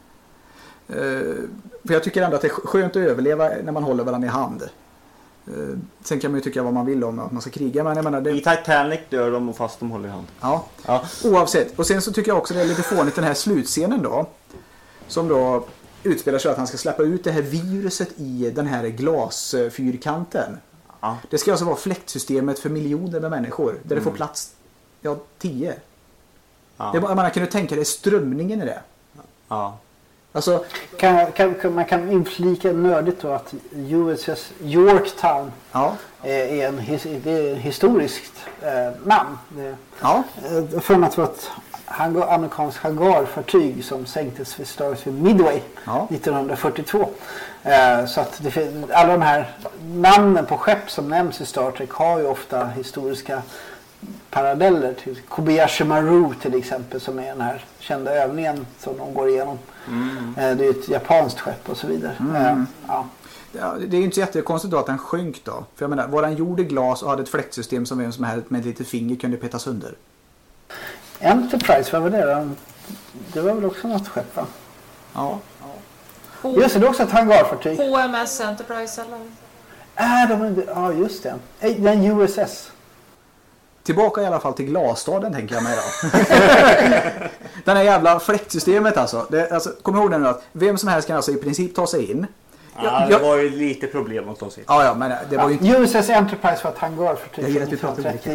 För jag tycker ändå att det är skönt att överleva när man håller varandra i hand. Sen kan man ju tycka vad man vill om att man ska kriga, men jag menar det... I Titanic dör de fast de håller i hand. Ja, oavsett. Och sen så tycker jag också det är lite fånigt den här slutscenen då, som då utspelar sig att han ska släppa ut det här viruset i den här glasfyrkanten. Ja. Det ska alltså vara fläktsystemet för miljoner med människor, där det får plats 10. Ja. Man kan ju tänka dig strömningen i det. Ja. Alltså, man kan inflika nördigt då att USS Yorktown är en historiskt namn. Från att vara ett amerikanskt hangarfartyg som sänktes vid Midway 1942. Så att alla de här namnen på skepp som nämns i Star Trek har ju ofta historiska paralleller till Kobayashi Maru till exempel, som är den här kända övningen som de går igenom. Det är ett japanskt skepp och så vidare. Ja. Ja, det är ju inte så jättekonstigt då att den sjönk då. För jag menar, var den gjord i glas och hade ett fläktsystem som vem som helst med ett litet finger kunde peta sönder. Enterprise, vad var det? Det var väl också något skepp, va? Ja. Just det, är också ett hangarfartyg. HMS Enterprise eller? Ja, just det. Den USS. Tillbaka i alla fall till glasstaden tänker jag mig då. Den här jävla fläktsystemet alltså. Kom ihåg nu att vem som helst kan alltså i princip ta sig in. Ja, det var ju lite problem att ta sig in. Ja, men det var ju inte... USS Enterprise var ett hangarfartyg Jag gillar att vi pratar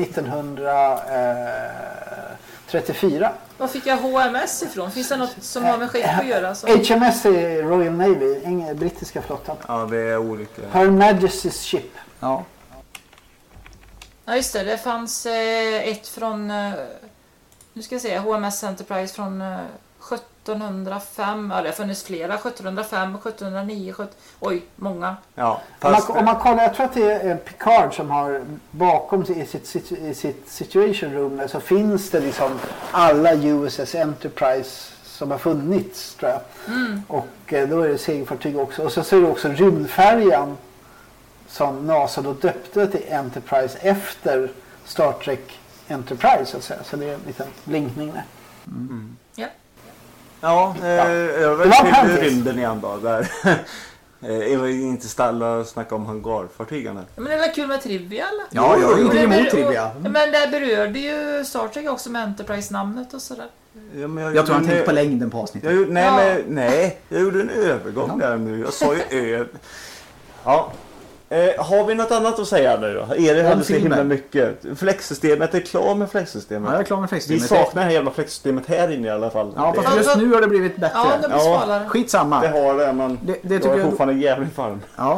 1934. Var fick jag HMS ifrån? Finns det något som har med skepp att göra? Så? HMS är Royal Navy, brittiska flottan. Ja, det är olika. Her Majesty's Ship. Ja. Ja, just det. Det fanns ett från... nu ska jag se. HMS Enterprise från 1705. Ja, det har funnits flera. 1705, 1709, oj, många. Ja, om man kollar, jag tror att det är Picard som har bakom sig i sitt situation room, så finns det liksom alla USS Enterprise som har funnits, tror jag. Och då är det segelfartyg också. Och så är det också rymdfärjan som NASA då döpte till Enterprise efter Star Trek Enterprise, så att säga. Så det är en liten blinkning där. Ja. Ja, över till rymden igen då. Där. Är vi inte ställa och snacka om hangarfartygen här? Men det är väl kul med trivia, eller? Ja, jag är inte emot trivia. Men det berörde ju Star Trek också med Enterprise-namnet och sådär. Ja, jag tror han tänkte på längden på avsnittet. Nej, jag gjorde en övergång där nu. Jag sa ju Ja. Har vi något annat att säga nu då? Är det hade så himla mycket? Flexsystemet är klar med flexsystemet. Ja, jag är klar med flexsystemet. Vi saknar det här jävla flexsystemet här inne i alla fall. Ja, fast just nu har det blivit bättre. Ja, det blir smalare. Skitsamma. Det har det, men det tycker jag fortfarande jävligt varm. Ja.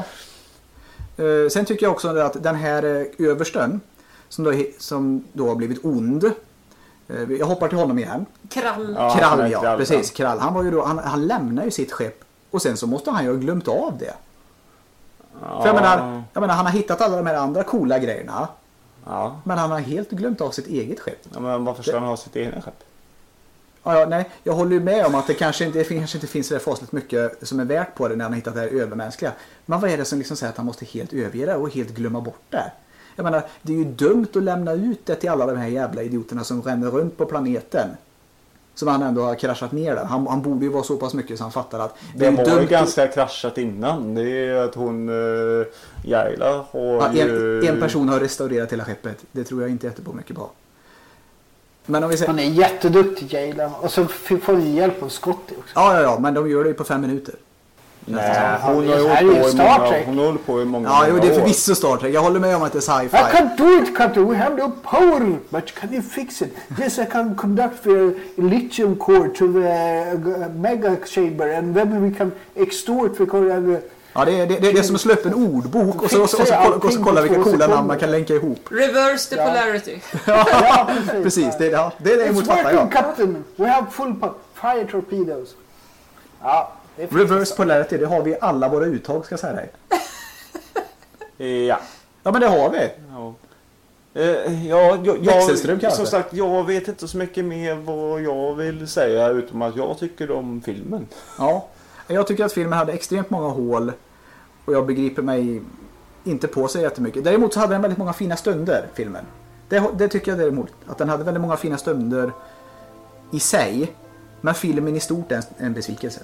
Sen tycker jag också att den här översten som då har blivit ond. Jag hoppar till honom igen. Krall, precis. Krall. Han var ju då, han lämnar ju sitt skepp och sen så måste han ju ha glömt av det. Ja. För jag menar, han har hittat alla de här andra coola grejerna. Ja. Men han har helt glömt av sitt eget skepp. Ja, men varför ska han ha sitt eget skepp? Nej, jag håller ju med om att det kanske inte finns så där fasligt mycket som är värt på det när han har hittat det här övermänskliga. Men vad är det som liksom säger att han måste helt överge det och helt glömma bort det? Jag menar, det är ju dumt att lämna ut det till alla de här jävla idioterna som ränner runt på planeten. Som han ändå har kraschat ner där. Han borde ju vara så pass mycket så han fattar att det var ju ganska kraschat innan. Det är ju att hon Jaila har en person har restaurerat hela skeppet. Det tror jag inte på mycket bra. Men om vi säger... Hon är jätteduktig, Jaila. Och så får hon hjälp av Scotty också. Ja, men de gör det ju på 5 minuter. Nej, hon har hållit på i många Ja, det är förvisso Star Trek. Jag håller med om att det är sci-fi. I can't do it, Carter. We have no power. But can you fix it? Yes, I can conduct the lithium core to the mega chamber and then we can extort the core. Ja, det är som att slå upp en ordbok och så kolla vilka coola namn man kan länka ihop. Reverse the polarity. Ja, precis. Det är det emot fattar jag. Captain. We have full fire torpedoes. Ja. Reverse polarity, det har vi i alla våra uttag, ska jag säga dig. Ja. Ja, men det har vi. Jag som sagt, jag vet inte så mycket mer vad jag vill säga utom att jag tycker om filmen. Ja, jag tycker att filmen hade extremt många hål och jag begriper mig inte på sig jättemycket. Däremot så hade den väldigt många fina stunder, filmen. Det tycker jag däremot, att den hade väldigt många fina stunder i sig, men filmen i stort är en besvikelse.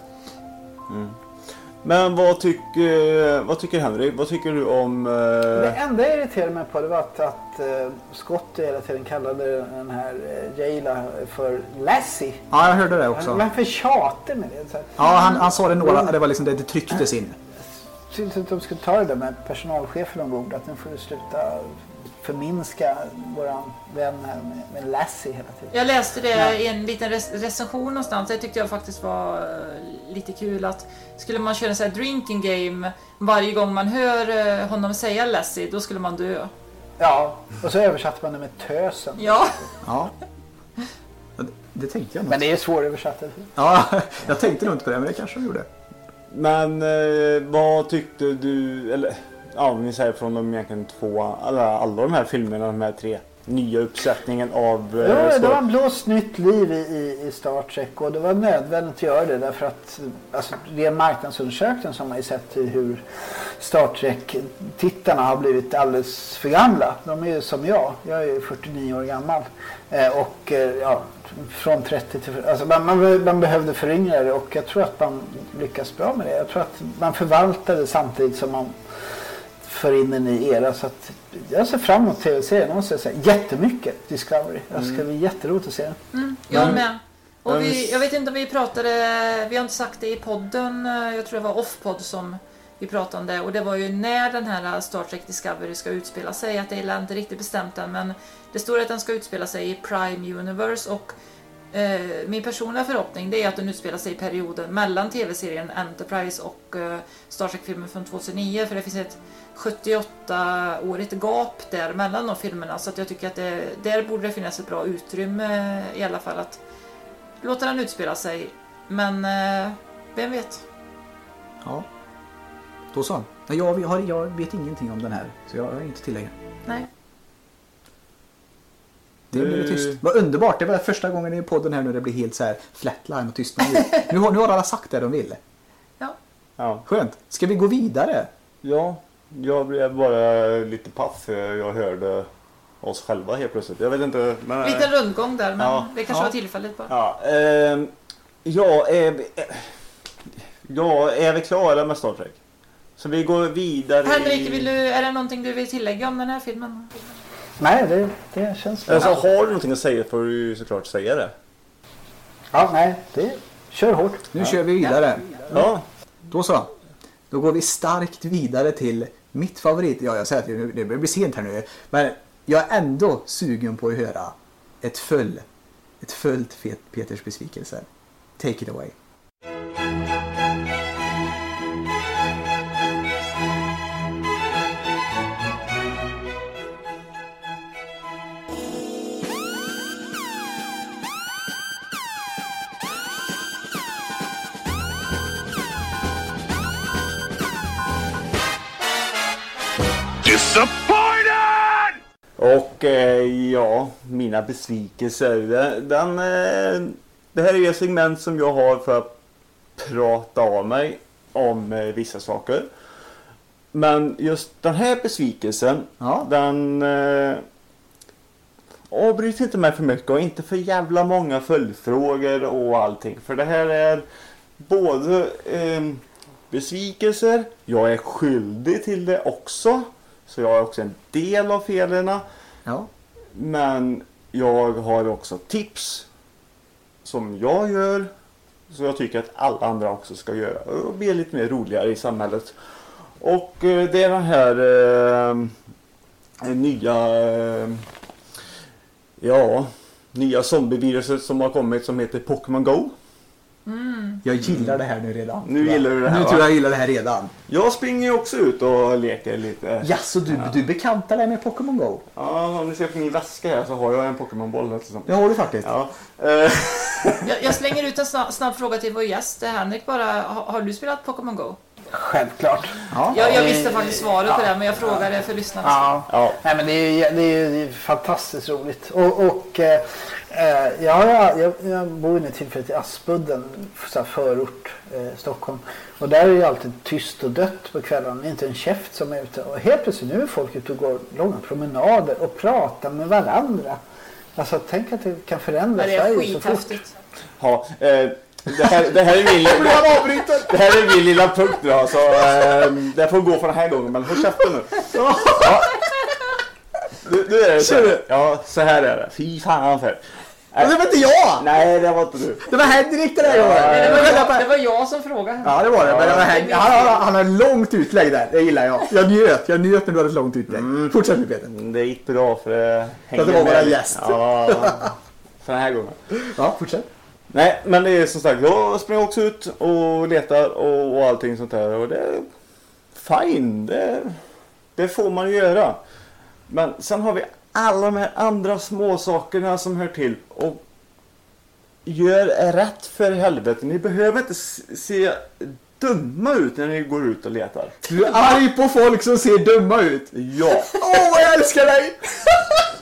Men vad tycker Henrik? Vad tycker du om... Det enda jag irriterade mig på det var att Scott hela tiden kallade den här Jaila för Lassie. Ja, jag hörde det också. Men för tjater med det. Så här. Ja, han sa det några, det var liksom det trycktes in. Jag syns att de skulle ta det där med personalchefen ombord, att nu får du sluta förminska våran vän här med Lassie hela tiden. Jag läste det i en liten recension någonstans. Det tyckte jag faktiskt var lite kul, att skulle man köra en sån här drinking game varje gång man hör honom säga Lassie, då skulle man dö. Ja, och så översatte man det med tösen. Ja. Det tänkte jag nog. Men det är svåröversatt. Ja, jag tänkte nog inte på det, men det kanske jag gjorde. Men vad tyckte du, eller ja, vi säger från de egentligen alla de här filmerna, de här 3. nya uppsättningen av... det var blåst nytt liv i Star Trek och det var nödvändigt att göra det därför att alltså, det är marknadsundersökningen som har ju sett hur Star Trek-tittarna har blivit alldeles för gamla. De är ju som jag är 49 år gammal och från 30 till... Alltså man behövde föryngra det och jag tror att man lyckas bra med det. Jag tror att man förvaltar det samtidigt som man för in en ny era, så att jag ser fram emot tv-serien, måste jag säga. Jättemycket Discovery. Jag ska bli jätteroligt att se den. Jag med. Och jag vet inte om vi pratade, vi har inte sagt det i podden, jag tror det var Off-podd som vi pratade om det, och det var ju när den här Star Trek Discovery ska utspela sig, att det är inte riktigt bestämt än, men det står att den ska utspela sig i Prime Universe, och min personliga förhoppning det är att den utspelar sig i perioden mellan tv-serien Enterprise och Star Trek-filmen från 2009, för det finns ett 78-årigt gap där mellan de filmerna, så att jag tycker att där borde det finnas ett bra utrymme i alla fall att låta den utspela sig, men vem vet? Ja, då så. Jag vet ingenting om den här, så jag har inte tillägg. Nej. Det blev tyst. Vad underbart, det var första gången i podden här nu det blir helt så här flatline och tystnad. Nu har alla sagt det de vill. Ja. Skönt. Ska vi gå vidare? Ja, jag blev bara lite paff. Jag hörde oss själva helt plötsligt. Jag vet inte. Men... Lite rundgång där, men det kanske var tillfälligt bara. Är vi klara med Star Trek? Så vi går vidare. Henrik, är det någonting du vill tillägga om den här filmen? Nej, det känns bra. Alltså, har du någonting att säga får du ju såklart säga det. Ja, nej, kör hårt. Nu kör vi vidare. Ja. Då så. Då går vi starkt vidare till mitt favorit. Ja, jag säger att det blir sent här nu. Men jag är ändå sugen på att höra ett följt Peters besvikelse. Take it away. Disappointed! Och mina besvikelser. Det här är ett segment som jag har för att prata av mig om vissa saker. Men just den här besvikelsen, den avbryter inte mig för mycket och inte för jävla många följdfrågor och allting. För det här är både besvikelser, jag är skyldig till det också. Så jag är också en del av felerna. Ja. Men jag har också tips som jag gör. Så jag tycker att alla andra också ska göra. Och bli lite mer roligare i samhället. Och det är den här nya zombieviruset som har kommit som heter Pokémon Go. Jag gillar det här nu redan. Nu gillar du det här, nu tror jag gillar det här redan. Jag springer ju också ut och leker lite. Ja, så du bekantar dig med Pokémon Go? Ja, om ni ser på min väska här så har jag en Pokémon-boll. Det har du faktiskt. Ja. Jag slänger ut en snabb fråga till vår gäst. Henrik, har du spelat Pokémon Go? Självklart. Ja. Jag visste faktiskt svaret på det, men jag frågade för lyssnarna. Ja. Nej, men det är fantastiskt roligt. Jag bor nu tillfälligt i Aspudden, förort Stockholm. Och där är det alltid tyst och dött på kvällen. Det är inte en käft som är ute. Och helt plötsligt nu är folk ute och går långa promenader och pratar med varandra. Alltså tänk att det kan förändra Sverige så fort. Ja, det här är min lilla punkt nu. Så det får gå för den här gången, men håll käften nu. Ja. Nu är det så här. Ja, så här är det. Fy fan för. Det var inte jag! Nej, det var inte du. Det var Henrik det där Det var jag som frågade. Ja, det var det. Men det var Henrik. Han har långt utlägg där. Det gillar jag. Jag njöt när du hade ett långt utlägg. Fortsätt med Peter. Det gick bra för det hängde med. Det var bara gäst. Ja, för den här gången. Ja, fortsätt. Nej, men det är som sagt, jag springer också ut och letar och allting sånt där. Och det är fine. Det får man ju göra. Men sen har vi alla de här andra små sakerna som hör till. Och gör rätt för helvete. Ni behöver inte se dumma ut när ni går ut och letar. Du är arg på folk som ser dumma ut. Ja. Vad jag älskar dig!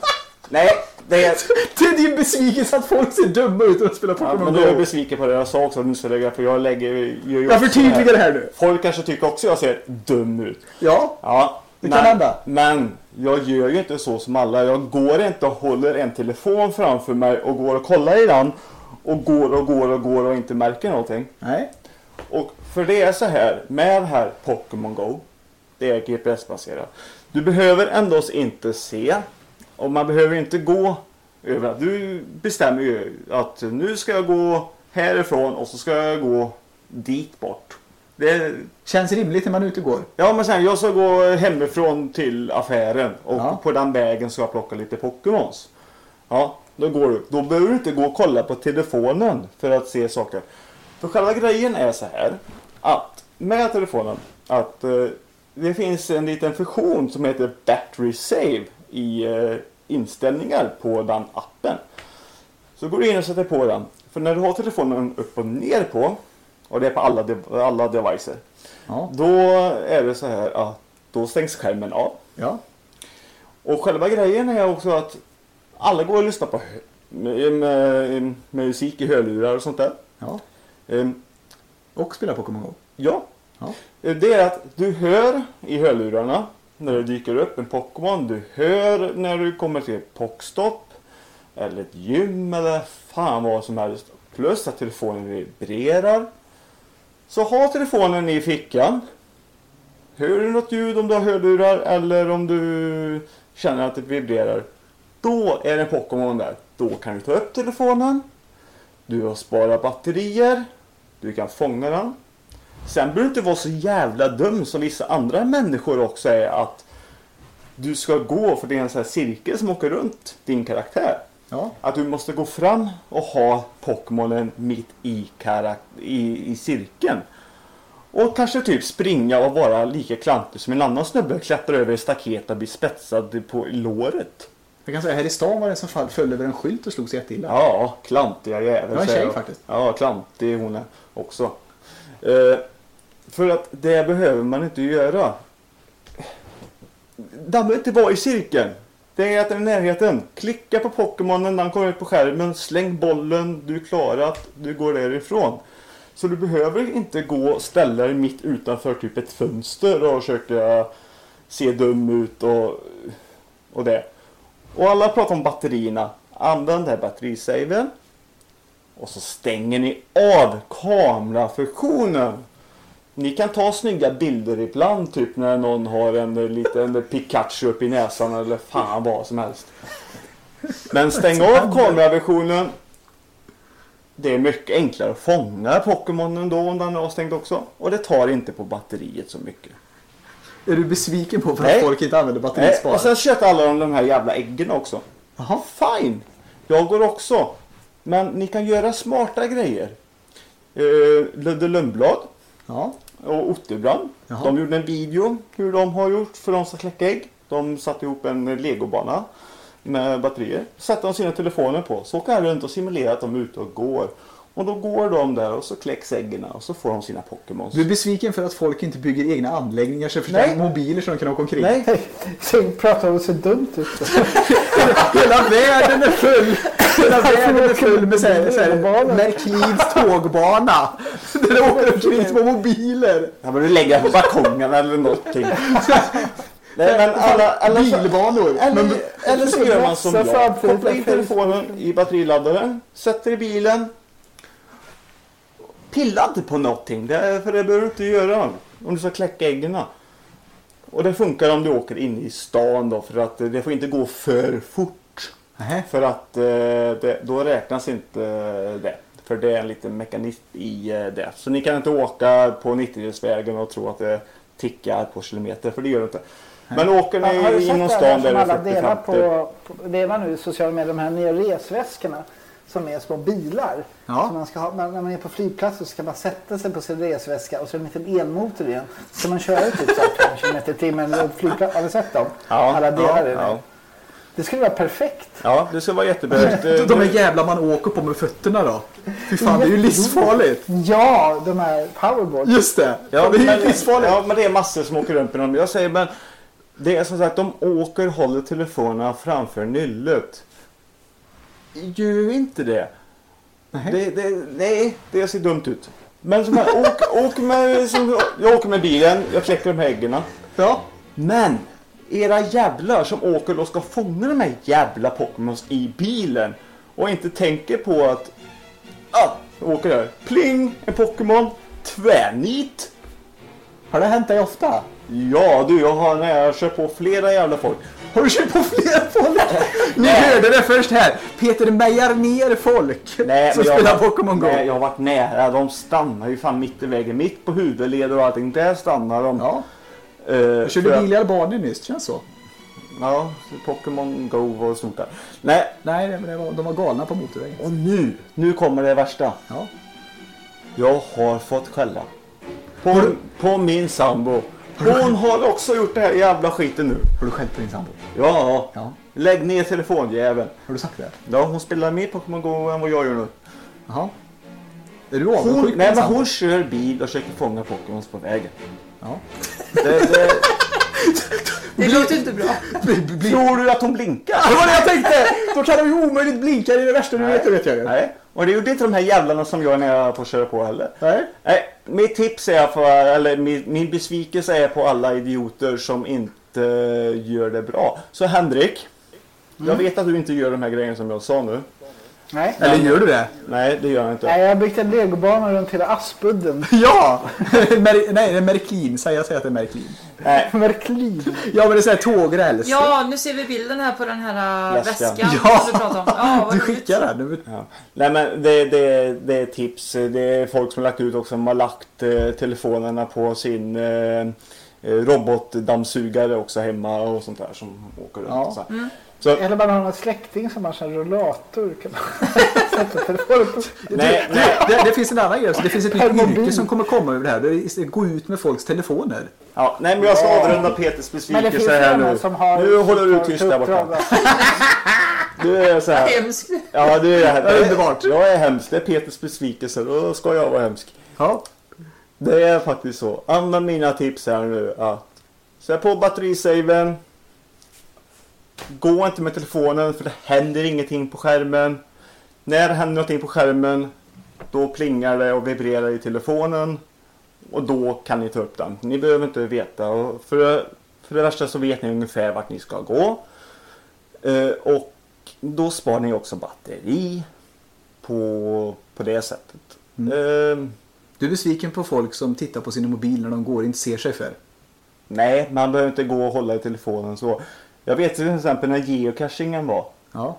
Nej, det är din besvikelse att folk ser dumma ut och spelar Pokémon Go. Men du är besviken på det jag sa också. För jag gör jag förtydligar det här nu. Folk kanske tycker också jag ser dum ut. Ja, det kan hända. Men jag gör ju inte så som alla. Jag går inte och håller en telefon framför mig och går och kollar i den. Och går och inte märker någonting. Nej. Och för det är så här, med här Pokémon Go, det är GPS-baserat. Du behöver ändå inte se, och man behöver inte gå över. Du bestämmer ju att nu ska jag gå härifrån och så ska jag gå dit bort. Det känns rimligt när man är ute och går. Ja, men sen jag ska gå hemifrån till affären och på den vägen ska jag plocka lite Pokémons. Ja, då går du. Då behöver du inte gå och kolla på telefonen för att se saker. För själva grejen är så här att med telefonen att det finns en liten funktion som heter Battery Save i inställningar på den appen. Så går du in och sätter på den. För när du har telefonen upp och ner på, och det är på alla devices, då är det så här att då stängs skärmen av. Ja. Och själva grejen är också att alla går och lyssnar på med musik i hörlurar och sånt där. Ja. Och spelar Pokémon Go. Ja. Det är att du hör i hörlurarna när det dyker upp en Pokémon. Du hör när du kommer till ett Pokestop eller ett gym eller fan vad som helst. Plus att telefonen vibrerar. Så ha telefonen i fickan. Hör du något ljud om du har hörlurar eller om du känner att det vibrerar. Då är det en Pokémon där. Då kan du ta upp telefonen. Du har sparat batterier. Du kan fånga den. Sen behöver du inte vara så jävla dum som vissa andra människor också är att du ska gå, för det är en sån här cirkel som åker runt din karaktär. Ja. Att du måste gå fram och ha Pokémonen mitt i cirkeln. Och kanske typ springa och vara lika klantig som en annan snubbe. Klättra över ett staket och bli spetsad på låret. Jag kan säga här i stan var det som föll över en skylt och slog sig jätteilla. Ja, klantiga jävel. Det var en tjej faktiskt. Ja, klantig hon är också. För att det behöver man inte göra. Den behöver inte vara i cirkeln. Det är att den är i närheten. Klicka på Pokémonen, den kommer ut på skärmen. Släng bollen, du är klarat, du går därifrån. Så du behöver inte gå och ställa dig mitt utanför typ ett fönster och försöka se dum ut och det. Och alla pratar om batterierna. Använd det här batterisaven. Och så stänger ni av kamerafunktionen. Ni kan ta snygga bilder ibland, typ när någon har en liten Pikachu upp i näsan eller fan vad som helst. Men stäng av kameraversionen. Det är mycket enklare att fånga Pokémonen då om den är avstängd också. Och det tar inte på batteriet så mycket. Är du besviken på för att folk inte använder batterispar? Och sen köper alla de här jävla äggen också. Jaha. Fine. Jag går också. Men ni kan göra smarta grejer. Ludde Lundblad och Otterbrand. De gjorde en video hur de har gjort för de som kläcker ägg. De satte ihop en legobana med batterier. Sätter de sina telefoner på. Så kan jag runt och simulera att de är ute och går. Och då går de där och så kläcks äggen och så får de sina Pokémons. Du är besviken för att folk inte bygger egna anläggningar så för mobiler som de kan åka omkring. Nej, så pratar du så dumt ut. Hela världen är full. Hela världen är full med så här Märklivs tågbana. Där de åker omkring små mobiler. Ja, men du lägger på balkongen eller någonting. Nej, men alla bilbanor. Eller så gör man som jag. Kopplar in telefonen i batteriladdaren. Sätter i bilen. Pilla inte på någonting. För det behöver du inte göra om du ska kläcka äggen. Och det funkar om du åker in i stan då. För att det får inte gå för fort. För att då räknas inte det. För det är en liten mekanism i det. Så ni kan inte åka på 90-vägen och tro att det tickar på kilometer. För det gör det inte. Men åker ni inom stan där det är 40-50. Det var nu i sociala medier, de här nya resväskorna som är små bilar. Ja. Som man ska ha, när man är på flygplatsen så ska man sätta sig på sin resväska och så är det en liten elmotor i den. Så man kör typ 5 km i timmen och flygplats. Har du sett dem? Ja, alla delar i ja. Det skulle vara perfekt. Ja, det skulle vara jättebra. De är jävla man åker på med fötterna då. Fy fan, det är ju livsfarligt. Ja, de här powerboard. Just det. Ja, det är livsfarligt. Ja, men det är massor som åker runt med dem. Jag säger, men Det är som att de åker och håller telefonerna framför nyllet. Gör inte det. Nej, det ser dumt ut. Men som här, jag åker med bilen, jag kläcker de här äggen. Ja. Men era jävlar som åker och ska fånga de här jävla Pokémons i bilen och inte tänker på att åker där. Pling, en Pokémon, tvärnit. Har det hänt dig ofta? Ja du, jag kör på flera jävla folk. Har du kört på flera folk? Ni hörde det först här. Peter mejar ner folk som spelar Pokémon Go. Nej, jag har varit nära. De stannar ju fan mitt i vägen. Mitt på huvudleder och allting. Där stannar de. Ja. Jag körde bil i Albanien nyss, känns så. Ja, Pokémon Go var stort där. Nej, men de var galna på motorvägen. Och nu kommer det värsta. Ja. Jag har fått skälla. På min sambo. Hon har också gjort det här jävla skiten nu. Har du skällt på din sambo? Ja. Lägg ner telefonjäveln. Har du sagt det? Ja, hon spelar mer Pokémon Go än vad jag gör nu. Jaha. Är du avundsjuk? Nej, men hon kör bil och försöker fånga Pokémons på vägen. Ja. Det låter inte bra. Tror du att hon blinkar? Det var det jag tänkte! Då kan de ju omöjligt blinka, det är det värsta du vet jag. Nej, och det gjorde inte de här jävlarna som jag när jag får köra på heller. Nej. Mitt tips är min besvikelse är på alla idioter som inte gör det bra. Så Henrik, jag vet att du inte gör de här grejerna som jag sa nu. Nej. Eller gör du det? Nej, det gör jag inte. Nej, jag har byggt en legobana runt hela Aspudden. Ja! Nej, det är Märklin. Jag säger att det är Märklin. Märklin? Ja, men det är så här tågräls. Ja, nu ser vi bilden här på den här väskan ja. som du pratar om. Ja, du skickar den. Ja. Nej, men det är tips. Det är folk som har lagt ut också. Som har lagt telefonerna på sin robotdammsugare också hemma och sånt där som åker runt. Och så. Så. Eller bara har en släkting som har en rullator. Kan man sätta telefonen på. Nej. Det finns en annan grej. Det finns ett nytt yrke som kommer komma över det här. Det är gå ut med folks telefoner. Ja, nej, men jag ska avrunda Peters besvikelse här nu. Nu håller du tyst där borta. Du är så här. Hemskt. Ja, du är underbart. Jag är hemskt. Det är Peters besvikelse. Då ska jag vara hemsk. Ja. Det är faktiskt så. Använd mina tips här nu. Sätt på batterisaven. Gå inte med telefonen för det händer ingenting på skärmen. När det händer någonting på skärmen då plingar det och vibrerar i telefonen och då kan ni ta upp den. Ni behöver inte veta. Och för det värsta så vet ni ungefär vart ni ska gå. Och då sparar ni också batteri på det sättet. Du är besviken på folk som tittar på sin mobil när de går och inte ser sig för? Nej, man behöver inte gå och hålla i telefonen så. Jag vet till exempel när geocachingen var. Ja.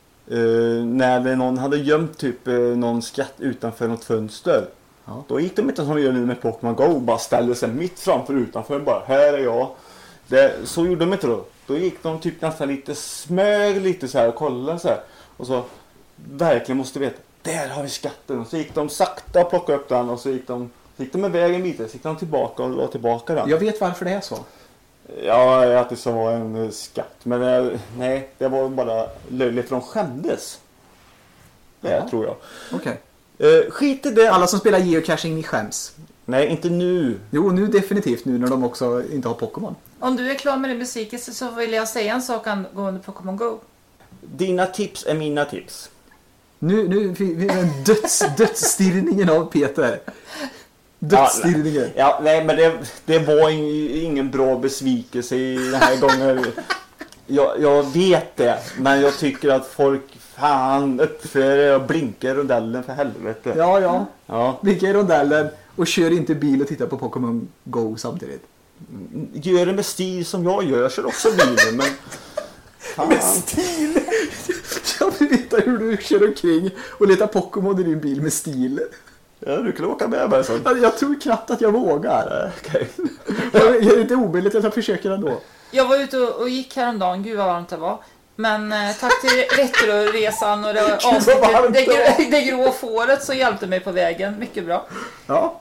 När någon hade gömt typ någon skatt utanför något fönster. Ja. Då gick de inte som de gör nu med Pokémon Go och bara ställde sig mitt framför utanför. Bara, här är jag. Så gjorde de inte då. Då gick de typ nästan lite smög lite så här och kollade så här. Och så verkligen måste veta. Där har vi skatten. Och så gick de sakta och plockade upp den. Och så gick de med en bit. Så gick de tillbaka och la tillbaka den. Jag vet varför det är så. Ja, att det så var en skatt. Men nej, det var bara löjligt för de skämdes. Det tror jag. Okej. Skit i det. Alla som spelar geocaching, ni skäms. Nej, inte nu. Jo, nu definitivt. Nu när de också inte har Pokémon. Om du är klar med din besvikelse så vill jag säga en sak angående Pokémon Go. Dina tips är mina tips. Nu är en dödsstirrningen av Peter. Dödsstirringen. Ja, nej, men det var ingen bra besvikelse i den här gången. Jag vet det, men jag tycker att folk fan uppför och blinkar i rondellen för helvete. Ja. Blinkar i rondellen och kör inte bil och tittar på Pokémon Go samtidigt. Gör det med stil som jag gör. Jag kör också bilen, men fan. Med stil? Jag vill veta hur du kör omkring och letar Pokémon i din bil med stil. Ja, du kan åka med mig så. Jag tror knappt att jag vågar. Okay. Jag är inte omöjligt att jag försöker ändå. Jag var ute och gick häromdagen. Gud vad varmt det var. Men tack till Retroresan och det grå fåret så hjälpte mig på vägen. Mycket bra. Ja.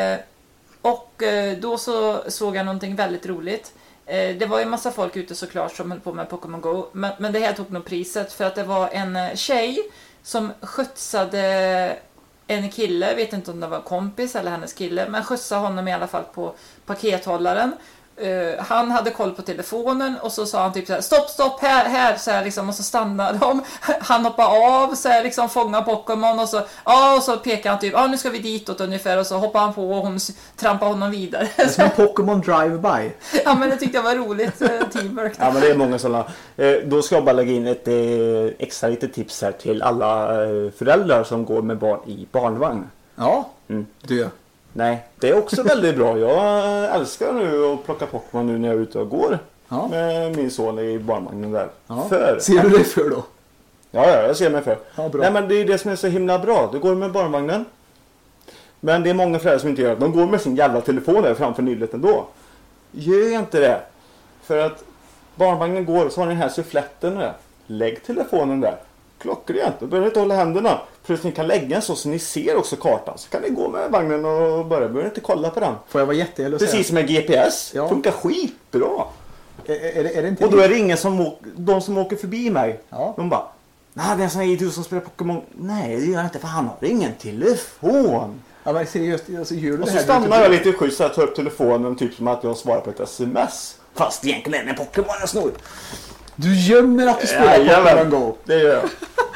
Och då så såg jag någonting väldigt roligt. Det var ju en massa folk ute såklart som höll på med Pokémon Go. Men det här tog nog priset för att det var en tjej som skjutsade en kille, vet inte om det var en kompis eller hennes kille, men skjutsade honom i alla fall på pakethållaren. han hade koll på telefonen och så sa han typ så här, stopp här så här liksom, och så stannade de. Han hoppade av så här liksom, fånga Pokémon och så pekade han typ, nu ska vi ditåt ungefär, och så hoppade han på och hon trampade honom vidare. Det är som en Pokémon drive-by. Ja, men det tyckte jag var roligt, teamwork. Ja, men det är många sådana. Då ska jag bara lägga in ett extra litet tips här till alla föräldrar som går med barn i barnvagn. Ja, du. Nej, det är också väldigt bra. Jag älskar nu att plocka Pokémon nu när jag är ute och går med min son i barnvagnen där. Ja. För. Ser du dig för då? Ja, jag ser mig för. Ja, bra. Nej, men det är det som är så himla bra. Du går med barnvagnen. Men det är många föräldrar som inte gör det. De går med sin jävla telefon där framför nyllet ändå. Gör inte det. För att barnvagnen går och så har ni den här suffletten där. Lägg telefonen där. Klockrent. Då behöver ni inte hålla händerna. Plus ni kan lägga en så ni ser också kartan. Så kan ni gå med vagnen och behöver inte kolla på den. Får jag vara jättehjäl och säga? Precis som en GPS. Ja. Funkar skitbra. Är det inte och då är det ingen de som åker förbi mig. Ja. De bara, nej, det är en sån här idiot som spelar Pokémon. Nej, det gör jag inte, för han har ingen telefon. Ja, men seriöst, alltså, gör du Och det så här stannar jag lite schysst och tar upp telefonen typ som att jag svarar på ett sms. Fast egentligen är det en Pokémon jag snor. Du gömmer att du spelar Pokémon Go. Det gör jag.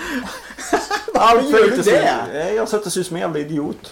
Varför gör du det? Jag sätter sig som en jävla idiot.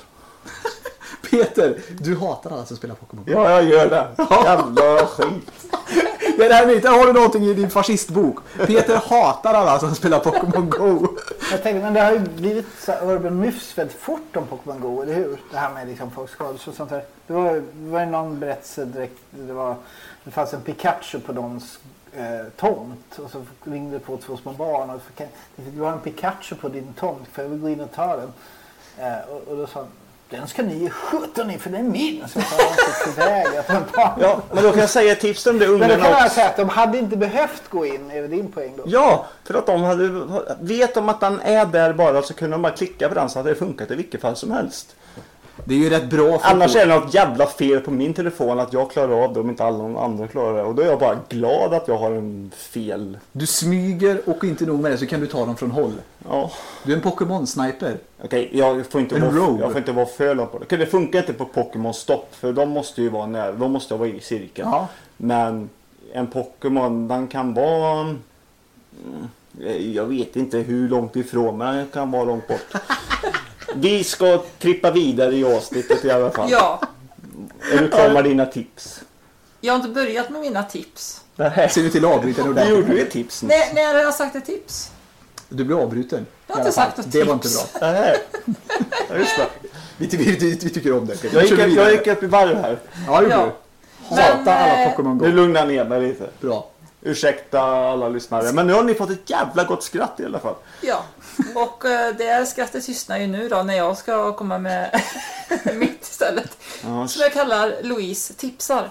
Peter, du hatar alla som spelar Pokémon Go. Ja, jag gör det. Jävla skit. Ja, det här med, har du någonting i din fascistbok? Peter hatar alla som spelar Pokémon Go. Jag tänkte, men det har ju blivit så urban myths väldigt fort om Pokémon Go, eller hur? Det här med liksom folk skador och sånt där. Det var någon berättelse direkt, det fanns en Pikachu på någons tomt och så ringde på 2 små barn och du har en Pikachu på din tomt, för jag vill gå in och ta den. Och då sa han, den ska ni ge 17 i, för den är min. Så ja, men då kan jag säga ett tips om det ungarna. Men då kan jag säga att de hade inte behövt gå in, över din poäng då. Ja, för att vet de att den är där bara, så kunde de bara klicka på den så hade det funkat i vilket fall som helst. Det är ju rätt bra. Annars är det något jävla fel på min telefon att jag klarar av det om inte alla andra klarar det. Och då är jag bara glad att jag har en fel. Du smyger och inte nog med det så kan du ta dem från håll. Ja. Du är en Pokémon-sniper. Okej, jag får inte vara för långt på det. Okej, det funkar inte på Pokémon stopp, för de måste ju vara nära. De måste vara i cirkeln. Ja. Men en Pokémon, den kan vara... Jag vet inte hur långt ifrån, men den kan vara långt bort. Vi ska trippa vidare i avsnittet i alla fall. Ja. Är du klar med dina tips? Jag har inte börjat med mina tips. Ser du till avbryten? Du gjorde ju ett tips nu. När har jag sagt ett tips? Du blir avbruten. Jag har inte sagt ett Det tips. var inte bra. Nej. Ja, just det. Vi tycker om det. Jag gick upp i varv här. Ja, det gjorde Ja. du. Hata alla Pokémon Go. Nu lugnar ner mig lite. Bra. Ursäkta alla lyssnare. Men nu har ni fått ett jävla gott skratt i alla fall. Ja, och det skrattet tystnar ju nu då när jag ska komma med mitt istället. Ja. Som jag kallar Louise tipsar.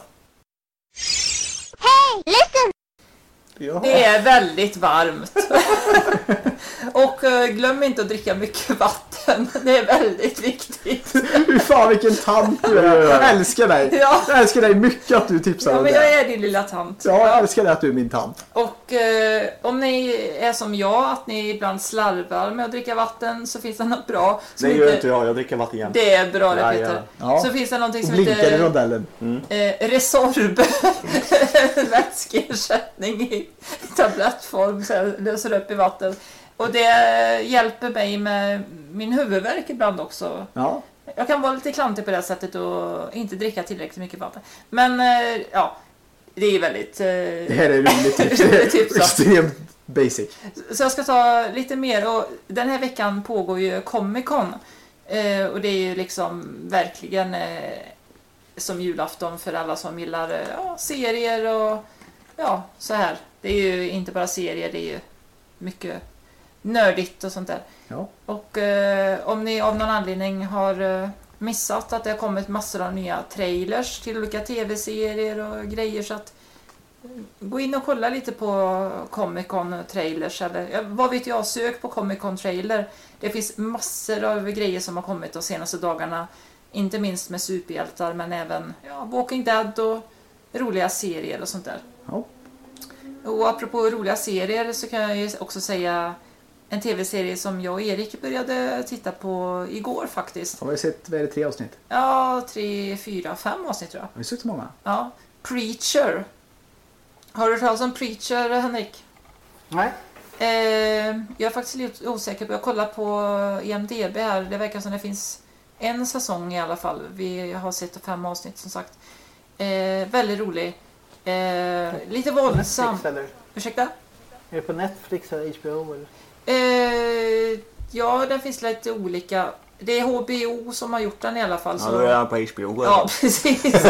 Hey, listen! Ja. Det är väldigt varmt. Och glöm inte att dricka mycket vatten. Det är väldigt viktigt. Fy fan vilken tant du är. Jag älskar dig. Ja. Jag älskar dig mycket att du tipsar Ja, om men det. jag är din lilla tant. Ja, jag älskar det att du är min tant. Och om ni är som jag, att ni ibland slarvar med att dricka vatten, så finns det något bra. Det gör inte jag dricker vatten igen. Det är bra det, Ja, Peter. ja. Så finns det någonting Och som blinkar i heter rondellen. Resorb. Vätskeersättning i tablettform, så jag löser upp i vatten. Och det hjälper mig med min huvudvärk ibland också. Ja. Jag kan vara lite klantig på det sättet och inte dricka tillräckligt mycket vatten. Men ja, det är väldigt... Det här är roligt tips. Det roligt tips, är ja. extremt basic. Så jag ska ta lite mer, och den här veckan pågår ju Comic-Con. Och det är ju liksom verkligen som julafton för alla som gillar serier och ja, så här. Det är ju inte bara serier, det är ju mycket nördigt och sånt där. Ja. Och om ni av någon anledning har missat att det har kommit massor av nya trailers till olika tv-serier och grejer, så att gå in och kolla lite på Comic-Con trailers, eller vad vet jag, sök på Comic-Con trailer. Det finns massor av grejer som har kommit de senaste dagarna, inte minst med superhjältar, men även Walking Dead och roliga serier och sånt där. Ja. Och apropå roliga serier så kan jag ju också säga en tv-serie som jag och Erik började titta på igår faktiskt. Har vi sett, vad är det, 3 avsnitt? Ja, 3, 4, 5 avsnitt tror jag. Har vi sett så många? Ja, Preacher. Har du hört talas om Preacher, Henrik? Nej. Jag är faktiskt lite osäker på. Jag kollar på IMDb här. Det verkar som det finns en säsong i alla fall. Vi har sett 5 avsnitt som sagt. Väldigt rolig. Lite våldsam. Netflix, eller? Ursäkta? Är det på Netflix eller HBO? Eller? Ja, den finns lite olika. Det är HBO som har gjort den i alla fall. Ja, Så... då är han på HBO. Ja, precis.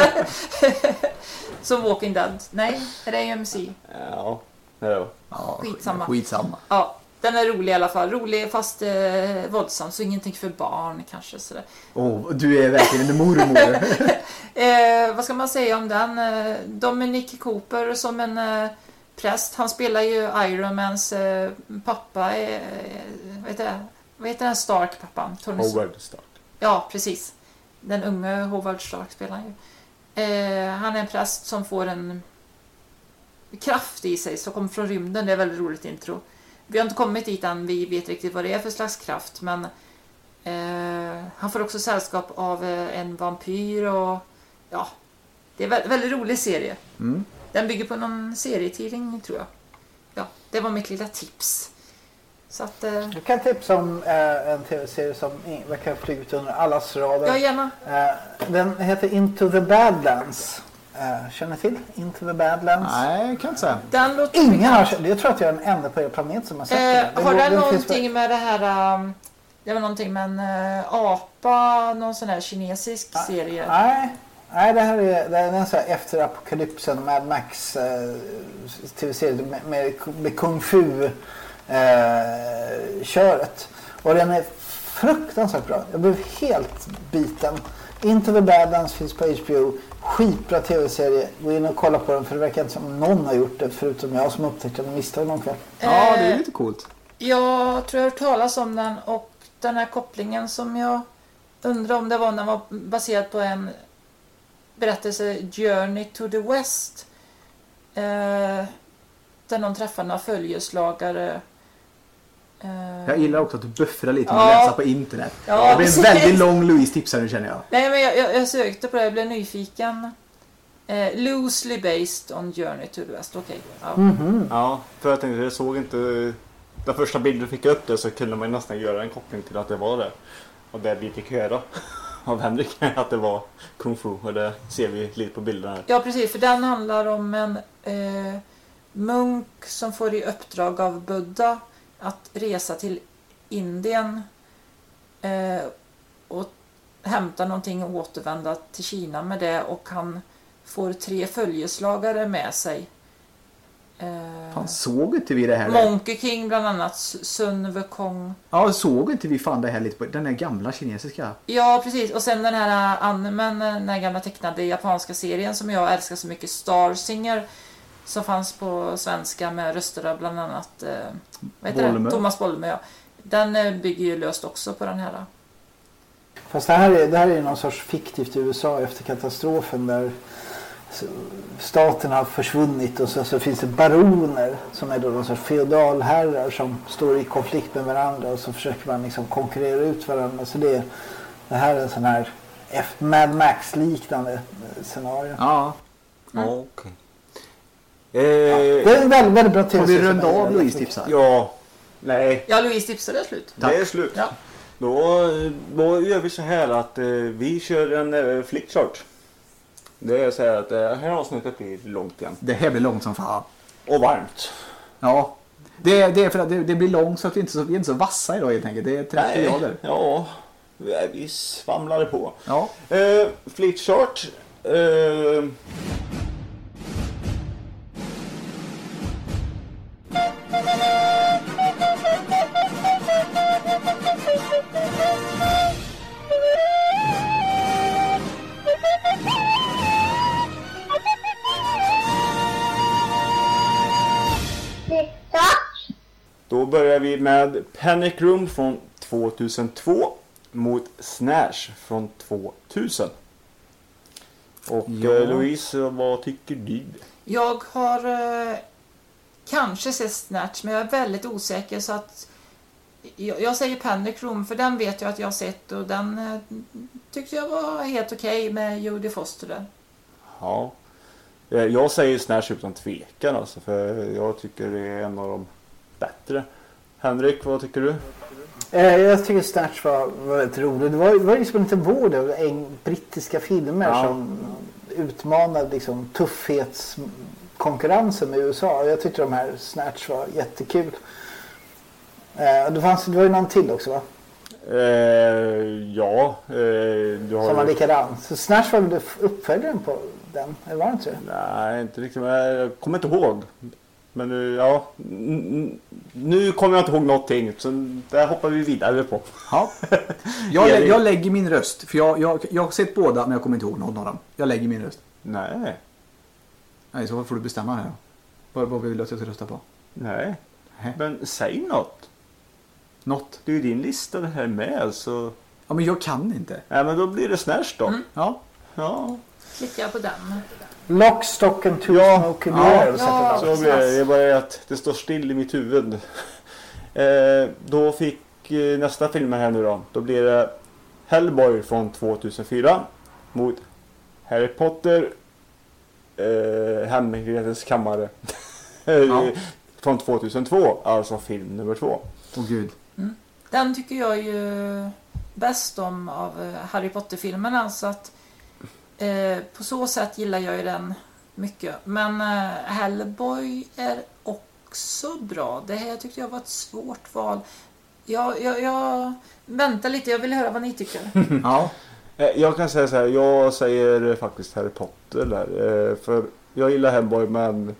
Som Walking Dead. Nej, är det AMC? Ja, det är det. Ja, Skitsamma. Ja, den är rolig i alla fall. Rolig fast våldsam. Så ingenting för barn kanske. Sådär. Du är verkligen en mormor. Vad ska man säga om den? Dominic Cooper som en präst. Han spelar ju Iron Mans pappa. Vad heter den Stark-pappan? Howard Stark. Ja, precis. Den unga Howard Stark spelar han ju. Han är en präst som får en kraft i sig som kommer från rymden. Det är väldigt roligt intro. Vi har inte kommit dit än. Vi vet riktigt vad det är för slags kraft. Men han får också sällskap av en vampyr. Och ja, det är väldigt rolig serie. Mm. Den bygger på någon serietidning tror jag. Ja, det var mitt lilla tips. Så att, Du kan tipsa om en tv-serie som verkar flyga ut under allas radar. Ja, gärna. Den heter Into the Badlands. Känner till Into the Badlands? Nej, jag kan inte säga. Den låter Ingen har sett. Jag tror att jag är den enda på er planet som har sett den. Har den någonting med det här... det var någonting med en apa, någon sån här kinesisk serie? Nej, det här är en sån här efter apokalypsen Mad Max tv-serie med kung fu köret. Och den är fruktansvärt bra. Jag blev helt biten. Into the Badlands finns på HBO. Skitbra tv-serie. Gå in och kolla på den för det verkar inte som någon har gjort det förutom jag som upptäckte den misstag någon kväll. Ja, det är lite coolt. Jag tror jag har hört talas om den och den här kopplingen som jag undrar om det var när den var baserad på en berättelse Journey to the West. Där någon träffar några följeslagare. Jag gillar också att du buffrar lite med att läsa på internet. Ja, det blir en väldigt lång Louise tipsare nu känner jag. Nej, men jag sökte på det, jag blev nyfiken. Loosely based on Journey to the West. Okej. Ja. Ja, för jag tänkte, jag såg inte den första bilden du fick upp det så kunde man nästan göra en koppling till att det var det. Och det vi fick höra av Henrik att det var kung fu och det ser vi lite på bilderna här. Ja, precis, för den handlar om en munk som får i uppdrag av Buddha att resa till Indien och hämta någonting och återvända till Kina med det, och han får 3 följeslagare med sig. Fan, såg inte vi det här? Monkey King bland annat, Sun Wukong. Ja, såg inte vi fan det här lite på den här gamla kinesiska? Ja, precis. Och sen den här animen, den här gamla tecknade japanska serien som jag älskar så mycket, Star Singer, som fanns på svenska med röster av bland annat vad heter det? Thomas Bolme, ja. Den bygger ju löst också på den här. Fast det här är någon sorts fiktivt USA efter katastrofen där staten har försvunnit och så finns det baroner som är då någon sorts feodalherrar som står i konflikt med varandra och så försöker man liksom konkurrera ut varandra. Så det här är en sån här Mad Max-liknande scenario. Ja. Okej. Det är en väldigt, väldigt bra Får vi runda av Louise tipsar? Ja. Nej. Ja, Louise tipsar, det är slut. Det är slut. Ja. Då gör vi så här att vi kör en flickchart. Det är så här att det här avsnittet blir långt igen. Det här blir långt som fan. Och varmt. Ja. Det är för att det blir långt så att vi är inte så vassa idag helt enkelt. Det är 30 grader. Ja, vi svamlar på. Ja. Flickchart. Då börjar vi med Panic Room från 2002 mot Snatch från 2000. Och Louise, vad tycker du? Jag har kanske sett Snatch, men jag är väldigt osäker, så att jag säger Panic Room, för den vet jag att jag har sett och den tyckte jag var helt okej med Jodie Foster där. Ja. Jag säger Snatch utan tvekan alltså, för jag tycker det är en av de bättre. Henrik, vad tycker du? Jag tycker Snatch var väldigt rolig. Det var liksom en liten vård av brittiska filmer som utmanade liksom tuffhetskonkurrensen med USA. Jag tyckte de här Snatch var jättekul. Det var ju någon till också, va? Ja. Du har som var likadan. Så Snatch var väl uppföljaren på den? Eller var det inte det? Nej, inte riktigt. Jag kommer inte ihåg. Men nu kommer jag inte ihåg någonting. Så där hoppar vi vidare på. Ja. Jag lägger min röst. För jag har sett båda, men jag kommer inte ihåg någon av dem. Jag lägger min röst. Nej, så får du bestämma här. Vad vill du att jag ska rösta på? Nej. Men säg något. Något? Det är ju din lista det här med, så... Ja, men jag kan inte. Nej, men då blir det Snatch då. Ja. Klickar jag på den. Lock, Stock and Two Smoking Barrels. Så blir det. Det är bara att det står still i mitt huvud. Då fick nästa film här nu då. Då blir det Hellboy från 2004 mot Harry Potter Hemlighetens kammare från 2002. Alltså film nummer 2. Åh gud. Den tycker jag ju bäst om av Harry Potter-filmerna, så att på så sätt gillar jag ju den mycket. Men Hellboy är också bra. Det här tyckte jag var ett svårt val. Jag väntar lite, jag vill höra vad ni tycker. Ja. Jag kan säga så här, jag säger faktiskt Harry Potter där. För jag gillar Hellboy, men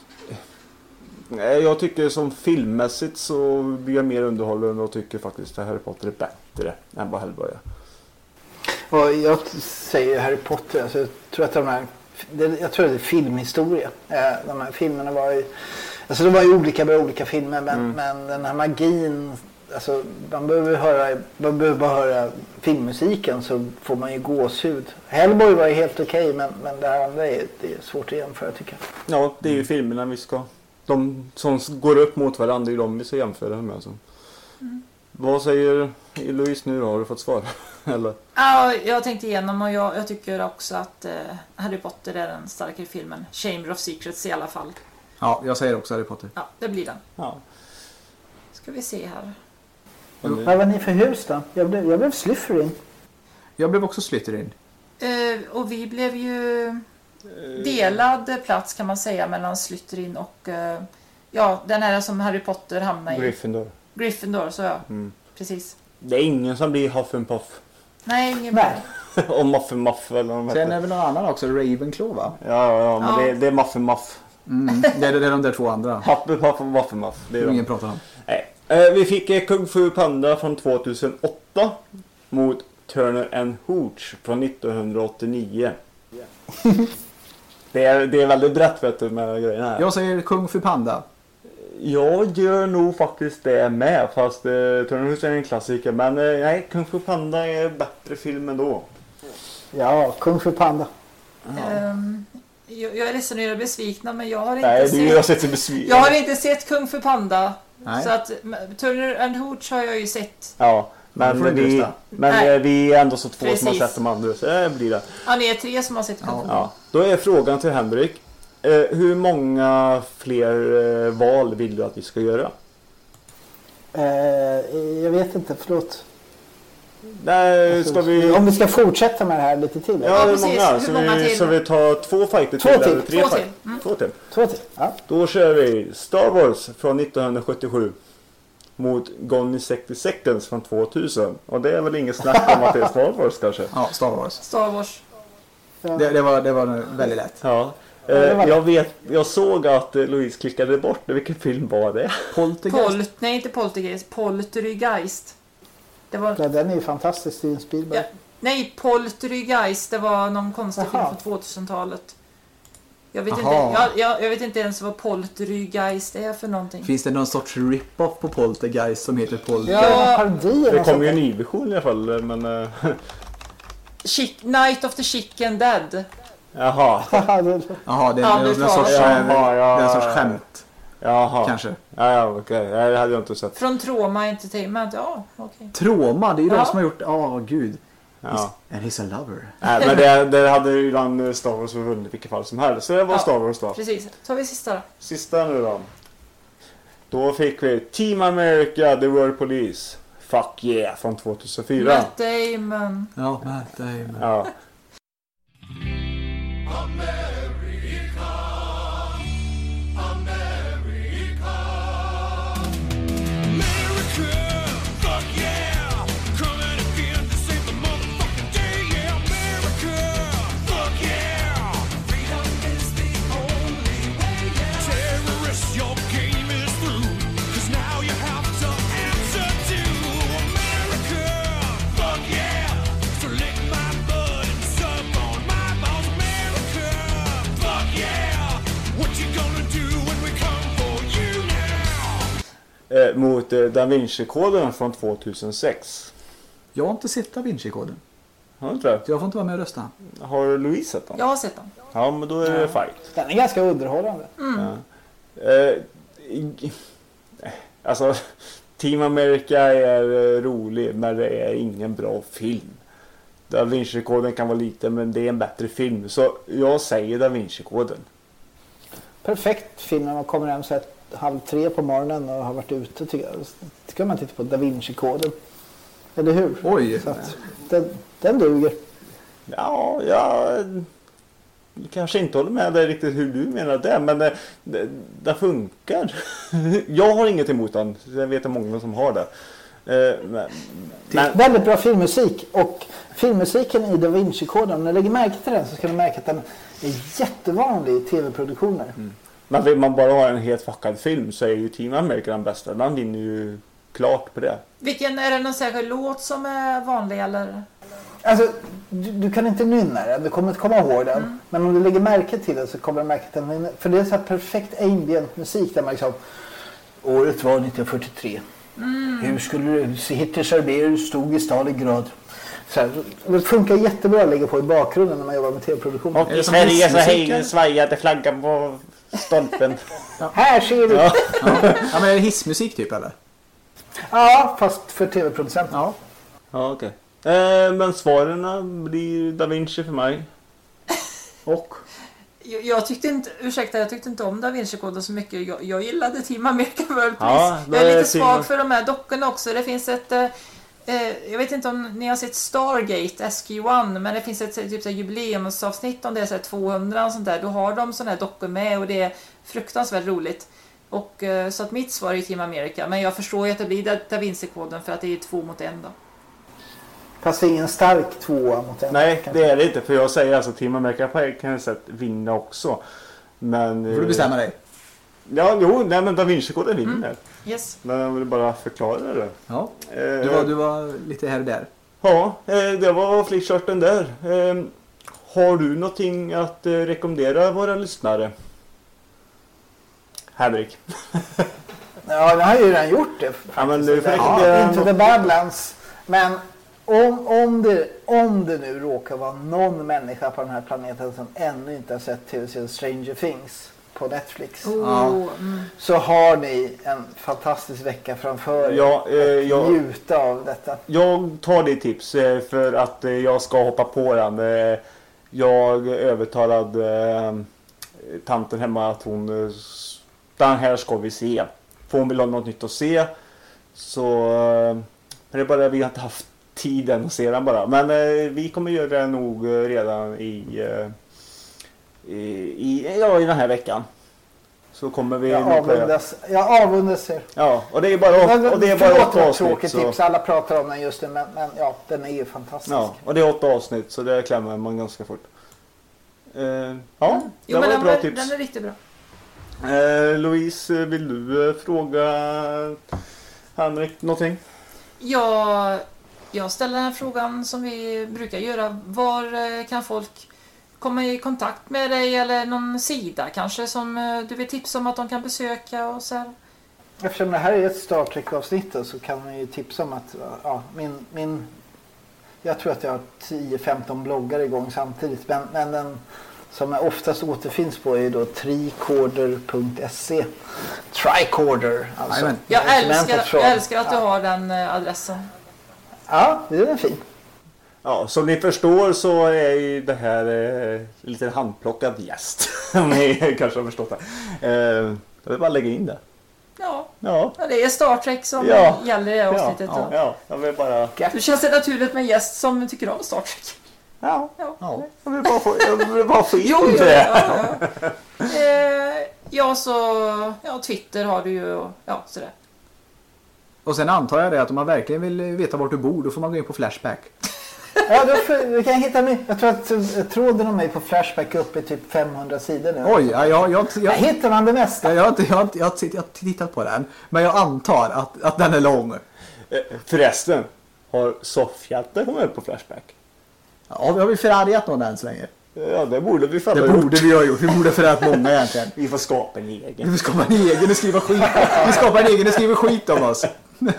jag tycker som filmmässigt så blir jag mer underhållen och tycker faktiskt att Harry Potter är bättre än vad Hellboy är. Och jag säger Harry Potter, alltså, jag tror att jag tror att det är filmhistoria. De här filmerna var ju, alltså de var ju olika filmer, men den här magin, alltså man behöver bara höra filmmusiken så får man ju gåshud. Hellboy var ju helt okej, men det här andra det är svårt att jämföra, tycker jag. Ja, det är ju filmerna vi ska, de som går upp mot varandra, är de vi ska jämföra med. Alltså. Vad säger Louise nu då? Har du fått svar? Eller? Ja, jag tänkte igenom och jag tycker också att Harry Potter är den starkare filmen. Chamber of Secrets i alla fall. Ja, jag säger också Harry Potter. Ja, det blir den. Ja. Ska vi se här. Vad var ni för hus då? Jag blev Slytherin. Jag blev också Slytherin. Och vi blev ju delad plats kan man säga mellan Slytherin och den här som Harry Potter hamnar i. Gryffindor, så ja. Precis. Det är ingen som blir Hufflepuff. Nej, ingen blir. Och Muff eller vad de heter. Sen är väl någon annan också, Ravenclaw, va? Ja, men det är Muff. Det är de där två andra. Hufflepuff och Muff. Det är ingen pratar om. Nej. Vi fick Kung Fu Panda från 2008 mot Turner and Hooch från 1989. Det är väldigt brett, vet du, med grejerna här. Jag säger Kung Fu Panda. Jag gör nog faktiskt det med, fast Turner Hooch är en klassiker. Men nej, Kung Fu Panda är bättre film ändå. Ja, Kung Fu Panda. Jag är ledsen att göra besvikna, men jag har inte sett Kung Fu Panda. Nej. Så att Turner and Hooch har jag ju sett. Ja, men vi är ändå så två som har sett de andra, så det blir det. Ja, ni är 3 som har sett Kung Fu Panda. Ja. Då är frågan till Henrik. Hur många fler val vill du att vi ska göra? Jag vet inte, förlåt. Nej, ska vi... Om vi ska fortsätta med det här lite till. Ja, det är många. Så vi tar 2 fighter till eller 3 fighter? 2 till. Ja. Då kör vi Star Wars från 1977 mot Gone in 60 Seconds från 2000. Och det är väl inget snack om att det är Star Wars kanske? Ja, Star Wars. Det var väldigt lätt. Ja. Jag såg att Louise klickade bort. Vilken film var det? Poltergeist. Nej, inte Poltergeist. Poltergeist. Den är ju fantastisk i en Spielberg. Ja, nej, Poltergeist. Det var någon konstig film från 2000-talet. Jag vet inte ens vad Poltergeist är för någonting. Finns det någon sorts rip-off på Poltergeist som heter Det kommer ju en ny version i alla fall, men... Night of the Chicken Dead. Jaha, det är en sorts skämt. Jaha. Kanske. Ja, okej. Det hade jag inte sett. Från Troma Entertainment, okej. Troma, det är ju de som har gjort, gud. Ja. And he's a lover. Nej, men det hade ju redan Star Wars vunnit vilket fall som helst. Så det var Star Wars då. Precis. Tar vi sista då. Sista nu då. Då fick vi Team America, The World Police. Fuck yeah, från 2004. Matt Damon. Ja, Matt Damon. Ja. Mot Da Vinci-koden från 2006. Jag har inte sett Da Vinci-koden. Har du inte det? Så jag får inte vara med och rösta. Har Louise sett den? Jag har sett den. Ja, men då är det fight. Den är ganska underhållande. Ja. Alltså, Team America är rolig, men det är ingen bra film. Da Vinci-koden kan vara lite, men det är en bättre film. Så jag säger Da Vinci-koden. Perfekt film när man kommer hem så 2:30 på morgonen och har varit ute, tycker jag. Ska man titta på Da Vinci-koden. Eller hur? Oj. Så att den duger. Ja, jag kanske inte håller med dig riktigt hur du menar det, men det funkar. Jag har inget emot den. Jag vet att många som har det. Men väldigt bra filmmusik, och filmmusiken i Da Vinci-koden, om ni lägger märke till den så ska ni märka att den är jättevanlig i tv-produktioner. Men vill man bara ha en helt fuckad film så är ju Team America den bästa. Den vinner ju klart på det. Vilken, är det någon särskild låt som är vanlig eller? Alltså, du kan inte nynna den, du kommer inte komma ihåg den. Men om du lägger märke till den så kommer du märka att den, för det är så här perfekt ambient musik där man liksom, året var 1943. Hur skulle du se Hitlers arbeter stod i Stalingrad. Så här, det funkar jättebra att lägga på i bakgrunden när man jobbar med tv-produktion. Och i Sverige så hänger svajade flaggan på stolpen. Här ser du! Ja, men är det hissmusik typ eller? Ja, fast för tv-producent. Ja. Ja, okej. Men svaren blir Da Vinci för mig. Och? Jag tyckte inte om Da Vinci-koden så mycket. Jag gillade Team America World Police. Ja, jag är lite svag för de här dockorna också. Det finns ett... jag vet inte om ni har sett Stargate SG-1, men det finns ett typ så jubileumsavsnitt om det är så 200 och sånt där. Då har de såna här dockor med och det är fruktansvärt roligt. Och så att mitt svar är Team America, men jag förstår ju att det blir Da Vinci-koden för att det är 2 mot 1 då. Fast det är ingen stark 2 mot 1. Nej, det är det inte, för jag säger alltså Team America kan jag säga vinna också. Men Får du bestämma dig? Ja, men Da Vinci-koden vinner. Yes. Men jag vill bara förklara det. Ja. Du var lite här och där. Ja, det var flickshirten där. Har du någonting att rekommendera våra lyssnare? Henrik. Ja, jag har ju redan gjort det. Ja, men du får rekommendera Into the Badlands. Men om det nu råkar vara någon människa på den här planeten som ännu inte har sett tv-serien Stranger Things på Netflix, så har ni en fantastisk vecka framför er. Jag njuta av detta. Jag tar det tips för att jag ska hoppa på den. Jag övertalade tanten hemma att den här ska vi se. För hon vill ha något nytt att se. Så det är bara vi har inte haft tiden att se den bara. Men vi kommer göra det nog redan i den här veckan. Så kommer vi... Jag avundas er. Ja, och det är bara 8 avsnitt. Tråkigt tips, alla pratar om den just nu, men ja, den är ju fantastisk. Ja, och det är 8 avsnitt, så det klämmer man ganska fort. Det var ett bra tips. Den är riktigt bra. Louise, vill du fråga Henrik någonting? Jag ställer den här frågan som vi brukar göra. Var kan folk komma i kontakt med dig, eller någon sida kanske som du vill tipsa om att de kan besöka och så här? Eftersom det här är ett Star Trek-avsnitt så kan man ju tipsa om att jag tror att jag har 10-15 bloggar igång samtidigt, men den som oftast återfinns på är då tricorder.se. Tricorder alltså. Jag älskar att du har den adressen. Ja, det är fin. Ja, som ni förstår så är ju det här lite handplockad gäst. Om ni kanske har förstått det. Jag vill bara lägga in det. Ja, det är Star Trek som gäller i det här avsnittet. Ja, jag vill bara... Det känns det naturligt med en gäst som tycker om Star Trek. Ja. Jag vill bara få in det. Twitter har du ju, sådär. Och sen antar jag det att om man verkligen vill veta vart du bor, då får man gå in på Flashback. Ja, då kan jag hitta mig. Jag tror att tråden om mig på Flashback är uppe i typ 500 sidor nu. Oj, jag hittar man det mesta. Jag har tittat på den, men jag antar att den är lång. Förresten, har Soffhjältar kommit upp på Flashback? Ja, vi har väl förargat någon än så länge. Ja, det borde vi Det borde vi ha gjort. Vi borde förargat många egentligen. Vi får skapa en egen. Vi får skapa en egen och skriva skit. Vi skapar en egen och skriver skit om oss.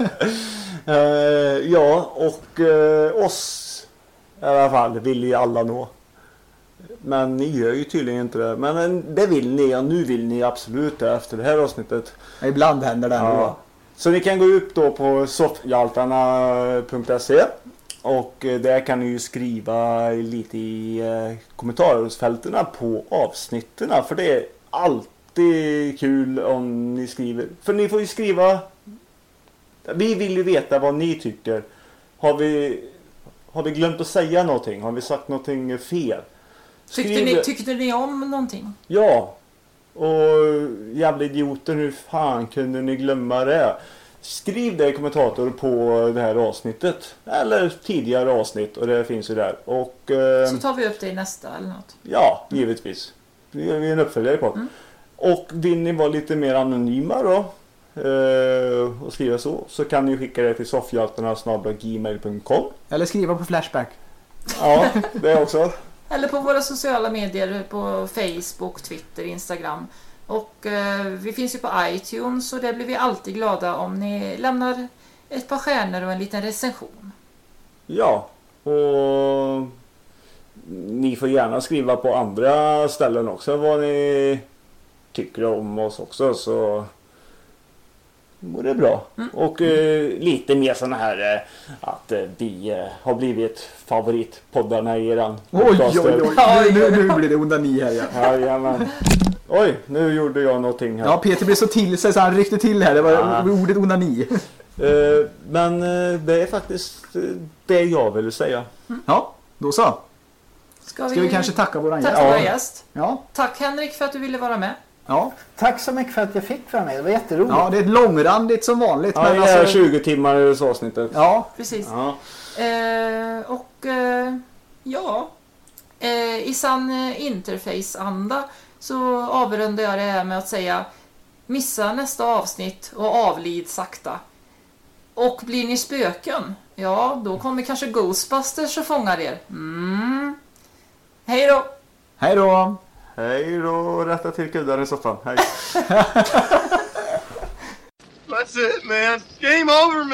Oss i alla fall vill ju alla nå. Men ni gör ju tydligen inte det. Men det vill ni, och nu vill ni absolut det efter det här avsnittet. Ibland händer det ändå. Så ni kan gå upp då på soffhjaltarna.se och där kan ni ju skriva lite i kommentarsfälterna på avsnitterna. För det är alltid kul om ni skriver. För ni får ju skriva... Vi vill ju veta vad ni tycker. Har vi glömt att säga någonting? Har vi sagt någonting fel? Tyckte ni om någonting? Ja. Och jävla idioter, hur fan kunde ni glömma det? Skriv det i kommentator på det här avsnittet. Eller tidigare avsnitt. Och det finns ju där. Och, så tar vi upp det i nästa eller något? Ja, givetvis. Vi är en uppföljare på. Och vill ni vara lite mer anonyma då? Och skriva så kan ni skicka det till soffhjaltarna@gmail.com. Eller skriva på Flashback. Ja, det också. Eller på våra sociala medier på Facebook, Twitter, Instagram. Och vi finns ju på iTunes, och där blir vi alltid glada om ni lämnar ett par stjärnor och en liten recension. Ja, och ni får gärna skriva på andra ställen också vad ni tycker om oss också, så vore det bra. Och lite mer sådana här att vi har blivit favoritpoddarna i eran podcaster. Oj. Nu blir det ondani här. Jajamän. Oj, nu gjorde jag någonting här. Ja, Peter blev så till sig så han ryckte till här. Det var ordet ondani. Men det är faktiskt det jag ville säga. Ja, då så. Ska vi kanske tacka våran gäst? Tack vår gäst. Ja. Tack Henrik för att du ville vara med. Ja. Tack så mycket för att jag fick vara med. Det var jätteroligt. Ja, det är ett långrandigt som vanligt. Ja, men det är 20 timmar i avsnittet. Ja, precis. Ja. I sann interface-anda så avrundar jag det här med att säga: missa nästa avsnitt och avlid sakta. Och blir ni spöken, ja då kommer kanske Ghostbusters och fångar er. Hej då! Hej då! Hej då, rätta till kuddar i soffan. Hej. That's it, man. Game over, man.